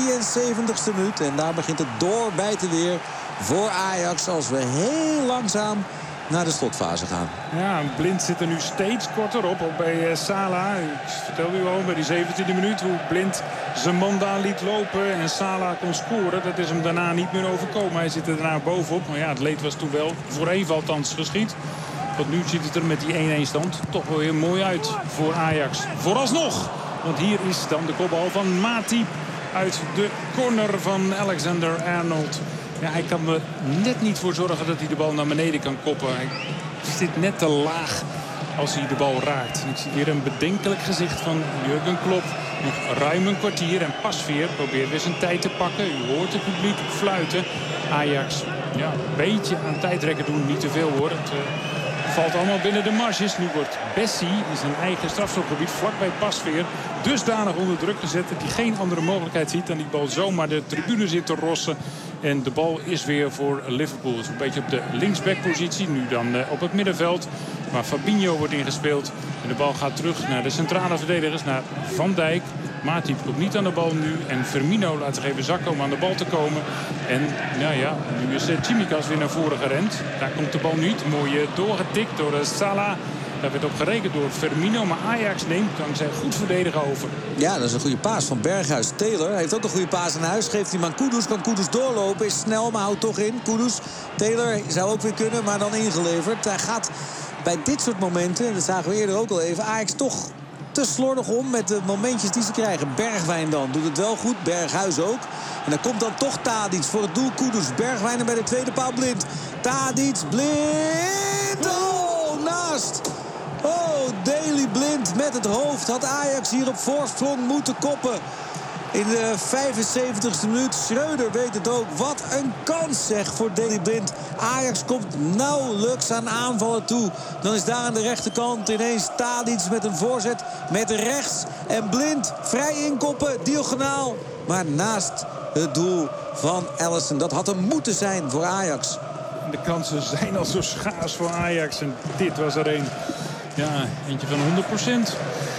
73ste minuut. En daar begint het doorbijten weer voor Ajax. Als we heel langzaam naar de slotfase gaan. Ja, Blind zit er nu steeds korter op. Ook bij Salah. Ik vertelde u al bij die 17e minuut hoe Blind zijn man daar liet lopen. En Salah kon scoren. Dat is hem daarna niet meer overkomen. Hij zit er daarna bovenop. Maar ja, het leed was toen wel voor even althans geschied. Want nu ziet het er met die 1-1 stand toch wel heel mooi uit voor Ajax. Vooralsnog. Want hier is dan de kopbal van Matip uit de corner van Alexander-Arnold. Ja, hij kan er net niet voor zorgen dat hij de bal naar beneden kan koppen. Hij zit net te laag als hij de bal raakt. En ik zie weer een bedenkelijk gezicht van Jurgen Klopp. Nog ruim een kwartier en Pasveer probeert weer zijn tijd te pakken. U hoort het publiek fluiten. Ajax, ja, een beetje aan tijdrekken doen. Niet te veel hoor. Het valt allemaal binnen de marges. Nu wordt Bessie in zijn eigen strafschopgebied vlakbij Pasveer dusdanig onder druk gezet dat hij geen andere mogelijkheid ziet dan die bal zomaar de tribune zit te rossen. En de bal is weer voor Liverpool. Dus een beetje op de linksbackpositie. Nu dan op het middenveld. Waar Fabinho wordt ingespeeld. En de bal gaat terug naar de centrale verdedigers. Naar Van Dijk. Matip komt niet aan de bal nu. En Firmino laat zich even zakken om aan de bal te komen. En nou ja, nu is Tsimikas weer naar voren gerend. Daar komt de bal niet. Mooi doorgetikt door Salah. Daar werd op gerekend door Firmino. Maar Ajax neemt dankzij goed verdedigen over. Ja, dat is een goede paas van Berghuis. Taylor heeft ook een goede paas aan huis. Geeft hij aan Kudus. Kan Kudus doorlopen. Is snel, maar houdt toch in. Kudus. Taylor zou ook weer kunnen, maar dan ingeleverd. Hij gaat bij dit soort momenten, dat zagen we eerder ook al even, Ajax toch te slordig om met de momentjes die ze krijgen. Bergwijn dan doet het wel goed. Berghuis ook. En dan komt dan toch Tadic voor het doel. Kudus. Bergwijn en bij de tweede paal Blind. Tadic, Blind. Oh, naast. Oh, Daley Blind met het hoofd. Had Ajax hier op voorsprong moeten koppen. In de 75e minuut. Schreuder weet het ook. Wat een kans zeg voor Daley Blind. Ajax komt nauwelijks aan aanvallen toe. Dan is daar aan de rechterkant ineens Tadic met een voorzet met rechts. En Blind vrij inkoppen. Diagonaal. Maar naast het doel van Alisson. Dat had hem moeten zijn voor Ajax. De kansen zijn al zo schaars voor Ajax. En dit was er een. Ja, eentje van 100%.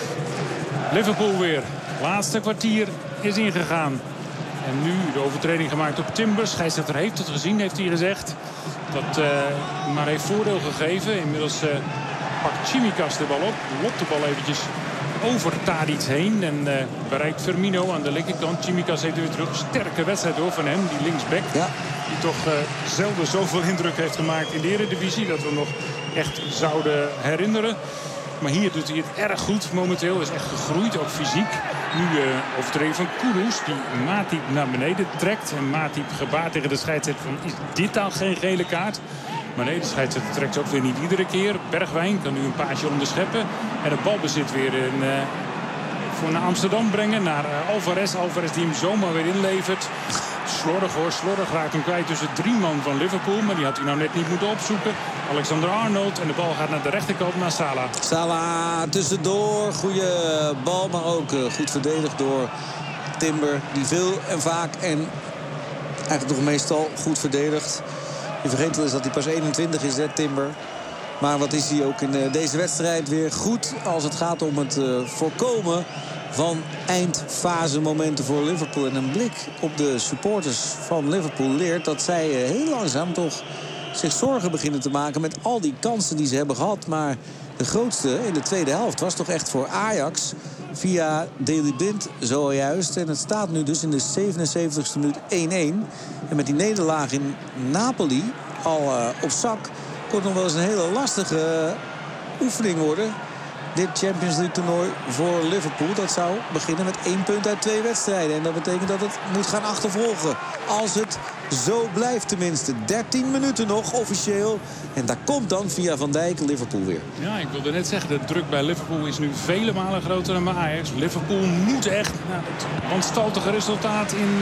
Liverpool weer. Laatste kwartier is ingegaan. En nu de overtreding gemaakt op Timber. Scheidsrechter heeft het gezien, heeft hij gezegd. Dat maar heeft voordeel gegeven. Inmiddels pakt Tsimikas de bal op. Lopt de bal eventjes over Tadic heen. En bereikt Firmino aan de linkerkant. Tsimikas heeft weer terug. Sterke wedstrijd hoor van hem, die linksback. Ja. Die toch zelden zoveel indruk heeft gemaakt in de Eredivisie. Dat we nog echt zouden herinneren. Maar hier doet hij het erg goed momenteel. Is echt gegroeid, ook fysiek. Nu overtreding van Kudus, die Matip naar beneden trekt. En Matip gebaart tegen de scheidsrechter van, is dit dan geen gele kaart? Maar nee, de scheidsrechter trekt ook weer niet iedere keer. Bergwijn kan nu een paasje onderscheppen. En het balbezit weer voor naar Amsterdam brengen. Naar Alvarez. Alvarez die hem zomaar weer inlevert. Slordig hoor, slordig raakt hem kwijt tussen 3 man van Liverpool. Maar die had hij nou net niet moeten opzoeken. Alexander-Arnold en de bal gaat naar de rechterkant naar Salah. Salah tussendoor, goede bal, maar ook goed verdedigd door Timber. Die veel en vaak en eigenlijk toch meestal goed verdedigt. Je vergeet wel eens dat hij pas 21 is, hè, Timber. Maar wat is hij ook in deze wedstrijd weer goed als het gaat om het voorkomen van eindfase momenten voor Liverpool. En een blik op de supporters van Liverpool leert dat zij heel langzaam toch zich zorgen beginnen te maken met al die kansen die ze hebben gehad. Maar de grootste in de tweede helft was toch echt voor Ajax via Daley Blind zojuist. En het staat nu dus in de 77e minuut 1-1. En met die nederlaag in Napoli al op zak kon het nog wel eens een hele lastige oefening worden. Dit Champions League toernooi voor Liverpool. Dat zou beginnen met 1 punt uit 2 wedstrijden. En dat betekent dat het moet gaan achtervolgen. Als het zo blijft tenminste. 13 minuten nog officieel. En daar komt dan via Van Dijk Liverpool weer. Ja, ik wilde net zeggen, de druk bij Liverpool is nu vele malen groter dan bij Ajax. Liverpool moet echt het wanstaltige resultaat in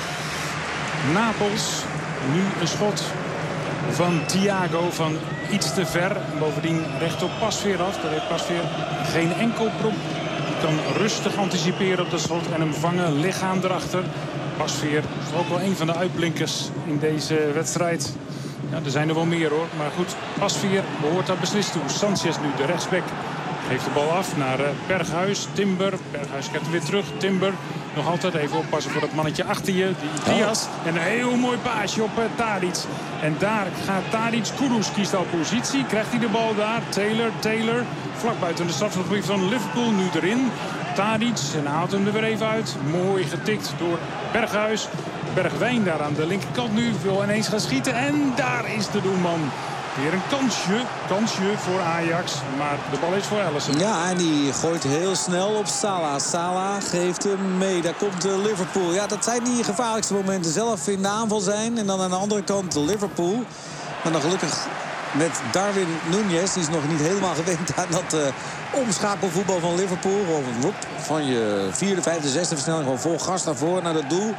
Napels. Nu een schot van Thiago van iets te ver. Bovendien recht op Pasveer af. Daar heeft Pasveer geen enkel probleem. Hij kan rustig anticiperen op de schot en hem vangen. Lichaam erachter. Pasveer is ook wel een van de uitblinkers in deze wedstrijd. Ja, er zijn er wel meer hoor. Maar goed, Pasveer behoort daar beslist toe. Sanchez nu, de rechtsback, geeft de bal af naar Berghuis. Timber. Berghuis krijgt hem weer terug. Timber. Nog altijd even oppassen voor dat mannetje achter je. Die Diaz. En een heel mooi paasje op Tadic. En daar gaat Tadic. Kudus kiest al positie. Krijgt hij de bal daar. Taylor. Vlak buiten de strafgebied van Liverpool. Nu erin. Tadic. En haalt hem er weer even uit. Mooi getikt door Berghuis. Bergwijn daar aan de linkerkant nu. Wil ineens gaan schieten. En daar is de doelman. Weer een kansje voor Ajax. Maar de bal is voor Alisson. Ja, en die gooit heel snel op Salah. Salah geeft hem mee. Daar komt Liverpool. Ja, dat zijn die gevaarlijkste momenten. Zelf in de aanval zijn. En dan aan de andere kant Liverpool. Maar dan gelukkig met Darwin Núñez. Die is nog niet helemaal gewend aan dat omschakelvoetbal van Liverpool. Gewoon van je 4e, 5e, 6e versnelling. Gewoon vol gas naar voren, naar het doel.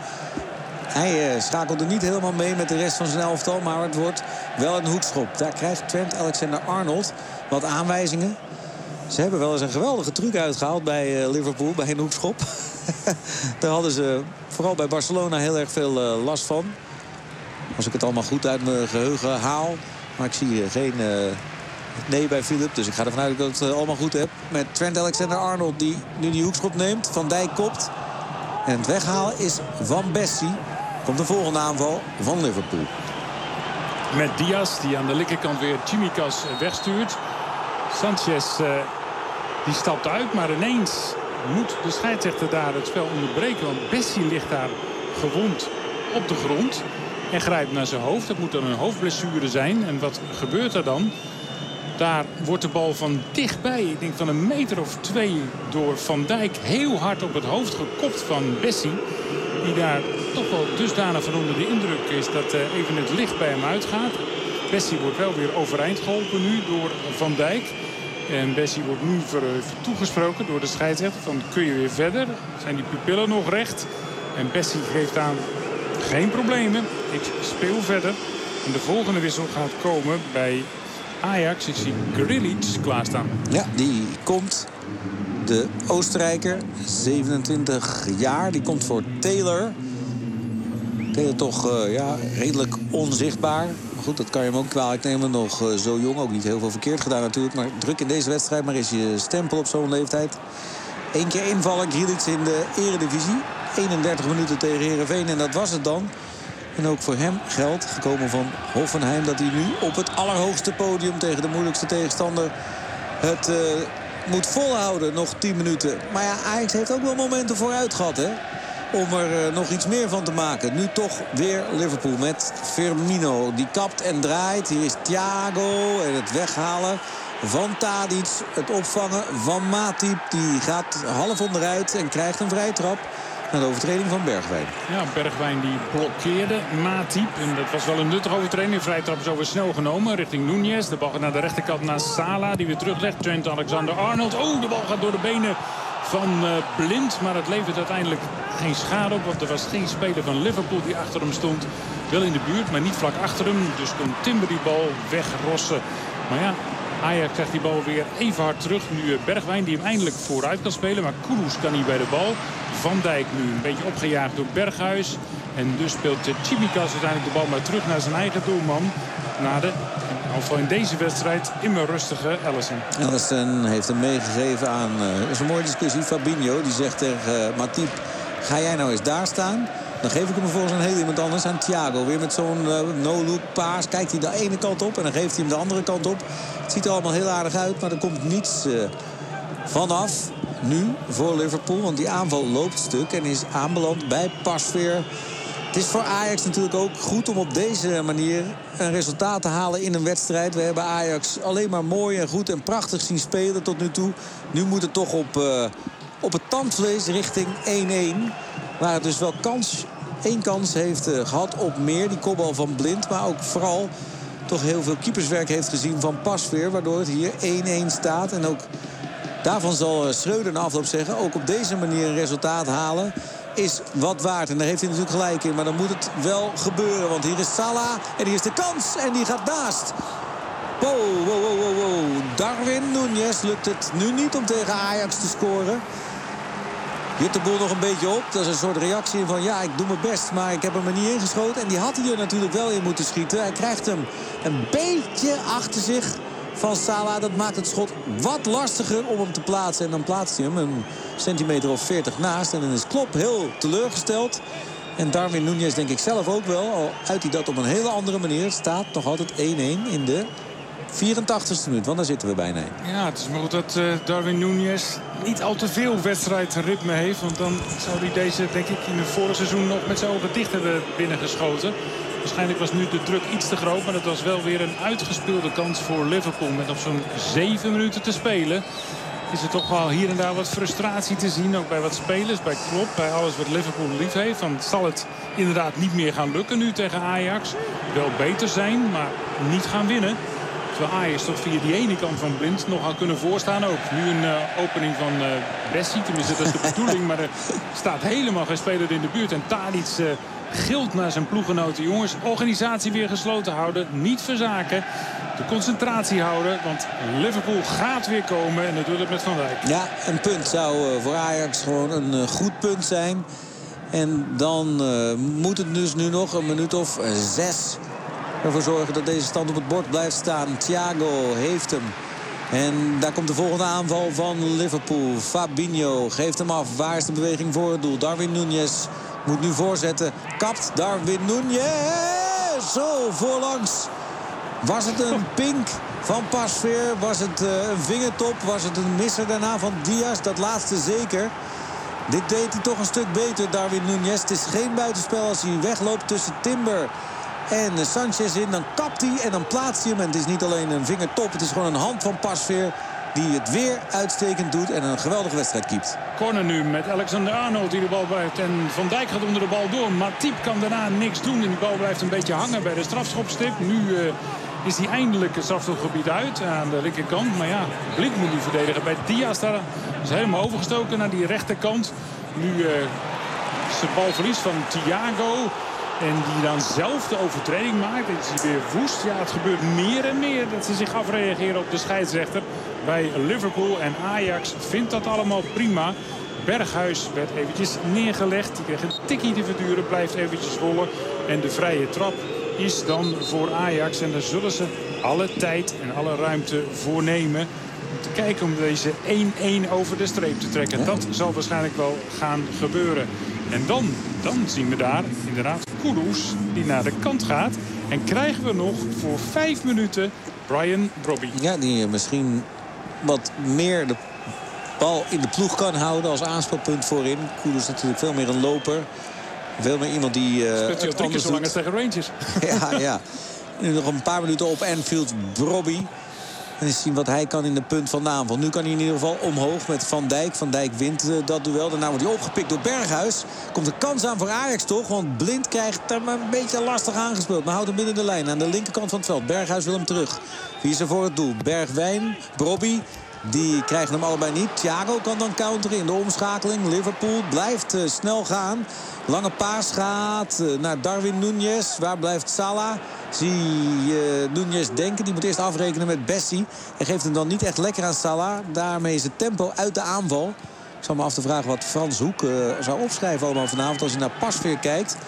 Hij schakelde niet helemaal mee met de rest van zijn elftal. Maar het wordt wel een hoekschop. Daar krijgt Trent Alexander-Arnold wat aanwijzingen. Ze hebben wel eens een geweldige truc uitgehaald bij Liverpool. Bij een hoekschop. Daar hadden ze vooral bij Barcelona heel erg veel last van. Als ik het allemaal goed uit mijn geheugen haal. Maar ik zie geen nee bij Philip. Dus ik ga ervan uit dat ik het allemaal goed heb. Met Trent Alexander-Arnold die nu die hoekschop neemt. Van Dijk kopt. En het weghalen is Van Bessie. Komt de volgende aanval van Liverpool. Met Diaz die aan de linkerkant weer Tsimikas wegstuurt. Sanchez die stapt uit. Maar ineens moet de scheidsrechter daar het spel onderbreken. Want Bessie ligt daar gewond op de grond. En grijpt naar zijn hoofd. Dat moet dan een hoofdblessure zijn. En wat gebeurt er dan? Daar wordt de bal van dichtbij, ik denk van 1 meter of 2... door Van Dijk heel hard op het hoofd gekopt van Bessie. Die daar toch wel dusdanig van onder de indruk is dat even het licht bij hem uitgaat. Bessie wordt wel weer overeind geholpen nu door Van Dijk. En Bessie wordt nu toegesproken door de scheidsrechter. Van kun je weer verder? Zijn die pupillen nog recht? En Bessie geeft aan geen problemen. Ik speel verder. En de volgende wissel gaat komen bij Ajax. Ik zie Grealish klaarstaan. Ja, die komt. De Oostenrijker, 27 jaar. Die komt voor Taylor. Taylor toch redelijk onzichtbaar. Maar goed, dat kan je hem ook kwalijk nemen. Nog zo jong, ook niet heel veel verkeerd gedaan natuurlijk. Maar druk in deze wedstrijd, maar is je stempel op zo'n leeftijd. 1 keer invallen, Grealish in de eredivisie. 31 minuten tegen Heerenveen en dat was het dan. En ook voor hem geldt, gekomen van Hoffenheim... dat hij nu op het allerhoogste podium tegen de moeilijkste tegenstander... het moet volhouden, nog 10 minuten. Maar ja, Ajax heeft ook wel momenten vooruit gehad, hè? Om er nog iets meer van te maken. Nu toch weer Liverpool met Firmino. Die kapt en draait. Hier is Thiago en het weghalen van Tadic. Het opvangen van Matip. Die gaat half onderuit en krijgt een vrije trap. Na de overtreding van Bergwijn. Ja, Bergwijn die blokkeerde Matip. En dat was wel een nuttige overtreding. De vrije trap is over snel genomen richting Núñez. De bal gaat naar de rechterkant naar Salah. Die weer teruglegt. Trent Alexander-Arnold. Oh, de bal gaat door de benen van Blind. Maar het levert uiteindelijk geen schade op. Want er was geen speler van Liverpool die achter hem stond. Wel in de buurt, maar niet vlak achter hem. Dus kon Timber die bal wegrossen. Maar ja, Ajax krijgt die bal weer even hard terug. Nu Bergwijn die hem eindelijk vooruit kan spelen. Maar Kudus kan niet bij de bal. Van Dijk nu een beetje opgejaagd door Berghuis. En dus speelt Tsimikas uiteindelijk de bal maar terug naar zijn eigen doelman. Naar de, alvast in deze wedstrijd, immer rustige Alisson. Alisson heeft hem meegegeven aan, dat is een mooie discussie, Fabinho. Die zegt tegen Matip, ga jij nou eens daar staan? Dan geef ik hem vervolgens aan heel iemand anders, aan Thiago. Weer met zo'n no-look paas. Kijkt hij de ene kant op en dan geeft hij hem de andere kant op. Het ziet er allemaal heel aardig uit, maar er komt niets vanaf. Nu voor Liverpool, want die aanval loopt stuk en is aanbeland bij Pasveer. Het is voor Ajax natuurlijk ook goed om op deze manier een resultaat te halen in een wedstrijd. We hebben Ajax alleen maar mooi en goed en prachtig zien spelen tot nu toe. Nu moet het toch op het tandvlees richting 1-1. Waar het dus wel één kans heeft gehad op meer. Die kopbal van Blind, maar ook vooral toch heel veel keeperswerk heeft gezien van Pasveer. Waardoor het hier 1-1 staat en ook... Daarvan zal Schreuder na afloop zeggen, ook op deze manier een resultaat halen is wat waard. En daar heeft hij natuurlijk gelijk in, maar dan moet het wel gebeuren. Want hier is Salah en hier is de kans en die gaat naast. Wow. Darwin Núñez lukt het nu niet om tegen Ajax te scoren. Jut de boel nog een beetje op. Dat is een soort reactie van ja, ik doe mijn best, maar ik heb hem er niet ingeschoten. En die had hij er natuurlijk wel in moeten schieten. Hij krijgt hem een beetje achter zich van Salah. Dat maakt het schot wat lastiger om hem te plaatsen. En dan plaatst hij hem een centimeter of 40 naast. En dan is Klopp heel teleurgesteld. En Darwin Núñez denk ik zelf ook wel. Al uit hij dat op een hele andere manier. Het staat nog altijd 1-1 in de 84ste minuut. Want daar zitten we bijna in. Ja, het is maar goed dat Darwin Núñez niet al te veel wedstrijdritme heeft. Want dan zou hij deze, denk ik, in het vorige seizoen nog met zijn ogen dicht hebben binnengeschoten. Waarschijnlijk was nu de druk iets te groot. Maar dat was wel weer een uitgespeelde kans voor Liverpool. Met nog zo'n 7 minuten te spelen. Is er toch wel hier en daar wat frustratie te zien. Ook bij wat spelers, bij Klopp, bij alles wat Liverpool lief heeft. Van, zal het inderdaad niet meer gaan lukken nu tegen Ajax? Wel beter zijn, maar niet gaan winnen. Terwijl Ajax toch via die ene kant van Blind nog had kunnen voorstaan ook. Nu een opening van Bessie. Tenminste, dat is de bedoeling. Maar er staat helemaal geen speler in de buurt. En Tadic gilt naar zijn ploeggenoten. Jongens, organisatie weer gesloten houden. Niet verzaken. De concentratie houden. Want Liverpool gaat weer komen. En dat doet het met Van Dijk. Ja, een punt zou voor Ajax gewoon een goed punt zijn. En dan moet het dus nu nog een minuut of 6... ervoor zorgen dat deze stand op het bord blijft staan. Thiago heeft hem. En daar komt de volgende aanval van Liverpool. Fabinho geeft hem af. Waar is de beweging voor het doel? Darwin Núñez moet nu voorzetten. Kapt Darwin Núñez. Zo, voorlangs. Was het een pink van Pasveer? Was het een vingertop? Was het een misser daarna van Diaz? Dat laatste zeker. Dit deed hij toch een stuk beter, Darwin Núñez. Het is geen buitenspel als hij wegloopt tussen Timber En Sanchez in, dan kapt hij en dan plaatst hij hem. En het is niet alleen een vingertop, het is gewoon een hand van Pasveer die het weer uitstekend doet en een geweldige wedstrijd keept. Corner nu met Alexander-Arnold die de bal blijft. En Van Dijk gaat onder de bal door. Matip kan daarna niks doen. En die bal blijft een beetje hangen bij de strafschopstip. Nu is hij eindelijk het strafschopgebied uit aan de linkerkant. Maar ja, Blind moet nu verdedigen bij Diaz. Daar is helemaal overgestoken naar die rechterkant. Nu is het balverlies van Thiago. En die dan zelf de overtreding maakt. En is hij weer woest. Ja, het gebeurt meer en meer dat ze zich afreageren op de scheidsrechter. Bij Liverpool en Ajax vindt dat allemaal prima. Berghuis werd eventjes neergelegd. Die kreeg een tikkie te verduren. Blijft eventjes rollen. En de vrije trap is dan voor Ajax. En daar zullen ze alle tijd en alle ruimte voor nemen. Om te kijken om deze 1-1 over de streep te trekken. Dat zal waarschijnlijk wel gaan gebeuren. En dan zien we daar inderdaad Kudus die naar de kant gaat. En krijgen we nog voor 5 minuten Brian Brobby. Ja, die misschien wat meer de bal in de ploeg kan houden als aanspelpunt voorin. Kudus is natuurlijk veel meer een loper. Veel meer iemand die speelt hij 3 keer zo lang als tegen Rangers. Ja. Nu nog een paar minuten op Anfield. Brobby. En eens zien wat hij kan in de punt van de aanval. Nu kan hij in ieder geval omhoog met Van Dijk. Van Dijk wint dat duel. Daarna wordt hij opgepikt door Berghuis. Komt een kans aan voor Ajax toch? Want Blind krijgt hem een beetje lastig aangespeeld. Maar houdt hem binnen de lijn aan de linkerkant van het veld. Berghuis wil hem terug. Wie is er voor het doel? Bergwijn, Brobby. Die krijgen hem allebei niet. Thiago kan dan counteren in de omschakeling. Liverpool blijft snel gaan. Lange paas gaat naar Darwin Núñez. Waar blijft Salah? Zie Núñez denken. Die moet eerst afrekenen met Bessie. En geeft hem dan niet echt lekker aan Salah. Daarmee is het tempo uit de aanval. Ik zal me af te vragen wat Frans Hoek zou opschrijven allemaal vanavond als hij naar Pasveer kijkt.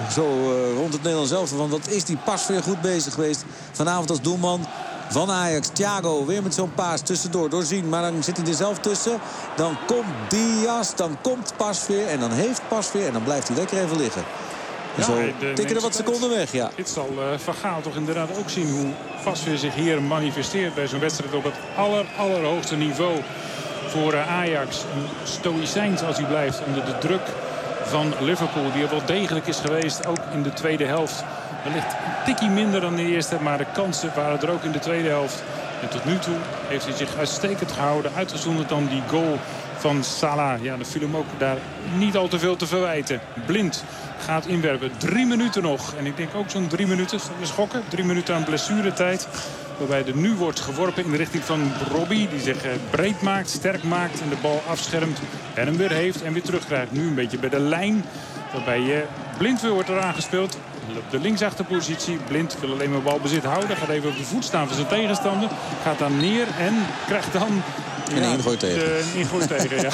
Zo rond het Nederlands elftal. Want wat is die Pasveer goed bezig geweest vanavond als doelman van Ajax. Thiago weer met zo'n paas tussendoor. Doorzien, maar dan zit hij er zelf tussen. Dan komt Diaz, dan komt Pasveer. En dan heeft Pasveer en dan blijft hij lekker even liggen. En zo tikken er wat seconden weg, ja. Dit zal Van Gaal toch inderdaad ook zien hoe Pasveer zich hier manifesteert bij zo'n wedstrijd op het allerhoogste niveau voor Ajax. En stoïcijns als hij blijft onder de druk van Liverpool, die er wel degelijk is geweest, ook in de tweede helft. Wellicht een tikkie minder dan de eerste, maar de kansen waren er ook in de tweede helft. En tot nu toe heeft hij zich uitstekend gehouden. Uitgezonderd dan die goal van Salah. Ja, er viel hem ook daar niet al te veel te verwijten. Blind gaat inwerpen. 3 minuten nog. En ik denk ook zo'n 3 minuten. We schokken. 3 minuten aan blessuretijd. Waarbij er nu wordt geworpen in de richting van Brobby. Die zich breed maakt, sterk maakt. En de bal afschermt. En hem weer heeft en weer terugkrijgt. Nu een beetje bij de lijn. Waarbij Blind weer wordt eraan gespeeld. Op de linksachterpositie. Blind wil alleen maar balbezit houden. Gaat even op de voet staan van zijn tegenstander. Gaat dan neer en krijgt dan een ingooi tegen. Een ingooi tegen, ja.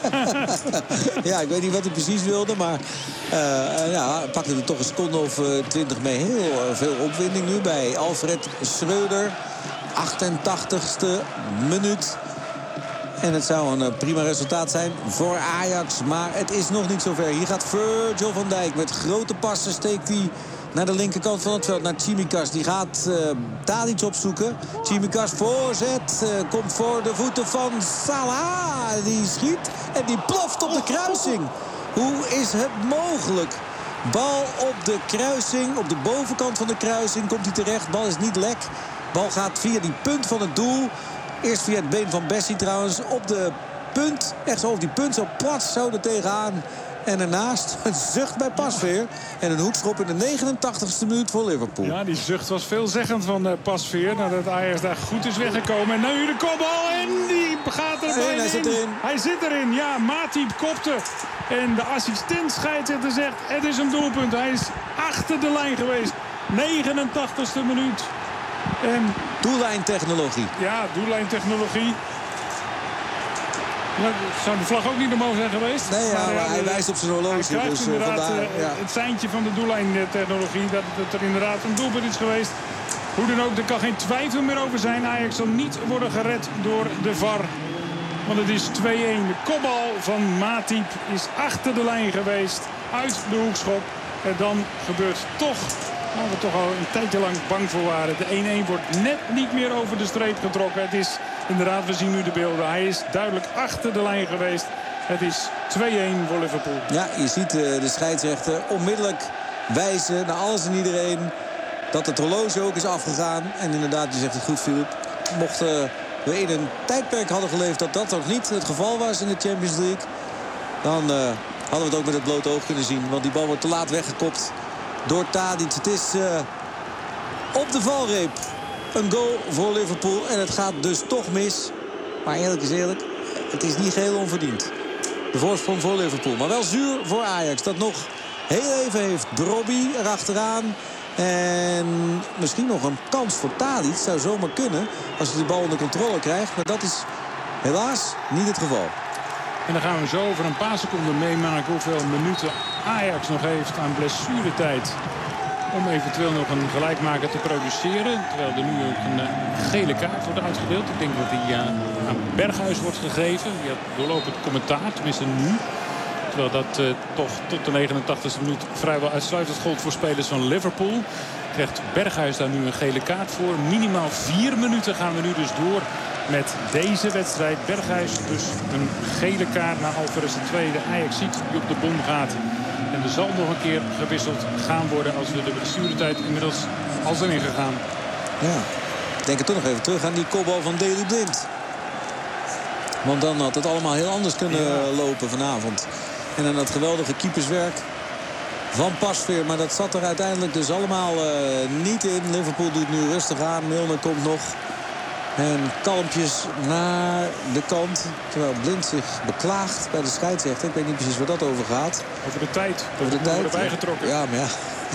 Ja, ik weet niet wat hij precies wilde. Maar pakte er toch een seconde of 20 mee. Heel veel opwinding nu bij Alfred Schreuder. 88ste minuut. En het zou een prima resultaat zijn voor Ajax. Maar het is nog niet zover. Hier gaat Virgil van Dijk met grote passen. Steekt hij naar de linkerkant van het veld. Naar Tsimikas. Die gaat Tadic opzoeken. Tsimikas voorzet. Komt voor de voeten van Salah. Die schiet en die ploft op de kruising. Hoe is het mogelijk? Bal op de kruising. Op de bovenkant van de kruising komt hij terecht. Bal is niet lek. Bal gaat via die punt van het doel. Eerst via het been van Bessie trouwens. Op de punt. Echt zo op die punt. Zo plat zo er tegenaan. En daarnaast een zucht bij Pasveer. En een hoekschop in de 89ste minuut voor Liverpool. Ja, die zucht was veelzeggend van Pasveer. Nadat Ajax daar goed is weggekomen. En nu de kopbal. En die gaat er bijna in. Hij zit erin. Ja, Matip kopte. En de assistent scheidsrechter zegt: het is een doelpunt. Hij is achter de lijn geweest. 89ste minuut. En doellijntechnologie. Ja, doellijntechnologie. Ja, zou de vlag ook niet omhoog zijn geweest? Nee, ja, maar hij wijst op zijn horloge. Hij krijgt dus inderdaad het seintje van de doellijntechnologie. Dat er inderdaad een doelpunt is geweest. Hoe dan ook, er kan geen twijfel meer over zijn. Ajax zal niet worden gered door de VAR. Want het is 2-1. De kopbal van Matip is achter de lijn geweest. Uit de hoekschop. En dan gebeurt toch, waar we toch al een tijdje lang bang voor waren. De 1-1 wordt net niet meer over de streep getrokken. Het is inderdaad, we zien nu de beelden. Hij is duidelijk achter de lijn geweest. Het is 2-1 voor Liverpool. Ja, je ziet de scheidsrechter onmiddellijk wijzen naar alles en iedereen. dat het horloge ook is afgegaan. En inderdaad, je zegt het goed, Filip. Mochten we in een tijdperk hadden geleefd dat dat nog niet het geval was in de Champions League, dan hadden we het ook met het blote oog kunnen zien. Want die bal wordt te laat weggekopt door Tadic. Het is op de valreep een goal voor Liverpool. En het gaat dus toch mis. Maar eerlijk is eerlijk, het is niet geheel onverdiend. De voorsprong voor Liverpool. Maar wel zuur voor Ajax. Dat nog heel even heeft. Brobby erachteraan. En misschien nog een kans voor Tadic. Zou zomaar kunnen als hij de bal onder controle krijgt. Maar dat is helaas niet het geval. En dan gaan we zo over een paar seconden meemaken hoeveel minuten Ajax nog heeft aan blessuretijd. Om eventueel nog een gelijkmaker te produceren. Terwijl er nu ook een gele kaart wordt uitgedeeld. Ik denk dat die aan Berghuis wordt gegeven. Die had doorlopend commentaar, tenminste nu. Terwijl dat toch tot de 89e minuut vrijwel uitsluitend gold voor spelers van Liverpool. Krijgt Berghuis daar nu een gele kaart voor. Minimaal 4 minuten gaan we nu dus door met deze wedstrijd. Berghuis dus een gele kaart naar Alvarez de tweede. Ajax ziet die op de bom gaat. En er zal nog een keer gewisseld gaan worden als we de blessuretijd inmiddels al zijn ingegaan. Ja, ik denk er toch nog even terug aan die kopbal van Daley Blind. Want dan had het allemaal heel anders kunnen lopen vanavond. En dan dat geweldige keeperswerk van Pasveer. Maar dat zat er uiteindelijk dus allemaal niet in. Liverpool doet nu rustig aan. Milner komt nog. En kalmpjes naar de kant. Terwijl Blind zich beklaagt bij de scheidsrechter. Ik weet niet precies waar dat over gaat. Over de tijd. Over de tijd. Erbij getrokken. Ja, maar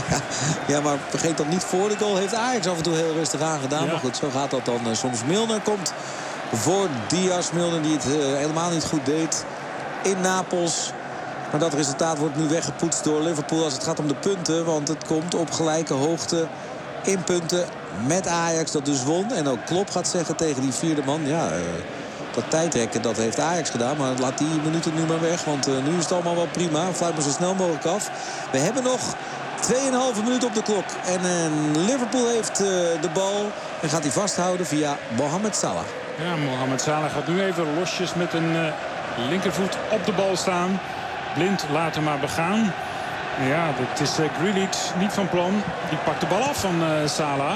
ja, maar vergeet dat niet, voor de goal heeft Ajax af en toe heel rustig aangedaan. Ja. Maar goed, zo gaat dat dan soms. Milner komt voor Diaz. Milner die het helemaal niet goed deed in Napels. Maar dat resultaat wordt nu weggepoetst door Liverpool als het gaat om de punten. Want het komt op gelijke hoogte in punten met Ajax, dat dus won. En ook Klopp gaat zeggen tegen die vierde man, ja, dat tijdrekken, dat heeft Ajax gedaan. Maar laat die minuten nu maar weg, want nu is het allemaal wel prima. Fluit maar zo snel mogelijk af. We hebben nog 2,5 minuten op de klok. En Liverpool heeft de bal en gaat die vasthouden via Mohamed Salah. Ja, Mohamed Salah gaat nu even losjes met een linkervoet op de bal staan. Blind laat hem maar begaan. Ja, dat is Grealish niet van plan. Die pakt de bal af van Salah.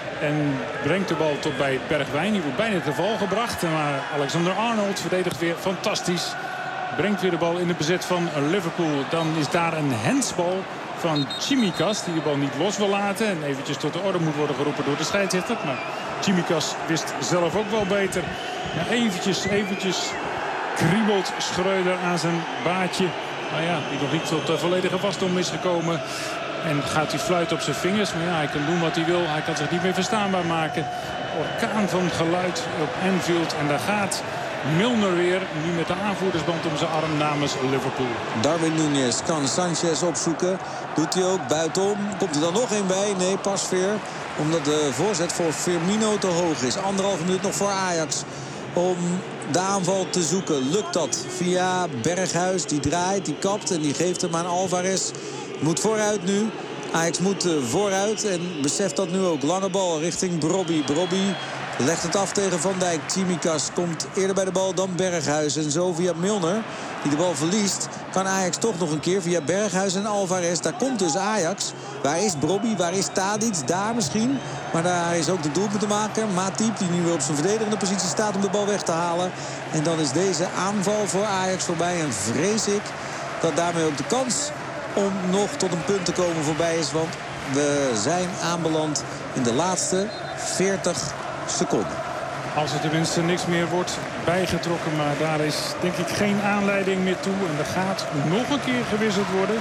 En brengt de bal tot bij Bergwijn. Die wordt bijna te val gebracht. Maar Alexander-Arnold verdedigt weer fantastisch. Brengt weer de bal in het bezit van Liverpool. Dan is daar een handsbal van Tsimikas. Die de bal niet los wil laten. En eventjes tot de orde moet worden geroepen door de scheidsrechter. Maar Tsimikas wist zelf ook wel beter. Ja, eventjes kriebelt Schreuder aan zijn baatje. Maar ja, die nog niet tot volledige wasdom is gekomen. En gaat hij fluiten op zijn vingers. Maar ja, hij kan doen wat hij wil. Hij kan zich niet meer verstaanbaar maken. Orkaan van geluid op Anfield. En daar gaat Milner weer. Nu met de aanvoerdersband om zijn arm namens Liverpool. Darwin Núñez kan Sanchez opzoeken. Doet hij ook buitenom. Komt er dan nog één bij? Nee, Pasveer. Omdat de voorzet voor Firmino te hoog is. 1,5 minuut nog voor Ajax om de aanval te zoeken. Lukt dat via Berghuis. Die draait, die kapt en die geeft hem aan Alvarez. Moet vooruit nu. Ajax moet vooruit en beseft dat nu ook. Lange bal richting Brobby. Brobby legt het af tegen Van Dijk. Tsimikas komt eerder bij de bal dan Berghuis. En zo via Milner, die de bal verliest, kan Ajax toch nog een keer via Berghuis en Alvarez. Daar komt dus Ajax. Waar is Brobby? Waar is Tadic? Daar misschien. Maar daar is ook de doelpuntenmaker Matip, die nu weer op zijn verdedigende positie staat om de bal weg te halen. En dan is deze aanval voor Ajax voorbij. En vrees ik dat daarmee ook de kans om nog tot een punt te komen voorbij is. Want we zijn aanbeland in de laatste 40 seconden. Als er tenminste niks meer wordt bijgetrokken. Maar daar is denk ik geen aanleiding meer toe. En er gaat nog een keer gewisseld worden.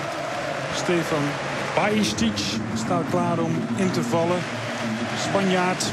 Stefan Bajstic staat klaar om in te vallen. Spanjaard.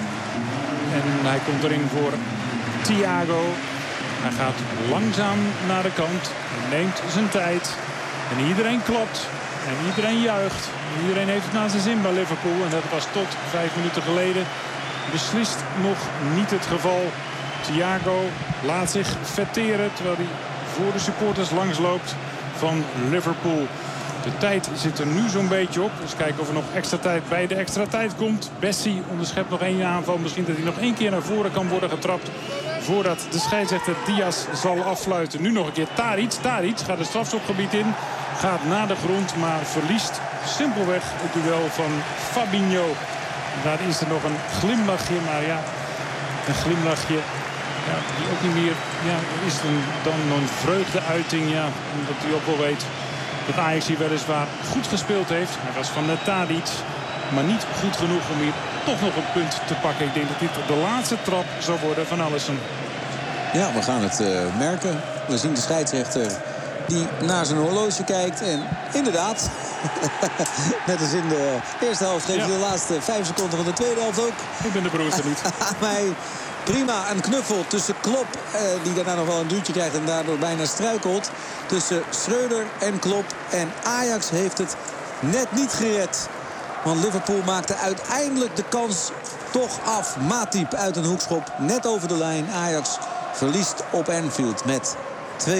En hij komt erin voor Thiago. Hij gaat langzaam naar de kant. Hij neemt zijn tijd. En iedereen klopt. En iedereen juicht. Iedereen heeft het naar zijn zin bij Liverpool. En dat was tot 5 minuten geleden beslist nog niet het geval. Thiago laat zich vetteren terwijl hij voor de supporters langsloopt van Liverpool. De tijd zit er nu zo'n beetje op. Dus kijken of er nog extra tijd bij de extra tijd komt. Bessie onderschept nog 1 aanval. Misschien dat hij nog 1 keer naar voren kan worden getrapt voordat de scheidsrechter Diaz zal affluiten. Nu nog een keer Tadic. Tadic gaat het strafschopgebied in. Gaat naar de grond, maar verliest simpelweg het duel van Fabinho. Daar is er nog een glimlachje, maar ja, een glimlachje. Ja, die ook niet meer. Ja, is dan een vreugdeuiting. Ja, omdat u ook wel weet dat Ajax hier weliswaar goed gespeeld heeft. Hij was van Tadic, maar niet goed genoeg om hier toch nog een punt te pakken. Ik denk dat dit de laatste trap zal worden van Alisson. Ja, we gaan het merken. We zien de scheidsrechter die naar zijn horloge kijkt. En inderdaad, net als in de eerste helft geeft hij de laatste 5 seconden van de tweede helft ook. Ik ben de broerste niet. Maar prima, een knuffel tussen Klop, die daarna nog wel een duwtje krijgt en daardoor bijna struikelt. Tussen Schreuder en Klop. En Ajax heeft het net niet gered. Want Liverpool maakte uiteindelijk de kans toch af. Matip uit een hoekschop, net over de lijn. Ajax verliest op Anfield met 2-1.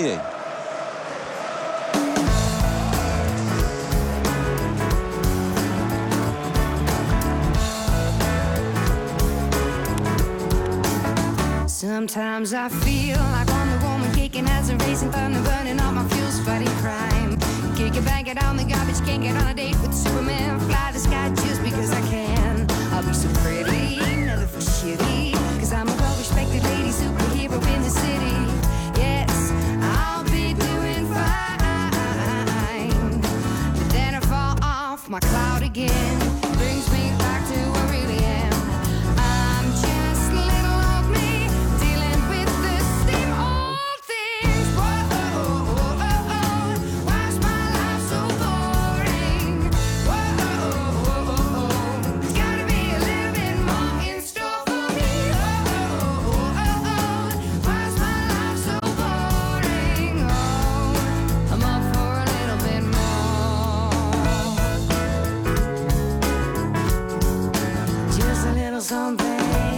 Sometimes I feel like I'm the woman kicking as a racing thunder, burning all my fuels, fighting crime. Kick it, bang it on the garbage, can't get on a date with Superman. Fly the sky just because I can. I'll be so pretty, never for shitty, cause I'm a well-respected lady superhero in the city. Yes, I'll be doing fine. But then I fall off my cloud again. Brings me back to where I really am. I'm just little old me, dealing with the same old things. Whoa, why's my life so boring? Whoa, there's gotta be a little bit more in store for me. Why's my life so boring? Oh, I'm up for a little bit more. Just a little something.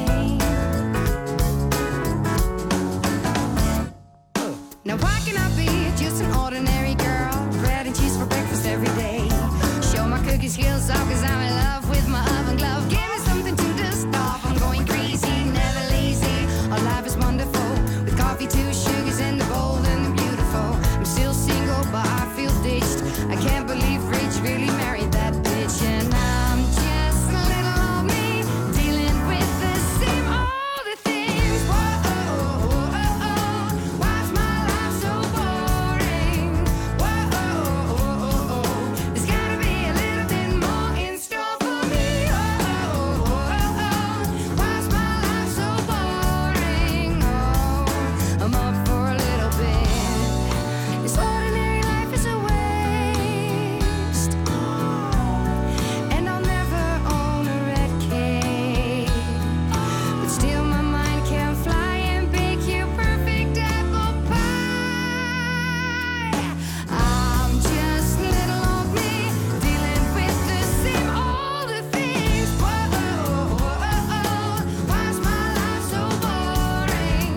Now why can I be just an ordinary girl? Bread and cheese for breakfast every day. Show my cookie skills off cause I'm in love with my oven glove. Give me something to dust off. I'm going crazy, never lazy. Our life is wonderful. With coffee, 2 sugars and the bold and the beautiful. I'm still single but I feel ditched. I can't believe Rich really married that bitch. And I'm just a little old me, dealing with the same old things. Whoa, why's my life so boring? Whoa, there's gotta be a little bit more in store for me. Why's my life so boring? Oh, I'm up for a little bit. This ordinary life is a waste, and I'll never own a red cake. But still my mind can fly and bake you perfect apple pie. I'm just little old me, dealing with the same old things. Whoa, why's my life so boring?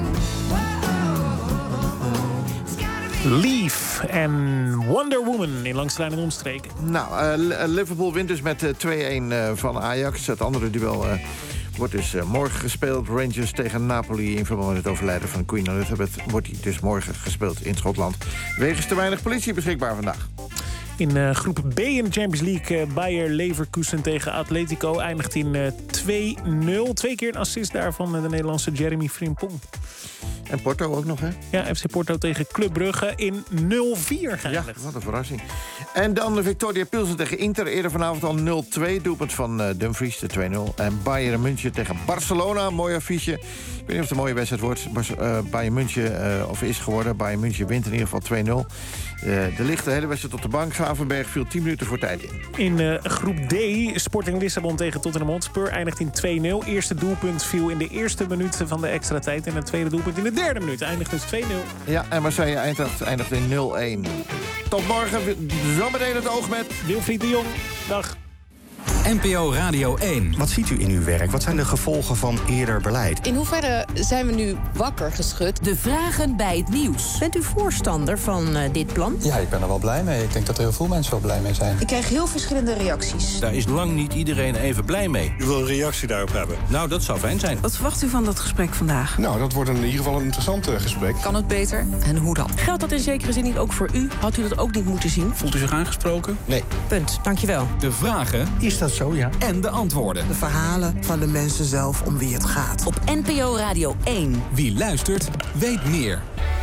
It's gotta be. Leaf en Wonder Woman in Langs de Lijn en Omstreken. Nou, Liverpool wint dus met 2-1 van Ajax. Het andere duel wordt dus morgen gespeeld. Rangers tegen Napoli in verband met het overlijden van Queen Elizabeth. Wordt die dus morgen gespeeld in Schotland. Wegens te weinig politie beschikbaar vandaag. In groep B in de Champions League Bayer Leverkusen tegen Atletico eindigt in 2-0. 2 keer een assist daarvan de Nederlandse Jeremy Frimpong. En Porto ook nog, hè? Ja, FC Porto tegen Club Brugge in 0-4 geëindigd. Ja, wat een verrassing. En dan de Victoria Pilsen tegen Inter. Eerder vanavond al 0-2. Doelpunt van Dumfries, de 2-0. En Bayern München tegen Barcelona. Mooi affiche. Ik weet niet of het een mooie wedstrijd wordt. Bayern München, of is geworden. Bayern München wint in ieder geval 2-0. De ligt de hele wedstrijd op de bank. Gravenberg viel 10 minuten voor tijd in. In groep D, Sporting Lissabon tegen Tottenham Hotspur eindigt in 2-0. Eerste doelpunt viel in de eerste minuut van de extra tijd. En het tweede doelpunt in de derde minuut eindigt dus 2-0. Ja, en Marseille eindigt in 0-1. Tot morgen. Zometeen het oog met Wilfried de Jong. Dag. NPO Radio 1. Wat ziet u in uw werk? Wat zijn de gevolgen van eerder beleid? In hoeverre zijn we nu wakker geschud? De vragen bij het nieuws. Bent u voorstander van dit plan? Ja, ik ben er wel blij mee. Ik denk dat er heel veel mensen wel blij mee zijn. Ik krijg heel verschillende reacties. Daar is lang niet iedereen even blij mee. U wil een reactie daarop hebben? Nou, dat zou fijn zijn. Wat verwacht u van dat gesprek vandaag? Nou, dat wordt in ieder geval een interessant gesprek. Kan het beter en hoe dan? Geldt dat in zekere zin niet ook voor u? Had u dat ook niet moeten zien? Voelt u zich aangesproken? Nee. Punt. Dankjewel. De vragen. Is dat zo, ja. En de antwoorden. De verhalen van de mensen zelf om wie het gaat. Op NPO Radio 1. Wie luistert, weet meer.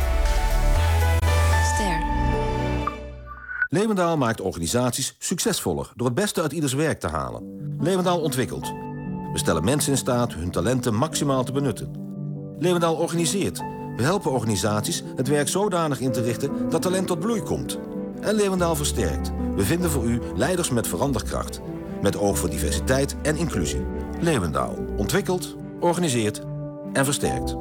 Ster. Leeuwendaal maakt organisaties succesvoller door het beste uit ieders werk te halen. Leeuwendaal ontwikkelt. We stellen mensen in staat hun talenten maximaal te benutten. Leeuwendaal organiseert. We helpen organisaties het werk zodanig in te richten dat talent tot bloei komt. En Leeuwendaal versterkt. We vinden voor u leiders met veranderkracht. Met oog voor diversiteit en inclusie. Leeuwendaal ontwikkelt, organiseert en versterkt.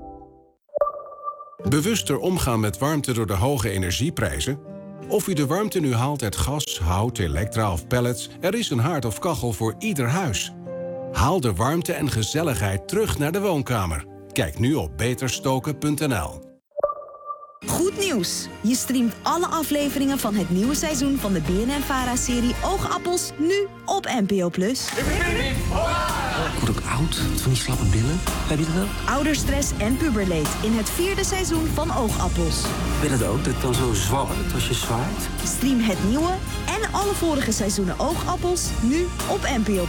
Bewuster omgaan met warmte door de hoge energieprijzen? Of u de warmte nu haalt uit gas, hout, elektra of pellets... er is een haard of kachel voor ieder huis. Haal de warmte en gezelligheid terug naar de woonkamer. Kijk nu op beterstoken.nl. Goed nieuws! Je streamt alle afleveringen van het nieuwe seizoen van de BNN-VARA-serie Oogappels nu op NPO+. Ik word ook oud, van die slappe billen. Heb je dat ook? Ouderstress en puberleed in het 4e seizoen van Oogappels. Ben je dat ook, dat het dan zo zwabbert als je zwaait? Stream het nieuwe en alle vorige seizoenen Oogappels nu op NPO+.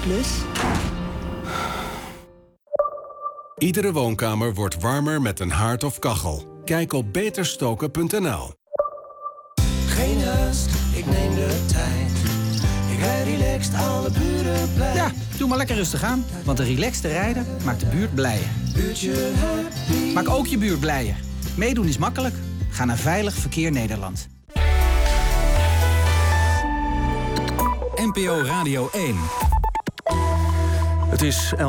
Iedere woonkamer wordt warmer met een haard of kachel. Kijk op beterstoken.nl. Geen haast, ik neem de tijd. Ik rijd relaxed, alle buren blij. Ja, doe maar lekker rustig aan. Want een relaxte rijder maakt de buurt blijer. Buurtje happy. Maak ook je buurt blijer. Meedoen is makkelijk. Ga naar Veilig Verkeer Nederland. NPO Radio 1. Het is